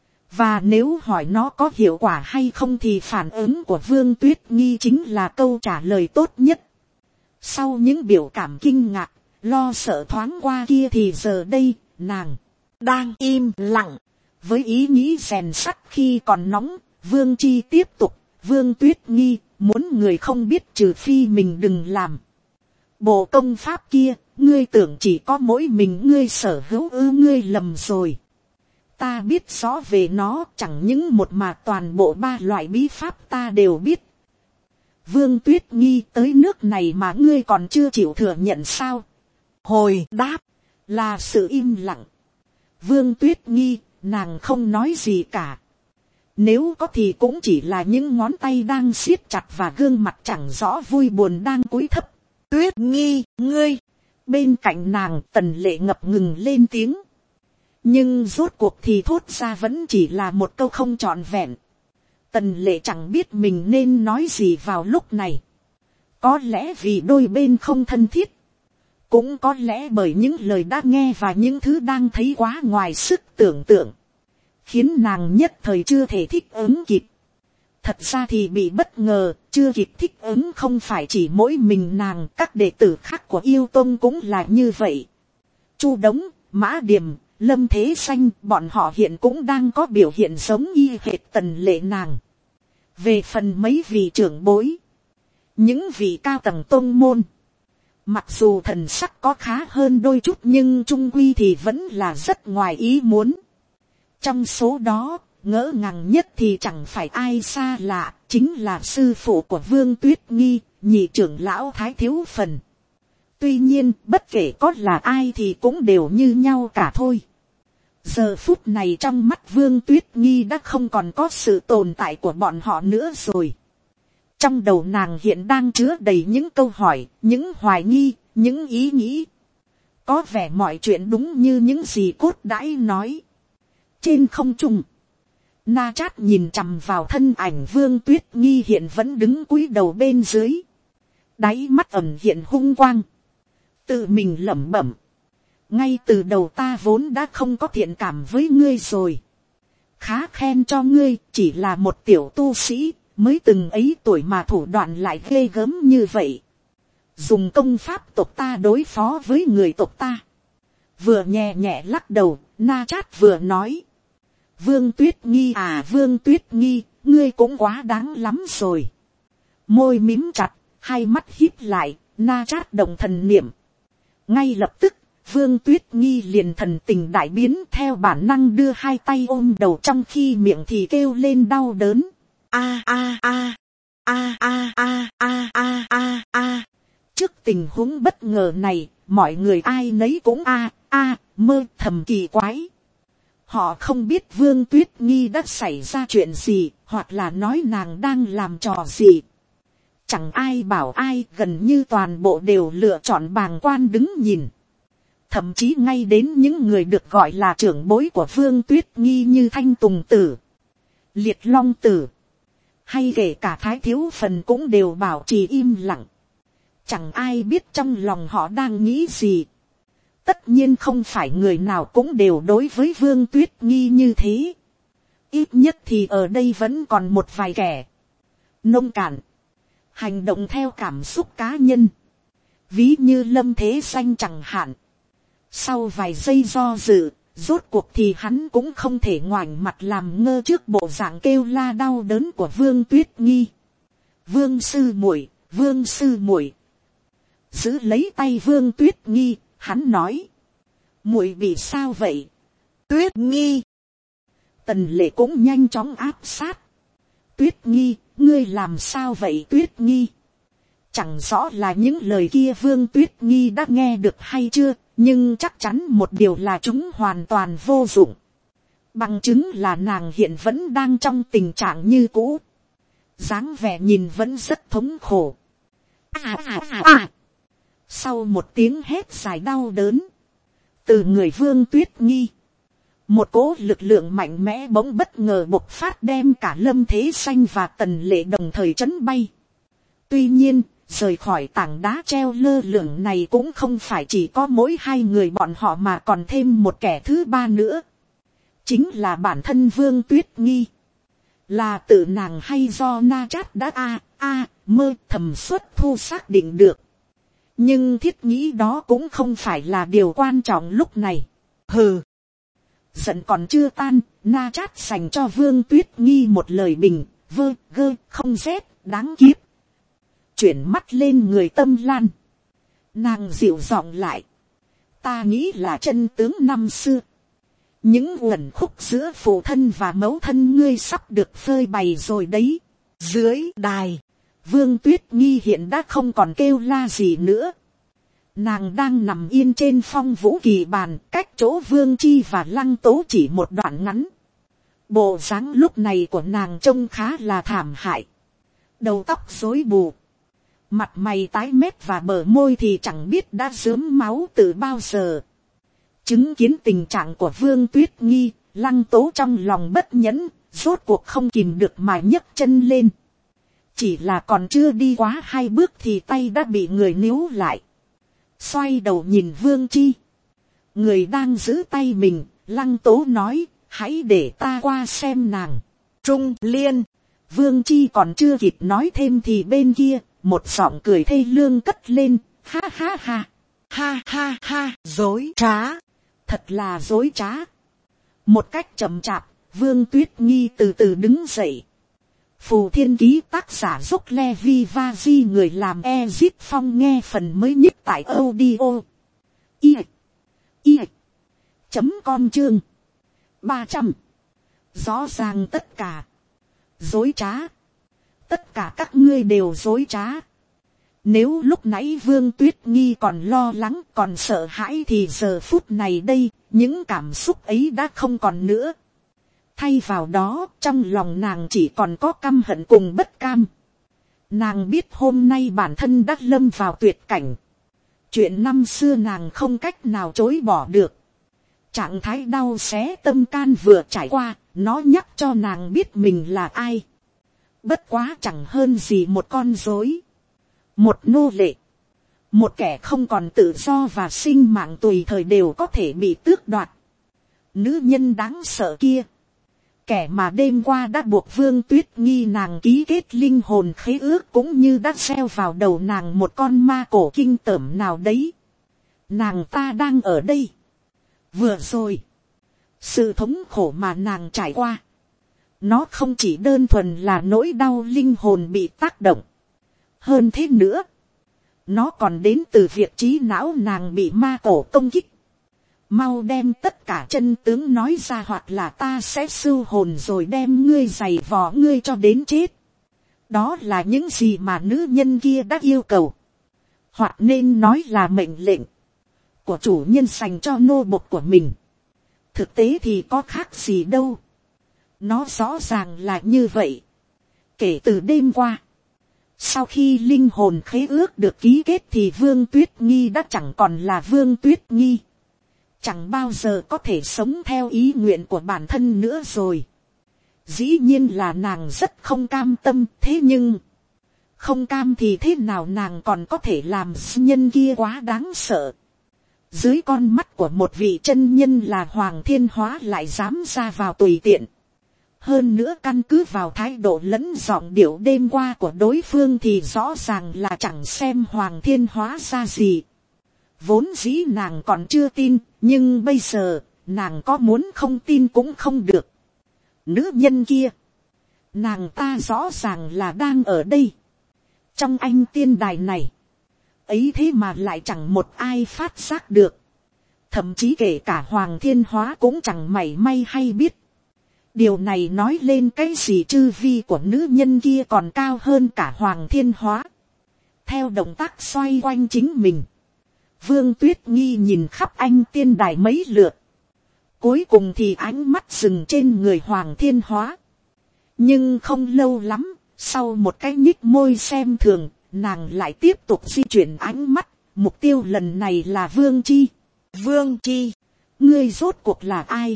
Và nếu hỏi nó có hiệu quả hay không thì phản ứng của Vương Tuyết Nghi chính là câu trả lời tốt nhất. Sau những biểu cảm kinh ngạc, lo sợ thoáng qua kia thì giờ đây, nàng đang im lặng. Với ý nghĩ rèn sắt khi còn nóng, Vương Chi tiếp tục. Vương Tuyết Nghi, muốn người không biết trừ phi mình đừng làm. Bộ công pháp kia, ngươi tưởng chỉ có mỗi mình ngươi sở hữu ư? Ngươi lầm rồi. Ta biết rõ về nó, chẳng những một mà toàn bộ ba loại bí pháp ta đều biết. Vương Tuyết Nghi, tới nước này mà ngươi còn chưa chịu thừa nhận sao? Hồi đáp là sự im lặng. Vương Tuyết Nghi, nàng không nói gì cả. Nếu có thì cũng chỉ là những ngón tay đang siết chặt và gương mặt chẳng rõ vui buồn đang cúi thấp. Tuyết Nghi, ngươi. Bên cạnh nàng Tần Lệ ngập ngừng lên tiếng. Nhưng rốt cuộc thì thốt ra vẫn chỉ là một câu không trọn vẹn. Tần Lệ chẳng biết mình nên nói gì vào lúc này. Có lẽ vì đôi bên không thân thiết. Cũng có lẽ bởi những lời đã nghe và những thứ đang thấy quá ngoài sức tưởng tượng. Khiến nàng nhất thời chưa thể thích ứng kịp. Thật ra thì bị bất ngờ, chưa kịp thích ứng không phải chỉ mỗi mình nàng, các đệ tử khác của Yêu Tông cũng là như vậy. Chu Đống, Mã Điềm, Lâm Thế Xanh, bọn họ hiện cũng đang có biểu hiện giống y hệt Tần Lệ nàng. Về phần mấy vị trưởng bối, những vị cao tầng tông môn, mặc dù thần sắc có khá hơn đôi chút nhưng trung quy thì vẫn là rất ngoài ý muốn. Trong số đó, ngỡ ngàng nhất thì chẳng phải ai xa lạ, chính là sư phụ của Vương Tuyết Nghi, nhị trưởng lão Thái Thiếu Phần. Tuy nhiên, bất kể có là ai thì cũng đều như nhau cả thôi. Giờ phút này trong mắt Vương Tuyết Nghi đã không còn có sự tồn tại của bọn họ nữa rồi. Trong đầu nàng hiện đang chứa đầy những câu hỏi, những hoài nghi, những ý nghĩ. Có vẻ mọi chuyện đúng như những gì cốt đãi nói. Trên không trung, Na Trát nhìn chằm vào thân ảnh Vương Tuyết Nghi hiện vẫn đứng cúi đầu bên dưới. Đáy mắt ẩn hiện hung quang. Tự mình lẩm bẩm. Ngay từ đầu ta vốn đã không có thiện cảm với ngươi rồi. Khá khen cho ngươi, chỉ là một tiểu tu sĩ, mới từng ấy tuổi mà thủ đoạn lại ghê gớm như vậy. Dùng công pháp tộc ta đối phó với người tộc ta. Vừa nhẹ nhẹ lắc đầu, Na Trát vừa nói. Vương Tuyết Nghi à, Vương Tuyết Nghi, ngươi cũng quá đáng lắm rồi. Môi mím chặt, hai mắt híp lại, Na Trát động thần niệm. Ngay lập tức, Vương Tuyết Nghi liền thần tình đại biến, theo bản năng đưa hai tay ôm đầu, trong khi miệng thì kêu lên đau đớn. A a a a a a a a a a. Trước tình huống bất ngờ này, mọi người ai nấy cũng a a mơ thầm kỳ quái. Họ không biết Vương Tuyết Nghi đã xảy ra chuyện gì, hoặc là nói nàng đang làm trò gì. Chẳng ai bảo ai, gần như toàn bộ đều lựa chọn bàng quan đứng nhìn. Thậm chí ngay đến những người được gọi là trưởng bối của Vương Tuyết Nghi như Thanh Tùng Tử, Liệt Long Tử, hay kể cả Thái Thiếu Phần cũng đều bảo trì im lặng. Chẳng ai biết trong lòng họ đang nghĩ gì. Tất nhiên không phải người nào cũng đều đối với Vương Tuyết Nghi như thế. Ít nhất thì ở đây vẫn còn một vài kẻ nông cạn, hành động theo cảm xúc cá nhân. Ví như Lâm Thế Xanh chẳng hạn. Sau vài giây do dự, rốt cuộc thì hắn cũng không thể ngoảnh mặt làm ngơ trước bộ dạng kêu la đau đớn của Vương Tuyết Nghi. Vương sư muội, Vương sư muội. Giữ lấy tay Vương Tuyết Nghi, hắn nói. Muội bị sao vậy? Tuyết Nghi. Tần Lệ cũng nhanh chóng áp sát. Tuyết Nghi, ngươi làm sao vậy Tuyết Nghi? Chẳng rõ là những lời kia Vương Tuyết Nghi đã nghe được hay chưa, nhưng chắc chắn một điều là chúng hoàn toàn vô dụng. Bằng chứng là nàng hiện vẫn đang trong tình trạng như cũ. Dáng vẻ nhìn vẫn rất thống khổ. À à à à. Sau một tiếng hét dài đau đớn, từ người Vương Tuyết Nghi, một cỗ lực lượng mạnh mẽ bỗng bất ngờ bộc phát, đem cả Lâm Thế Xanh và Tần Lệ đồng thời chấn bay. Tuy nhiên, rời khỏi tảng đá treo lơ lửng này cũng không phải chỉ có mỗi hai người bọn họ mà còn thêm một kẻ thứ ba nữa. Chính là bản thân Vương Tuyết Nghi. Là tự nàng hay do Na Trát đã a a mơ thầm xuất thu xác định được. Nhưng thiết nghĩ đó cũng không phải là điều quan trọng lúc này. Hừ. Giận còn chưa tan, Na Trát dành cho Vương Tuyết Nghi một lời bình, vơ gơ không rét, đáng kiếp. chuyển mắt lên người Tâm Lan, nàng dịu giọng lại, ta nghĩ là chân tướng năm xưa, những uẩn khúc giữa phụ thân và mẫu thân ngươi sắp được phơi bày rồi đấy. Dưới đài, Vương Tuyết Nghi hiện đã không còn kêu la gì nữa. Nàng đang nằm yên trên phong vũ kỳ bàn, cách chỗ Vương Chi và Lăng Tố chỉ một đoạn ngắn. Bộ dáng lúc này của nàng trông khá là thảm hại. Đầu tóc rối bù, mặt mày tái mét và bờ môi thì chẳng biết đã rớm máu từ bao giờ. Chứng kiến tình trạng của Vương Tuyết Nghi, Lăng Tố trong lòng bất nhẫn, rốt cuộc không kìm được mà nhấc chân lên. Chỉ là còn chưa đi quá hai bước thì tay đã bị người níu lại. Xoay đầu nhìn Vương Chi, người đang giữ tay mình. Lăng Tố nói, hãy để ta qua xem nàng. Trung Liên. Vương Chi còn chưa kịp nói thêm thì bên kia, một giọng cười thê lương cất lên, ha ha ha, Ha ha ha, dối trá. thật là dối trá. Một cách chậm chạp, Vương Tuyết Nghi từ từ đứng dậy. Phù Thiên Ký tác giả Dốc Levi Vaji, người làm Ezip Phong nghe phần mới nhất tại audio i i chấm com chương ba trăm. Rõ ràng tất cả dối trá, tất cả các ngươi đều dối trá. Nếu lúc nãy Vương Tuyết Nghi còn lo lắng, còn sợ hãi thì giờ phút này đây, những cảm xúc ấy đã không còn nữa. Thay vào đó, trong lòng nàng chỉ còn có căm hận cùng bất cam. Nàng biết hôm nay bản thân đã lâm vào tuyệt cảnh. Chuyện năm xưa nàng không cách nào chối bỏ được. Trạng thái đau xé tâm can vừa trải qua, nó nhắc cho nàng biết mình là ai. Bất quá chẳng hơn gì một con rối, một nô lệ, một kẻ không còn tự do và sinh mạng tùy thời đều có thể bị tước đoạt. Nữ nhân đáng sợ kia, kẻ mà đêm qua đã buộc Vương Tuyết Nghi nàng ký kết linh hồn khế ước, cũng như đã gieo vào đầu nàng một con ma cổ kinh tởm nào đấy. Nàng ta đang ở đây. Vừa rồi, sự thống khổ mà nàng trải qua, nó không chỉ đơn thuần là nỗi đau linh hồn bị tác động. Hơn thế nữa, nó còn đến từ việc trí não nàng bị ma cổ công kích. Mau đem tất cả chân tướng nói ra, hoặc là ta sẽ sưu hồn rồi đem ngươi giày vò ngươi cho đến chết. Đó là những gì mà nữ nhân kia đã yêu cầu, hoặc nên nói là mệnh lệnh của chủ nhân dành cho nô bộc của mình. Thực tế thì có khác gì đâu. Nó rõ ràng là như vậy. Kể từ đêm qua, sau khi linh hồn khế ước được ký kết thì Vương Tuyết Nghi đã chẳng còn là Vương Tuyết Nghi. Chẳng bao giờ có thể sống theo ý nguyện của bản thân nữa rồi. Dĩ nhiên là nàng rất không cam tâm, thế nhưng không cam thì thế nào nàng còn có thể làm nhân kia quá đáng sợ. Dưới con mắt của một vị chân nhân là Hoàng Thiên Hóa lại dám ra vào tùy tiện. Hơn nữa căn cứ vào thái độ lẫn giọng điệu đêm qua của đối phương thì rõ ràng là chẳng xem Hoàng Thiên Hóa ra gì. Vốn dĩ nàng còn chưa tin, nhưng bây giờ, nàng có muốn không tin cũng không được. Nữ nhân kia, nàng ta rõ ràng là đang ở đây, trong anh tiên đài này. Ấy thế mà lại chẳng một ai phát giác được. Thậm chí kể cả Hoàng Thiên Hóa cũng chẳng mảy may hay biết. Điều này nói lên cái gì chư vi của nữ nhân kia còn cao hơn cả Hoàng Thiên Hóa. Theo động tác xoay quanh chính mình, Vương Tuyết Nghi nhìn khắp anh tiên đài mấy lượt. Cuối cùng thì ánh mắt dừng trên người Hoàng Thiên Hóa. Nhưng không lâu lắm, sau một cái nhích môi xem thường, nàng lại tiếp tục di chuyển ánh mắt. Mục tiêu lần này là Vương Chi. Vương Chi, ngươi rốt cuộc là ai?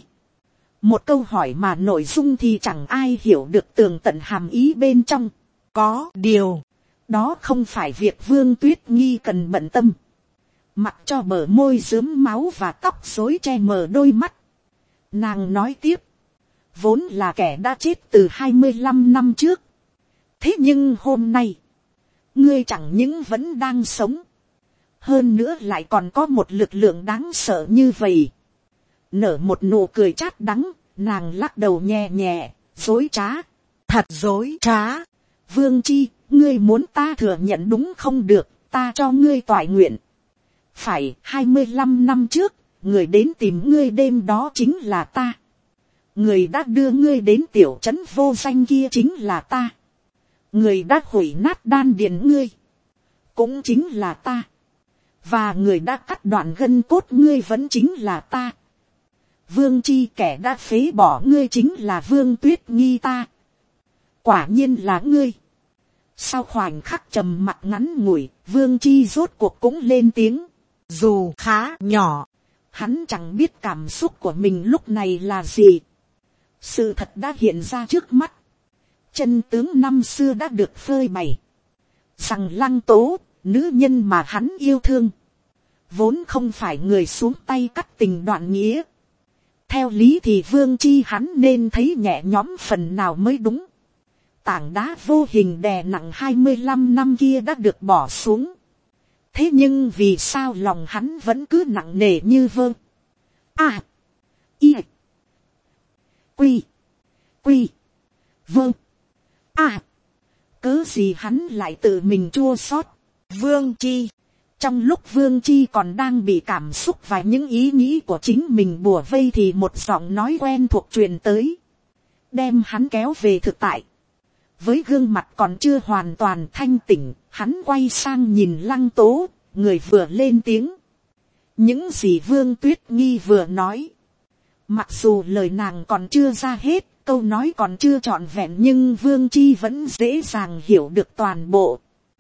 Một câu hỏi mà nội dung thì chẳng ai hiểu được tường tận hàm ý bên trong. Có điều, đó không phải việc Vương Tuyết Nghi cần bận tâm. Mặc cho bờ môi rướm máu và tóc rối che mờ đôi mắt, nàng nói tiếp, vốn là kẻ đã chết từ hai mươi lăm năm trước. Thế nhưng hôm nay, ngươi chẳng những vẫn đang sống, hơn nữa lại còn có một lực lượng đáng sợ như vậy. Nở một nụ cười chát đắng, nàng lắc đầu nhẹ nhẹ, dối trá, thật dối trá. Vương Chi, ngươi muốn ta thừa nhận đúng không được, ta cho ngươi toại nguyện. Phải, hai mươi lăm năm trước, người đến tìm ngươi đêm đó chính là ta. Người đã đưa ngươi đến tiểu trấn vô danh kia chính là ta. Người đã hủy nát đan điền ngươi, cũng chính là ta. Và người đã cắt đoạn gân cốt ngươi vẫn chính là ta. Vương Chi, kẻ đã phế bỏ ngươi chính là Vương Tuyết Nghi ta. Quả nhiên là ngươi. Sau khoảnh khắc trầm mặc ngắn ngủi, Vương Chi rốt cuộc cũng lên tiếng. Dù khá nhỏ, hắn chẳng biết cảm xúc của mình lúc này là gì. Sự thật đã hiện ra trước mắt. Chân tướng năm xưa đã được phơi bày. Rằng Lăng Tố, nữ nhân mà hắn yêu thương, vốn không phải người xuống tay cắt tình đoạn nghĩa. Theo lý thì Vương Chi hắn nên thấy nhẹ nhõm phần nào mới đúng. Tảng đá vô hình đè nặng hai mươi lăm năm kia đã được bỏ xuống. Thế nhưng vì sao lòng hắn vẫn cứ nặng nề như vơ. À. Y. Quy. Quy. Vơ. À. Cớ gì hắn lại tự mình chua xót. Vương Chi. Trong lúc Vương Chi còn đang bị cảm xúc và những ý nghĩ của chính mình bủa vây thì một giọng nói quen thuộc truyền tới. Đem hắn kéo về thực tại. Với gương mặt còn chưa hoàn toàn thanh tỉnh, hắn quay sang nhìn Lăng Tố, người vừa lên tiếng. Những gì Vương Tuyết Nghi vừa nói. Mặc dù lời nàng còn chưa ra hết, câu nói còn chưa trọn vẹn nhưng Vương Chi vẫn dễ dàng hiểu được toàn bộ.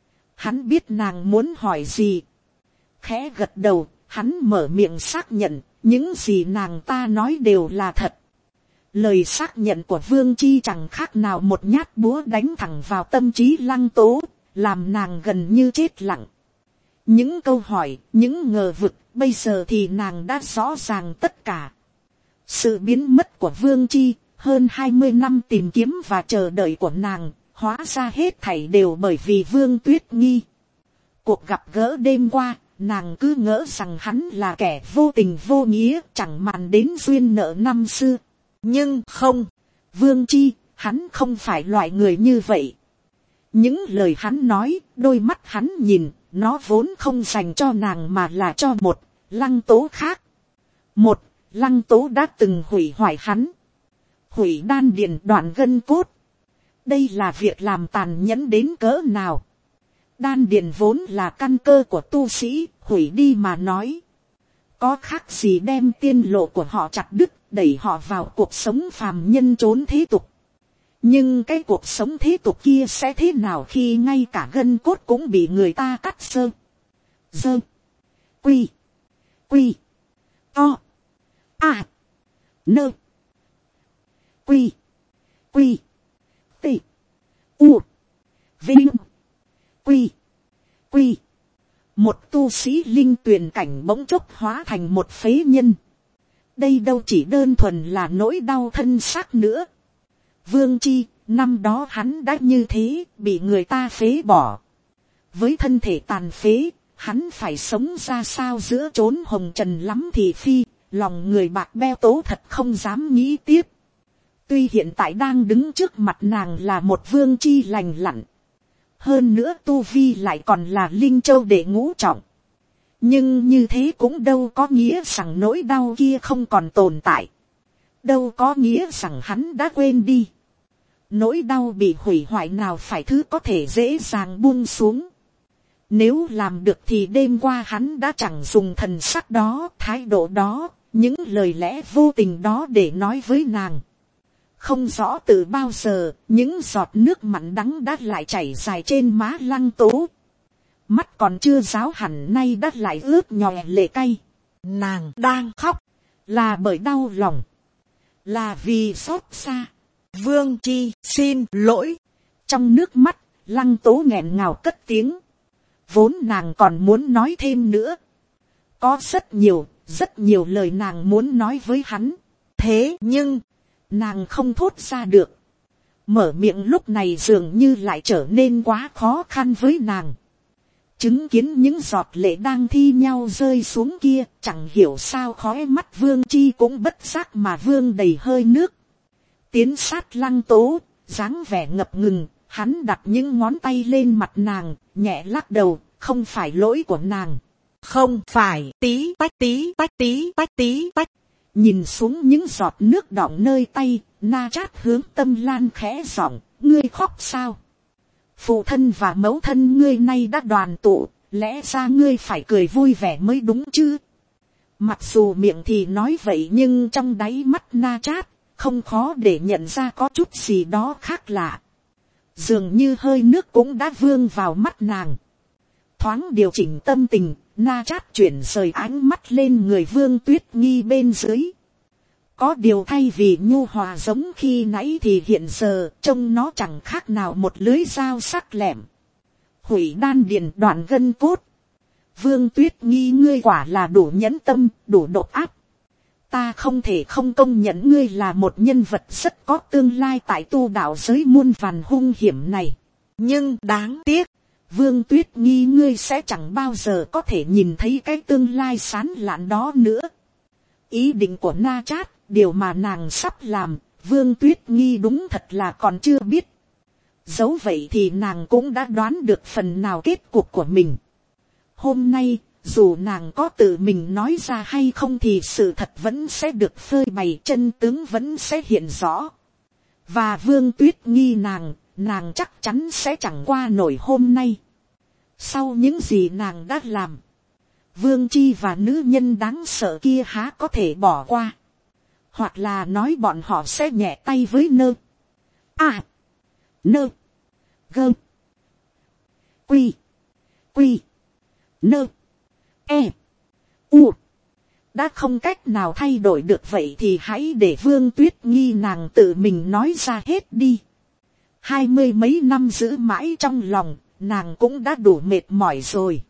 Hắn biết nàng muốn hỏi gì. Khẽ gật đầu, hắn mở miệng xác nhận, những gì nàng ta nói đều là thật. Lời xác nhận của Vương Chi chẳng khác nào một nhát búa đánh thẳng vào tâm trí Lăng Tố, làm nàng gần như chết lặng. Những câu hỏi, những ngờ vực, bây giờ thì nàng đã rõ ràng tất cả. Sự biến mất của Vương Chi, hơn hai mươi năm tìm kiếm và chờ đợi của nàng, hóa ra hết thảy đều bởi vì Vương Tuyết Nghi. Cuộc gặp gỡ đêm qua, nàng cứ ngỡ rằng hắn là kẻ vô tình vô nghĩa, chẳng màng đến duyên nợ năm xưa. Nhưng không, Vương Chi, hắn không phải loại người như vậy. Những lời hắn nói, đôi mắt hắn nhìn, nó vốn không dành cho nàng mà là cho một Lăng Tố khác. Một Lăng Tố đã từng hủy hoại hắn, hủy đan điền đoạn gân cốt. Đây là việc làm tàn nhẫn đến cỡ nào. Đan điền vốn là căn cơ của tu sĩ, hủy đi mà nói. Có khác gì đem tiên lộ của họ chặt đứt, đẩy họ vào cuộc sống phàm nhân trốn thế tục. Nhưng cái cuộc sống thế tục kia sẽ thế nào khi ngay cả gân cốt cũng bị người ta cắt sơ. Dơ. Quy. Quy. To. À. Nơ. Quy. Quy. Tị. U. Vinh. Quy. Quy. Một tu sĩ linh tuyền cảnh bỗng chốc hóa thành một phế nhân. Đây đâu chỉ đơn thuần là nỗi đau thân xác nữa. Vương Chi, năm đó hắn đã như thế, bị người ta phế bỏ. Với thân thể tàn phế, hắn phải sống ra sao giữa chốn hồng trần lắm thị phi, lòng người bạc beo tố thật không dám nghĩ tiếp. Tuy hiện tại đang đứng trước mặt nàng là một Vương Chi lành lặn. Hơn nữa tu vi lại còn là Linh Châu đệ ngũ trọng. Nhưng như thế cũng đâu có nghĩa rằng nỗi đau kia không còn tồn tại. Đâu có nghĩa rằng hắn đã quên đi. Nỗi đau bị hủy hoại nào phải thứ có thể dễ dàng buông xuống. Nếu làm được thì đêm qua hắn đã chẳng dùng thần sắc đó, thái độ đó, những lời lẽ vô tình đó để nói với nàng. Không rõ từ bao giờ, những giọt nước mặn đắng đã lại chảy dài trên má Lăng Tố. Mắt còn chưa ráo hẳn nay đã lại ướt nhòe lệ cay. Nàng đang khóc, là bởi đau lòng, là vì xót xa. Vương Chi xin lỗi. Trong nước mắt, Lăng Tố nghẹn ngào cất tiếng. Vốn nàng còn muốn nói thêm nữa. Có rất nhiều, rất nhiều lời nàng muốn nói với hắn. Thế nhưng, nàng không thốt ra được. Mở miệng lúc này dường như lại trở nên quá khó khăn với nàng. Chứng kiến những giọt lệ đang thi nhau rơi xuống kia, chẳng hiểu sao khóe mắt Vương Chi cũng bất giác mà vương đầy hơi nước. Tiến sát Lăng Tố, dáng vẻ ngập ngừng, Hắn đặt những ngón tay lên mặt nàng, nhẹ lắc đầu, không phải lỗi của nàng. Không phải, tí tách tí tách tí tách tí tách. Nhìn xuống những giọt nước đọng nơi tay, Na Chát hướng Tâm Lan khẽ giọng, ngươi khóc sao? Phụ thân và mẫu thân ngươi nay đã đoàn tụ, lẽ ra ngươi phải cười vui vẻ mới đúng chứ? Mặc dù miệng thì nói vậy nhưng trong đáy mắt Na Chát, không khó để nhận ra có chút gì đó khác lạ. Dường như hơi nước cũng đã vương vào mắt nàng. Thoáng điều chỉnh tâm tình, Na Chát chuyển rời ánh mắt lên người Vương Tuyết Nghi bên dưới. Có điều thay vì nhu hòa giống khi nãy thì hiện giờ trông nó chẳng khác nào một lưới dao sắc lẹm. Hủy đan điền đoạn gân cốt. Vương Tuyết Nghi, ngươi quả là đủ nhẫn tâm, đủ độc ác. Ta không thể không công nhận ngươi là một nhân vật rất có tương lai tại tu đạo giới muôn vàn hung hiểm này. Nhưng đáng tiếc, Vương Tuyết Nghi, ngươi sẽ chẳng bao giờ có thể nhìn thấy cái tương lai sán lạn đó nữa. Ý định của Na Chát, điều mà nàng sắp làm, Vương Tuyết Nghi đúng thật là còn chưa biết. Dẫu vậy thì nàng cũng đã đoán được phần nào kết cục của mình. Hôm nay, dù nàng có tự mình nói ra hay không thì sự thật vẫn sẽ được phơi bày, chân tướng vẫn sẽ hiện rõ. Và Vương Tuyết Nghi nàng, nàng chắc chắn sẽ chẳng qua nổi hôm nay. Sau những gì nàng đã làm, Vương Chi và nữ nhân đáng sợ kia há có thể bỏ qua. Hoặc là nói bọn họ sẽ nhẹ tay với nơ. À. Nơ. Gơ. Quy. Quy. Nơ. E. U. Đã không cách nào thay đổi được vậy thì hãy để Vương Tuyết Nghi nàng tự mình nói ra hết đi. Hai mươi mấy năm giữ mãi trong lòng, nàng cũng đã đủ mệt mỏi rồi.